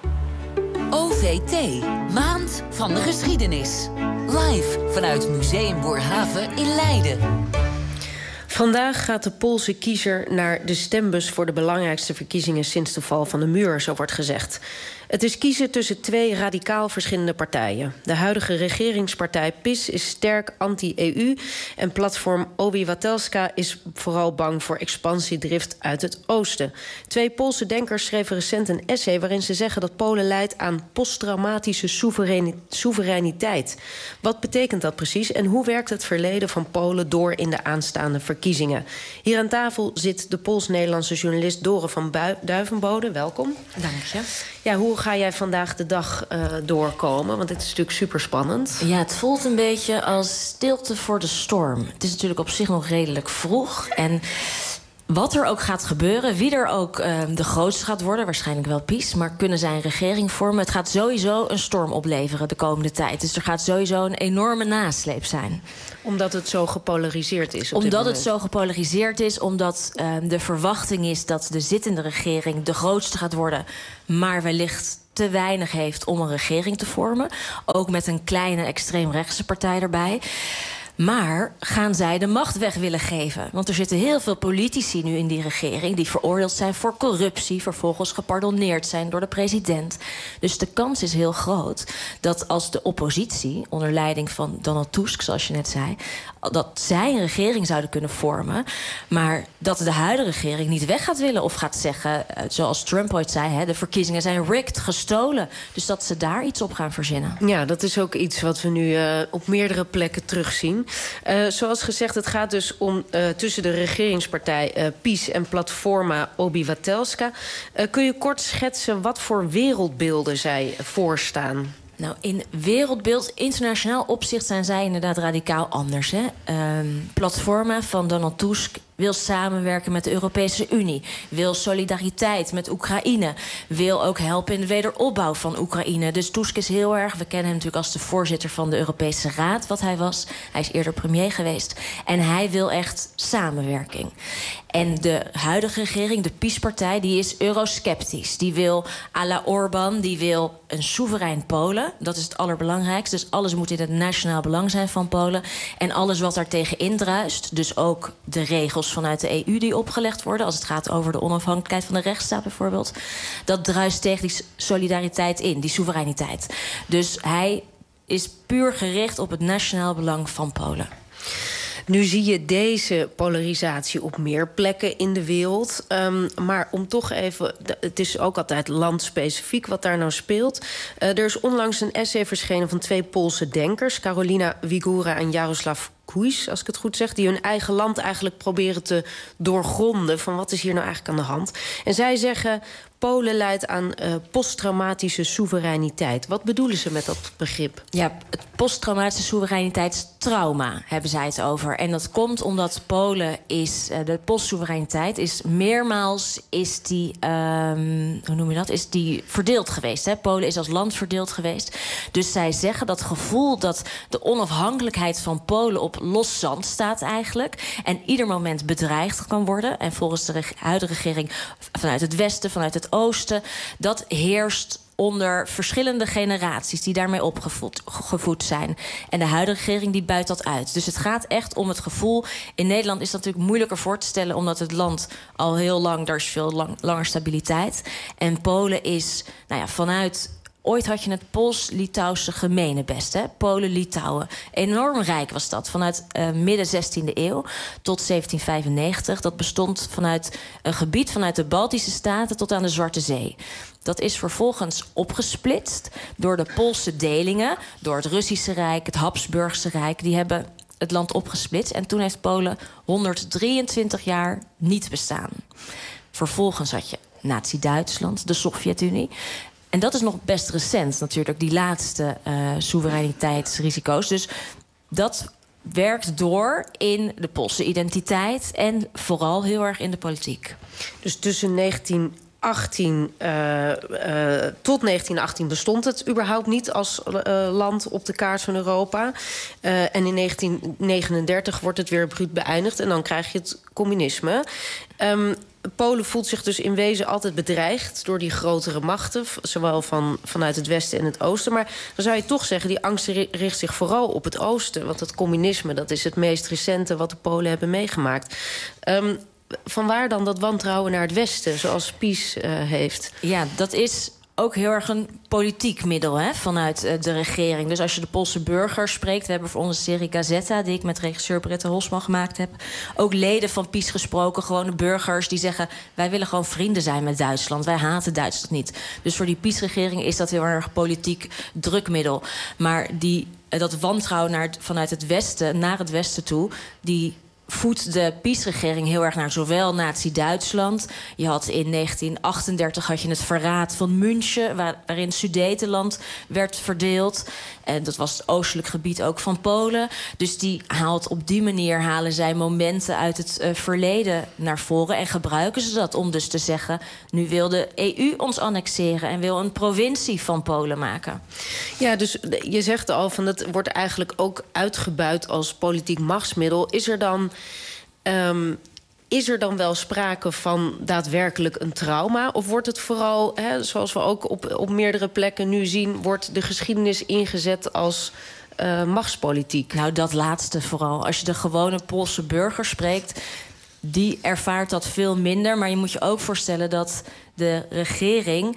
O V T, Maand van de Geschiedenis. Live vanuit Museum Boerhaven in Leiden. Vandaag gaat de Poolse kiezer naar de stembus voor de belangrijkste verkiezingen sinds de val van de muur, zo wordt gezegd. Het is kiezen tussen twee radicaal verschillende partijen. De huidige regeringspartij PiS is sterk anti-E U... en platform Obywatelska is vooral bang voor expansiedrift uit het oosten. Twee Poolse denkers schreven recent een essay waarin ze zeggen dat Polen lijdt aan posttraumatische soevereiniteit. Wat betekent dat precies en hoe werkt het verleden van Polen door in de aanstaande verkiezingen? Hier aan tafel zit de Pools-Nederlandse journalist Dore van Bui- Duivenbode. Welkom. Dank je. Ja, hoe ga jij vandaag de dag uh, doorkomen? Want dit is natuurlijk super spannend. Ja, het voelt een beetje als stilte voor de storm. Het is natuurlijk op zich nog redelijk vroeg. En wat er ook gaat gebeuren, wie er ook uh, de grootste gaat worden, waarschijnlijk wel PiS, maar kunnen zij een regering vormen? Het gaat sowieso een storm opleveren de komende tijd. Dus er gaat sowieso een enorme nasleep zijn. Omdat het zo gepolariseerd is? Op Omdat het zo gepolariseerd is, omdat uh, de verwachting is dat de zittende regering de grootste gaat worden, maar wellicht te weinig heeft om een regering te vormen. Ook met een kleine extreemrechtse partij erbij. Maar gaan zij de macht weg willen geven? Want er zitten heel veel politici nu in die regering die veroordeeld zijn voor corruptie, vervolgens gepardonneerd zijn door de president. Dus de kans is heel groot dat als de oppositie, onder leiding van Donald Tusk, zoals je net zei, dat zij een regering zouden kunnen vormen, maar dat de huidige regering niet weg gaat willen of gaat zeggen, zoals Trump ooit zei, hè, de verkiezingen zijn rigged, gestolen. Dus dat ze daar iets op gaan verzinnen. Ja, dat is ook iets wat we nu uh, op meerdere plekken terugzien. Uh, zoals gezegd, het gaat dus om uh, tussen de regeringspartij uh, PiS en platforma Obywatelska. Uh, kun je kort schetsen wat voor wereldbeelden zij voorstaan? Nou, in wereldbeeld, internationaal opzicht zijn zij inderdaad radicaal anders. Hè? Um, platforma van Donald Tusk wil samenwerken met de Europese Unie, wil solidariteit met Oekraïne, wil ook helpen in de wederopbouw van Oekraïne. Dus Tusk is heel erg, we kennen hem natuurlijk als de voorzitter van de Europese Raad, wat hij was. Hij is eerder premier geweest. En hij wil echt samenwerking. En de huidige regering, de PiS-partij, die is eurosceptisch. Die wil à la Orbán, die wil een soeverein Polen. Dat is het allerbelangrijkste. Dus alles moet in het nationaal belang zijn van Polen. En alles wat daartegen indruist, dus ook de regels vanuit de E U die opgelegd worden, als het gaat over de onafhankelijkheid van de rechtsstaat bijvoorbeeld, dat druist tegen die solidariteit in, die soevereiniteit. Dus hij is puur gericht op het nationaal belang van Polen. Nu zie je deze polarisatie op meer plekken in de wereld. Um, maar om toch even, het is ook altijd landspecifiek wat daar nou speelt. Uh, er is onlangs een essay verschenen van twee Poolse denkers, Karolina Wigura en Jaroslav Kuis, als ik het goed zeg, die hun eigen land eigenlijk proberen te doorgronden van wat is hier nou eigenlijk aan de hand. En zij zeggen, Polen lijdt aan uh, posttraumatische soevereiniteit. Wat bedoelen ze met dat begrip? Ja, het posttraumatische soevereiniteitstrauma hebben zij het over. En dat komt omdat Polen is, uh, de postsoevereiniteit is meermaals is die, um, hoe noem je dat, is die verdeeld geweest. Hè? Polen is als land verdeeld geweest. Dus zij zeggen dat gevoel dat de onafhankelijkheid van Polen op los zand staat eigenlijk, en ieder moment bedreigd kan worden. En volgens de reg- huidige regering vanuit het westen, vanuit het oosten, dat heerst onder verschillende generaties die daarmee opgevoed gevoed zijn. En de huidige regering die buit dat uit. Dus het gaat echt om het gevoel. In Nederland is dat natuurlijk moeilijker voor te stellen, omdat het land al heel lang, daar is veel lang, langer stabiliteit. En Polen is, nou ja, vanuit, ooit had je het Pools-Litouwse gemeenebest, hè? Polen-Litouwen. Enorm rijk was dat. Vanuit uh, midden zestiende eeuw tot zeventien vijfennegentig. Dat bestond vanuit een gebied vanuit de Baltische Staten tot aan de Zwarte Zee. Dat is vervolgens opgesplitst door de Poolse delingen, door het Russische Rijk, het Habsburgse Rijk. Die hebben het land opgesplitst. En toen heeft Polen honderddrieëntwintig jaar niet bestaan. Vervolgens had je Nazi-Duitsland, de Sovjet-Unie. En dat is nog best recent natuurlijk, die laatste uh, soevereiniteitsrisico's. Dus dat werkt door in de Poolse identiteit en vooral heel erg in de politiek. Dus tussen negentien achttien uh, uh, tot negentien achttien bestond het überhaupt niet als uh, land op de kaart van Europa. Uh, en in negentien negenendertig wordt het weer bruut beëindigd en dan krijg je het communisme. Um, Polen voelt zich dus in wezen altijd bedreigd door die grotere machten, zowel van, vanuit het westen en het oosten. Maar dan zou je toch zeggen, die angst richt zich vooral op het oosten. Want het communisme, dat is het meest recente wat de Polen hebben meegemaakt. Um, vanwaar dan dat wantrouwen naar het westen, zoals PiS uh, heeft? Ja, dat is ook heel erg een politiek middel, hè, vanuit uh, de regering. Dus als je de Poolse burgers spreekt, we hebben voor onze serie Gazeta, die ik met regisseur Britta Hosman gemaakt heb, ook leden van PiS gesproken, gewone burgers die zeggen, wij willen gewoon vrienden zijn met Duitsland, wij haten Duitsland niet. Dus voor die PiS-regering is dat heel erg politiek drukmiddel. Maar die, uh, dat wantrouwen naar het, vanuit het westen, naar het westen toe, die voedt de PiS-regering heel erg naar zowel Nazi-Duitsland. Je had in negentien achtendertig had je het verraad van München, waar, waarin Sudetenland werd verdeeld. En dat was het oostelijk gebied ook van Polen. Dus die haalt op die manier halen zij momenten uit het uh, verleden naar voren en gebruiken ze dat om dus te zeggen, nu wil de E U ons annexeren en wil een provincie van Polen maken. Ja, dus je zegt al van dat wordt eigenlijk ook uitgebuit als politiek machtsmiddel. Is er dan Um, is er dan wel sprake van daadwerkelijk een trauma? Of wordt het vooral, hè, zoals we ook op, op meerdere plekken nu zien, wordt de geschiedenis ingezet als uh, machtspolitiek? Nou, dat laatste vooral. Als je de gewone Poolse burger spreekt, die ervaart dat veel minder. Maar je moet je ook voorstellen dat de regering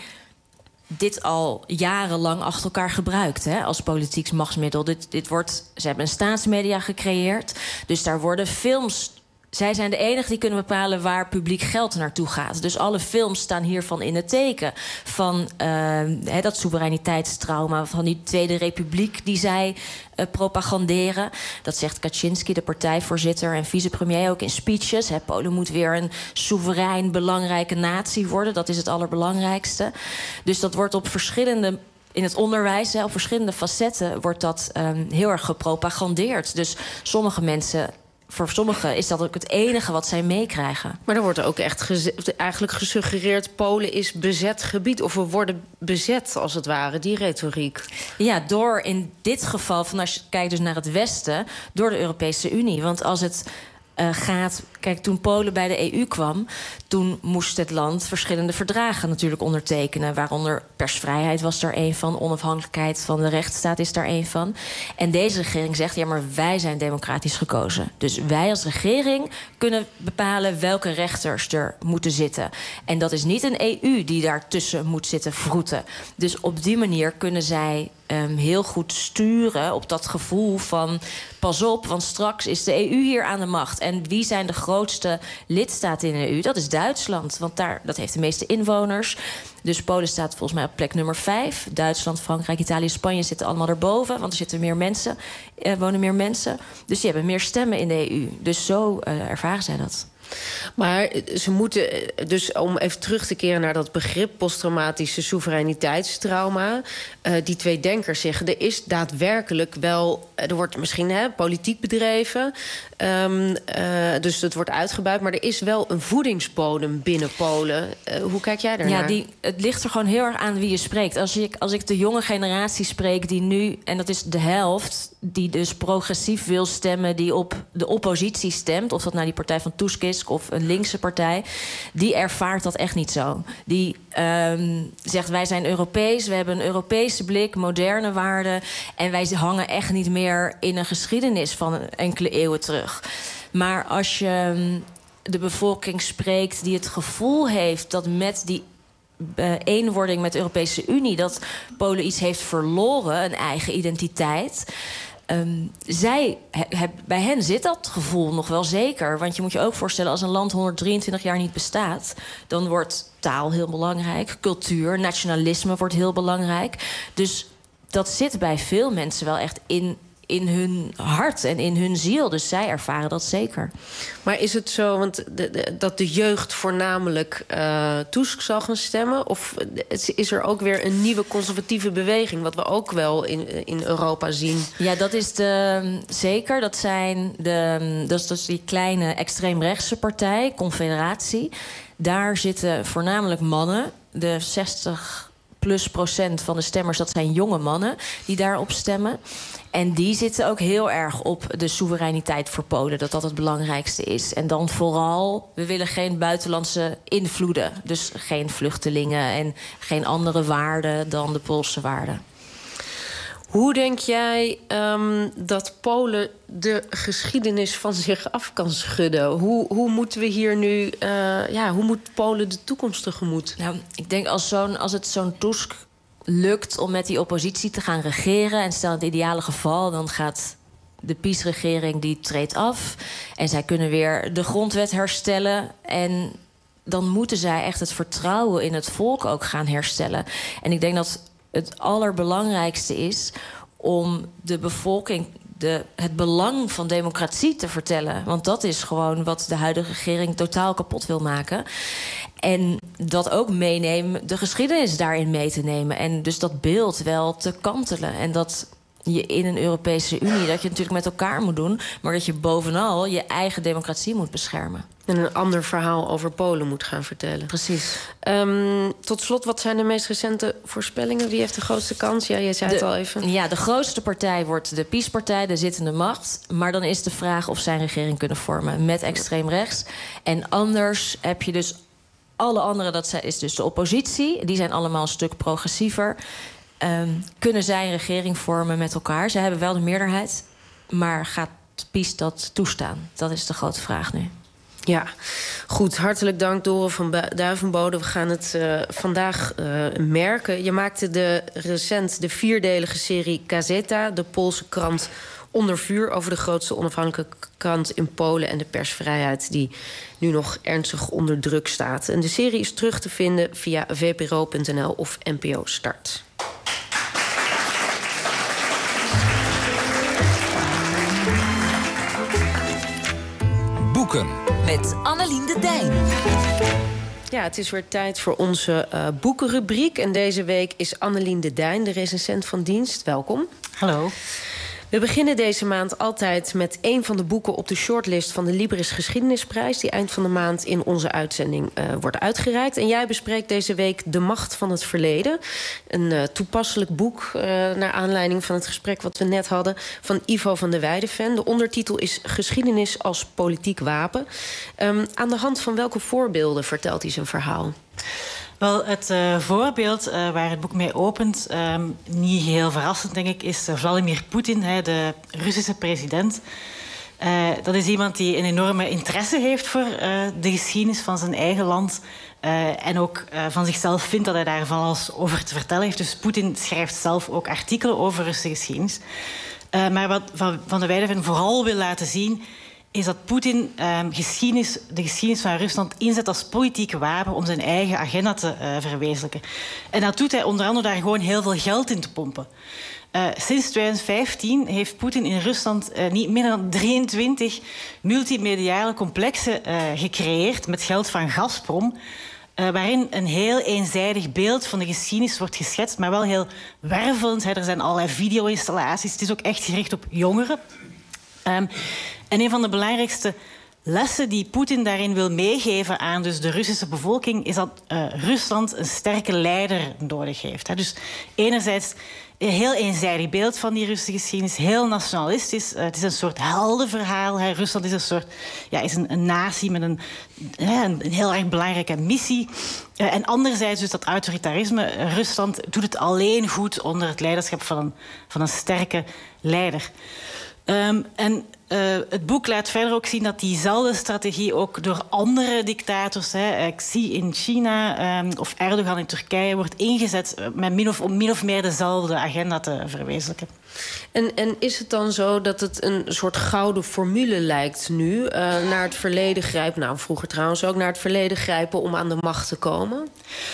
dit al jarenlang achter elkaar gebruikt, hè, als politiek machtsmiddel. Dit, dit wordt, ze hebben een staatsmedia gecreëerd, dus daar worden films. Zij zijn de enigen die kunnen bepalen waar publiek geld naartoe gaat. Dus alle films staan hiervan in het teken. Van uh, he, dat soevereiniteitstrauma, van die Tweede Republiek die zij uh, propaganderen. Dat zegt Kaczynski, de partijvoorzitter en vicepremier, ook in speeches. He, Polen moet weer een soeverein, belangrijke natie worden. Dat is het allerbelangrijkste. Dus dat wordt op verschillende in het onderwijs, hè, op verschillende facetten wordt dat um, heel erg gepropagandeerd. Dus sommige mensen, voor sommigen is dat ook het enige wat zij meekrijgen. Maar er wordt ook echt geze- eigenlijk gesuggereerd, Polen is bezet gebied, of we worden bezet als het ware, die retoriek. Ja, door in dit geval, van als je kijkt dus naar het westen, door de Europese Unie. Want als het Uh, gaat. Kijk, toen Polen bij de E U kwam, toen moest het land verschillende verdragen natuurlijk ondertekenen. Waaronder persvrijheid was daar één van, onafhankelijkheid van de rechtsstaat is daar één van. En deze regering zegt, ja, maar wij zijn democratisch gekozen. Dus wij als regering kunnen bepalen welke rechters er moeten zitten. En dat is niet een E U die daartussen moet zitten vroeten. Dus op die manier kunnen zij Um, heel goed sturen op dat gevoel van, pas op, want straks is de E U hier aan de macht. En wie zijn de grootste lidstaten in de E U? Dat is Duitsland, want daar, dat heeft de meeste inwoners. Dus Polen staat volgens mij op plek nummer vijf. Duitsland, Frankrijk, Italië, Spanje zitten allemaal erboven, want er zitten meer mensen, er wonen meer mensen. Dus die hebben meer stemmen in de E U. Dus zo uh, ervaren zij dat. Maar ze moeten, dus om even terug te keren naar dat begrip posttraumatische soevereiniteitstrauma. Uh, die twee denkers zeggen, er is daadwerkelijk wel, er wordt misschien hè, politiek bedreven. Um, uh, dus het wordt uitgebuit, maar er is wel een voedingsbodem binnen Polen. Uh, hoe kijk jij daarnaar? Ja, die, het ligt er gewoon heel erg aan wie je spreekt. Als ik, als ik de jonge generatie spreek die nu, en dat is de helft, die dus progressief wil stemmen, die op de oppositie stemt, of dat nou die partij van Tusk is of een linkse partij, die ervaart dat echt niet zo. Die um, zegt, wij zijn Europees, we hebben een Europese blik, moderne waarden, en wij hangen echt niet meer in een geschiedenis van enkele eeuwen terug. Maar als je de bevolking spreekt die het gevoel heeft dat met die Uh, eenwording met de Europese Unie, dat Polen iets heeft verloren, een eigen identiteit. Um, zij, he, he, bij hen zit dat gevoel nog wel zeker. Want je moet je ook voorstellen, als een land honderddrieëntwintig jaar niet bestaat, dan wordt taal heel belangrijk, cultuur, nationalisme wordt heel belangrijk. Dus dat zit bij veel mensen wel echt in, in hun hart en in hun ziel. Dus zij ervaren dat zeker. Maar is het zo, want de, de, dat de jeugd voornamelijk uh, Tusk zal gaan stemmen? Of is er ook weer een nieuwe conservatieve beweging, wat we ook wel in, in Europa zien? Ja, dat is de, zeker. Dat zijn de, dat is dus die kleine extreemrechtse partij, Confederatie. Daar zitten voornamelijk mannen. De zestig plus procent van de stemmers, dat zijn jonge mannen die daarop stemmen. En die zitten ook heel erg op de soevereiniteit voor Polen, dat dat het belangrijkste is. En dan vooral, we willen geen buitenlandse invloeden. Dus geen vluchtelingen en geen andere waarden dan de Poolse waarden. Hoe denk jij um, dat Polen de geschiedenis van zich af kan schudden? Hoe, hoe moeten we hier nu... Uh, ja, hoe moet Polen de toekomst tegemoet? Nou, ik denk als, zo'n, als het zo'n Tusk lukt om met die oppositie te gaan regeren, en stel in het ideale geval, dan gaat de P I S-regering die treedt af en zij kunnen weer de grondwet herstellen, en dan moeten zij echt het vertrouwen in het volk ook gaan herstellen. En ik denk dat het allerbelangrijkste is om de bevolking de, het belang van democratie te vertellen. Want dat is gewoon wat de huidige regering totaal kapot wil maken. En dat ook meenemen, de geschiedenis daarin mee te nemen. En dus dat beeld wel te kantelen. En dat je in een Europese Unie, dat je natuurlijk met elkaar moet doen, maar dat je bovenal je eigen democratie moet beschermen. En een ander verhaal over Polen moet gaan vertellen. Precies. Um, tot slot, wat zijn de meest recente voorspellingen? Wie heeft de grootste kans? Ja, je zei de, het al even. Ja, de grootste partij wordt de P I S-partij, de zittende macht. Maar dan is de vraag of zij een regering kunnen vormen met extreem rechts. En anders heb je dus alle andere, dat is dus de oppositie. Die zijn allemaal een stuk progressiever. Um, kunnen zij een regering vormen met elkaar? Ze hebben wel de meerderheid, maar gaat P I S dat toestaan? Dat is de grote vraag nu. Ja, goed. Hartelijk dank, Dore van Duivenbode. We gaan het uh, vandaag uh, merken. Je maakte de, recent de vierdelige serie Gazeta, de Poolse krant onder vuur, over de grootste onafhankelijke krant in Polen en de persvrijheid die nu nog ernstig onder druk staat. En de serie is terug te vinden via v p r o punt n l of N P O Start. Boeken. Met Annelien de Dijn. Ja, het is weer tijd voor onze uh, boekenrubriek. En deze week is Annelien de Dijn, de recensent van dienst. Welkom. Hallo. We beginnen deze maand altijd met een van de boeken op de shortlist van de Libris Geschiedenisprijs, die eind van de maand in onze uitzending uh, wordt uitgereikt. En jij bespreekt deze week De Macht van het Verleden. Een uh, toepasselijk boek uh, naar aanleiding van het gesprek wat we net hadden van Ivo van de Weideven. De ondertitel is Geschiedenis als politiek wapen. Um, aan de hand van welke voorbeelden vertelt hij zijn verhaal? Wel, het uh, voorbeeld uh, waar het boek mee opent, um, niet heel verrassend denk ik, is Vladimir Poetin, hè, de Russische president. Uh, dat is iemand die een enorme interesse heeft voor uh, de geschiedenis van zijn eigen land. Uh, en ook uh, van zichzelf vindt dat hij daar van alles over te vertellen heeft. Dus Poetin schrijft zelf ook artikelen over Russische geschiedenis. Uh, maar wat Van, van de Weideven vooral wil laten zien, is dat Poetin eh, geschiedenis, de geschiedenis van Rusland inzet als politiek wapen om zijn eigen agenda te uh, verwezenlijken. En dat doet hij onder andere daar gewoon heel veel geld in te pompen. Uh, sinds twintig vijftien heeft Poetin in Rusland uh, niet minder dan drieëntwintig multimediale complexen uh, gecreëerd met geld van Gazprom, Uh, waarin een heel eenzijdig beeld van de geschiedenis wordt geschetst, maar wel heel wervelend. Hè. Er zijn allerlei video-installaties. Het is ook echt gericht op jongeren. Um, en een van de belangrijkste lessen die Poetin daarin wil meegeven aan dus de Russische bevolking is dat uh, Rusland een sterke leider nodig heeft. Hè. Dus enerzijds een heel eenzijdig beeld van die Russische geschiedenis, heel nationalistisch. Uh, het is een soort heldenverhaal. Hè. Rusland is een soort, ja, is een, een natie met een, hè, een, een heel erg belangrijke missie. Uh, en anderzijds dus dat autoritarisme. Rusland doet het alleen goed onder het leiderschap van een, van een sterke leider. Um, en uh, het boek laat verder ook zien dat diezelfde strategie ook door andere dictators, hè, Xi in China um, of Erdogan in Turkije, wordt ingezet met min of, om min of meer dezelfde agenda te verwezenlijken. En, en is het dan zo dat het een soort gouden formule lijkt nu, uh, naar het verleden grijpen, nou vroeger trouwens ook, naar het verleden grijpen om aan de macht te komen?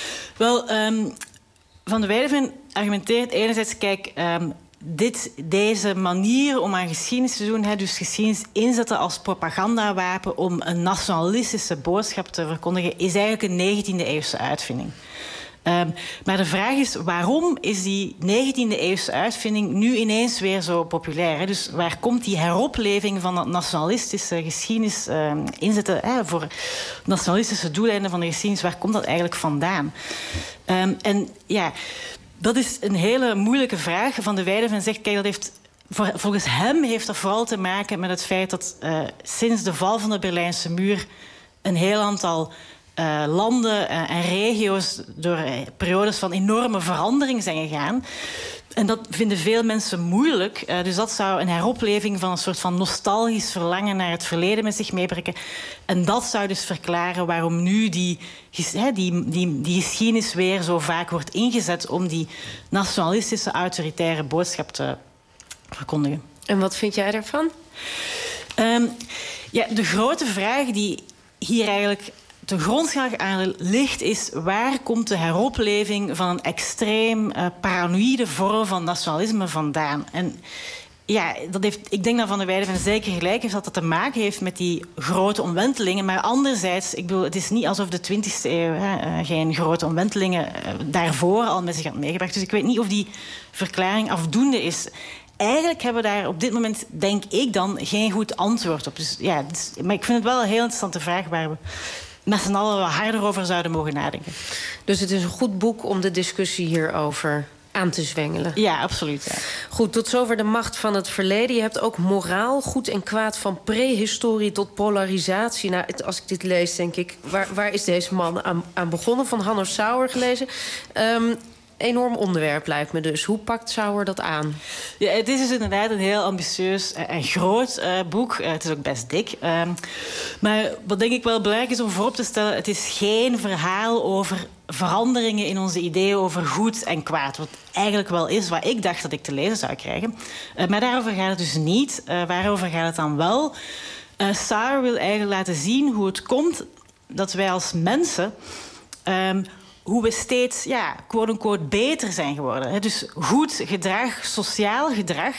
Wel, um, Van de Weideven argumenteert enerzijds, kijk, Um, Dit, deze manier om aan geschiedenis te doen, hè, dus geschiedenis inzetten als propagandawapen om een nationalistische boodschap te verkondigen, is eigenlijk een negentiende eeuwse uitvinding. Um, maar de vraag is, waarom is die negentiende-eeuwse uitvinding nu ineens weer zo populair? Hè? Dus waar komt die heropleving van dat nationalistische geschiedenis uh, inzetten hè, voor nationalistische doeleinden van de geschiedenis? Waar komt dat eigenlijk vandaan? Um, en ja, dat is een hele moeilijke vraag. Van de Weyden zegt, kijk, dat heeft... Volgens hem heeft dat vooral te maken met het feit dat uh, sinds de val van de Berlijnse muur een heel aantal uh, landen uh, en regio's door uh, periodes van enorme verandering zijn gegaan. En dat vinden veel mensen moeilijk. Uh, dus dat zou een heropleving van een soort van nostalgisch verlangen naar het verleden met zich meebrengen. En dat zou dus verklaren waarom nu die, die, die, die geschiedenis weer zo vaak wordt ingezet om die nationalistische, autoritaire boodschap te verkondigen. En wat vind jij daarvan? Um, ja, de grote vraag die hier eigenlijk ten grondslag aan ligt is, waar komt de heropleving van een extreem uh, paranoïde vorm van nationalisme vandaan? En ja, dat heeft, ik denk dat Van der Weyden van zeker gelijk heeft dat dat te maken heeft met die grote omwentelingen. Maar anderzijds, ik bedoel, het is niet alsof de twintigste eeuw hè, geen grote omwentelingen uh, daarvoor al met zich had meegebracht. Dus ik weet niet of die verklaring afdoende is. Eigenlijk hebben we daar op dit moment, denk ik dan, geen goed antwoord op. Dus, ja, dus, maar ik vind het wel een heel interessante vraag waar we met z'n allen wat harder over zouden mogen nadenken. Dus het is een goed boek om de discussie hierover aan te zwengelen. Ja, absoluut. Ja. Goed, tot zover de macht van het verleden. Je hebt ook moraal, goed en kwaad, van prehistorie tot polarisatie. Nou, als ik dit lees, denk ik, waar, waar is deze man aan, aan begonnen? Van Hanno Sauer gelezen. Um, Enorm onderwerp lijkt me dus. Hoe pakt Sauer dat aan? Ja, het is dus inderdaad een heel ambitieus en groot uh, boek. Uh, het is ook best dik. Uh, maar wat denk ik wel belangrijk is om voorop te stellen, het is geen verhaal over veranderingen in onze ideeën over goed en kwaad. Wat eigenlijk wel is wat ik dacht dat ik te lezen zou krijgen. Uh, maar daarover gaat het dus niet. Uh, waarover gaat het dan wel? Uh, Sauer wil eigenlijk laten zien hoe het komt dat wij als mensen Um, hoe we steeds, ja, quote-unquote, beter zijn geworden. Dus goed gedrag, sociaal gedrag,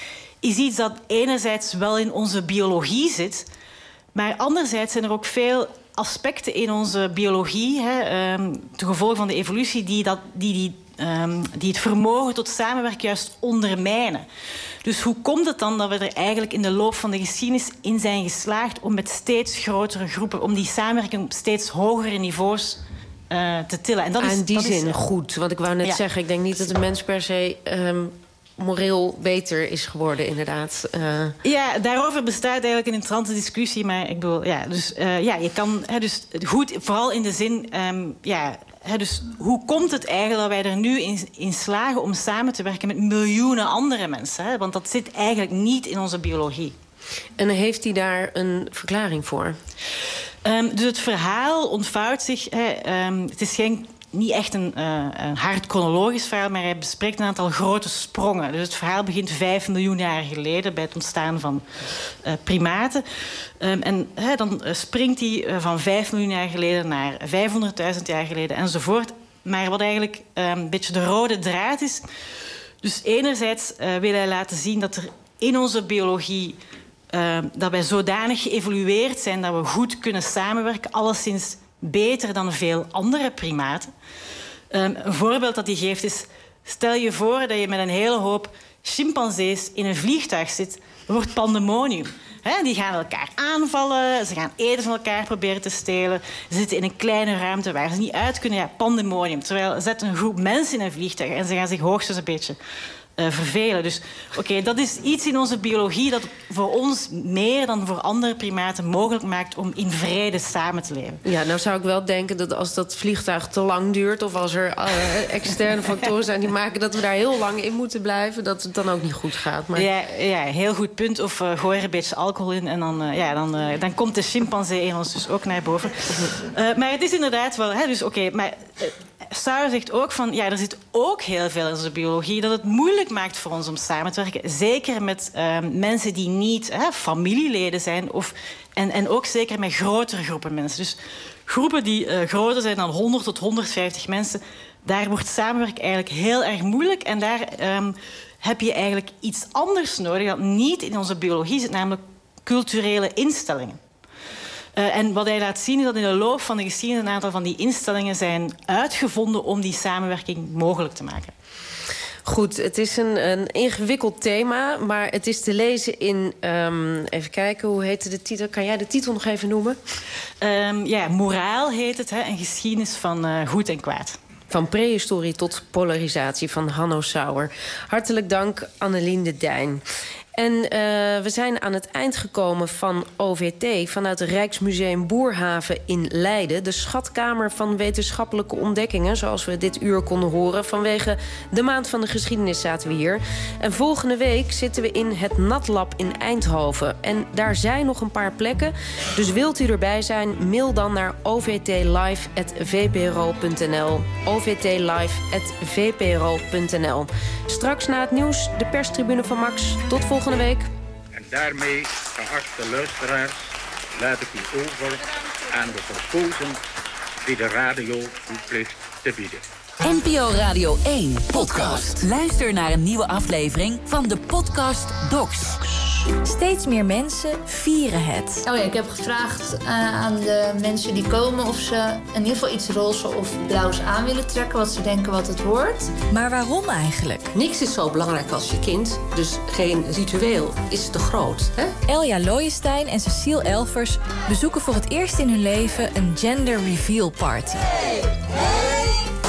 is iets dat enerzijds wel in onze biologie zit, maar anderzijds zijn er ook veel aspecten in onze biologie, hè, um, ten gevolge van de evolutie, die, dat, die, die, um, die het vermogen tot samenwerken juist ondermijnen. Dus hoe komt het dan dat we er eigenlijk in de loop van de geschiedenis in zijn geslaagd om met steeds grotere groepen, om die samenwerking op steeds hogere niveaus Uh, te tillen. En dat is, in die dat zin is, goed. Want ik wou net ja. zeggen, ik denk niet dat de mens per se um, moreel beter is geworden, inderdaad. Uh... Ja, daarover bestaat eigenlijk een interessante discussie. Maar ik bedoel, ja, dus uh, ja, je kan hè, dus goed, vooral in de zin, um, ja, hè, dus hoe komt het eigenlijk dat wij er nu in, in slagen om samen te werken met miljoenen andere mensen? Hè? Want dat zit eigenlijk niet in onze biologie. En heeft hij daar een verklaring voor? Um, dus het verhaal ontvouwt zich. Hè, um, het is geen, niet echt een, uh, een hard chronologisch verhaal, maar hij bespreekt een aantal grote sprongen. Dus het verhaal begint vijf miljoen jaar geleden bij het ontstaan van uh, primaten. Um, en hè, dan uh, springt hij uh, van vijf miljoen jaar geleden naar vijfhonderdduizend jaar geleden enzovoort. Maar wat eigenlijk um, een beetje de rode draad is. Dus enerzijds uh, wil hij laten zien dat er in onze biologie Uh, dat wij zodanig geëvolueerd zijn dat we goed kunnen samenwerken, alleszins beter dan veel andere primaten. Um, een voorbeeld dat hij geeft is, stel je voor dat je met een hele hoop chimpansees in een vliegtuig zit. Er wordt pandemonium. He, die gaan elkaar aanvallen, ze gaan eten van elkaar proberen te stelen. Ze zitten in een kleine ruimte waar ze niet uit kunnen. Ja, pandemonium. Terwijl zet een groep mensen in een vliegtuig en ze gaan zich hoogstens een beetje Uh, vervelen. Dus oké, okay, dat is iets in onze biologie dat voor ons meer dan voor andere primaten mogelijk maakt om in vrede samen te leven. Ja, nou zou ik wel denken dat als dat vliegtuig te lang duurt of als er uh, externe factoren zijn die maken dat we daar heel lang in moeten blijven, dat het dan ook niet goed gaat. Maar... Ja, ja, heel goed punt. Of uh, gooi er een beetje alcohol in en dan, uh, ja, dan, uh, dan komt de chimpansee in ons dus ook naar boven. Uh, maar het is inderdaad wel, hè, dus oké, okay, maar Uh, Sauer zegt ook van, ja, er zit ook heel veel in onze biologie dat het moeilijk maakt voor ons om samen te werken. Zeker met uh, mensen die niet hè, familieleden zijn. Of, en, en ook zeker met grotere groepen mensen. Dus groepen die uh, groter zijn dan honderd tot honderdvijftig mensen, daar wordt samenwerken eigenlijk heel erg moeilijk. En daar um, heb je eigenlijk iets anders nodig dat niet in onze biologie zit, namelijk culturele instellingen. Uh, en wat hij laat zien is dat in de loop van de geschiedenis een aantal van die instellingen zijn uitgevonden om die samenwerking mogelijk te maken. Goed, het is een, een ingewikkeld thema, maar het is te lezen in... Um, even kijken, hoe heette de titel? Kan jij de titel nog even noemen? Um, ja, Moraal heet het, hè, een geschiedenis van uh, goed en kwaad. Van prehistorie tot polarisatie van Hanno Sauer. Hartelijk dank, Annelien de Dijn. En uh, we zijn aan het eind gekomen van O V T... vanuit het Rijksmuseum Boerhaven in Leiden. De schatkamer van wetenschappelijke ontdekkingen... zoals we dit uur konden horen. Vanwege de Maand van de Geschiedenis zaten we hier. En volgende week zitten we in het Natlab in Eindhoven. En daar zijn nog een paar plekken. Dus wilt u erbij zijn, mail dan naar o v t live at v p r o punt n l. o v t live at v p r o punt n l. Straks na het nieuws de perstribune van Max. Tot volgende week. En daarmee, geachte luisteraars, laat ik u over aan de verpozen die de radio u plicht te bieden. N P O Radio één podcast. Luister naar een nieuwe aflevering van de podcast Docs. Steeds meer mensen vieren het. Oh ja, ik heb gevraagd uh, aan de mensen die komen of ze in ieder geval iets roze of blauws aan willen trekken, wat ze denken wat het wordt. Maar waarom eigenlijk? Niks is zo belangrijk als je kind, dus geen ritueel is te groot. Hè? Elja Looijenstein en Cecile Elvers bezoeken voor het eerst in hun leven een gender reveal party. Hey, hey.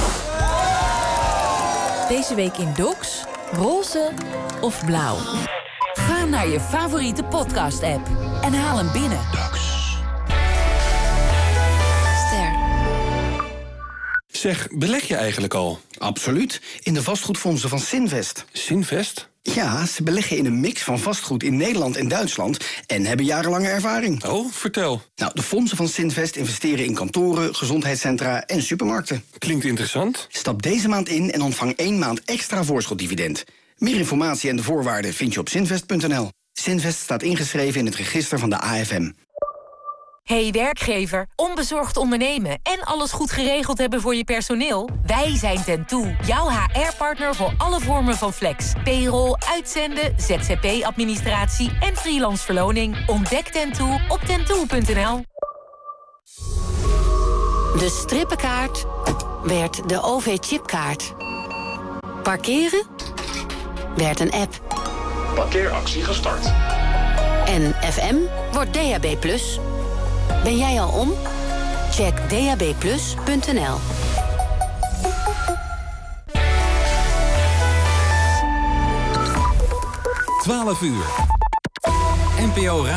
Deze week in Docs, roze of blauw. Ga naar je favoriete podcast-app en haal hem binnen. Ster. Zeg, beleg je eigenlijk al? Absoluut. In de vastgoedfondsen van Sinvest. Sinvest? Ja, ze beleggen in een mix van vastgoed in Nederland en Duitsland... en hebben jarenlange ervaring. Oh, vertel. Nou, de fondsen van Sinvest investeren in kantoren, gezondheidscentra en supermarkten. Klinkt interessant. Stap deze maand in en ontvang één maand extra voorschotdividend. Meer informatie en de voorwaarden vind je op sinvest punt n l. Sinvest staat ingeschreven in het register van de A F M. Hey werkgever, onbezorgd ondernemen en alles goed geregeld hebben voor je personeel? Wij zijn Tentoe, jouw H R-partner voor alle vormen van flex. Payroll, uitzenden, Z Z P-administratie en freelance verloning. Ontdek Tentoe op tentoe punt n l. De strippenkaart werd de O V-chipkaart. Parkeren werd een app. Parkeeractie gestart. En F M wordt D A B plus. Ben jij al om? Check d a b plus punt n l. twaalf uur. N P O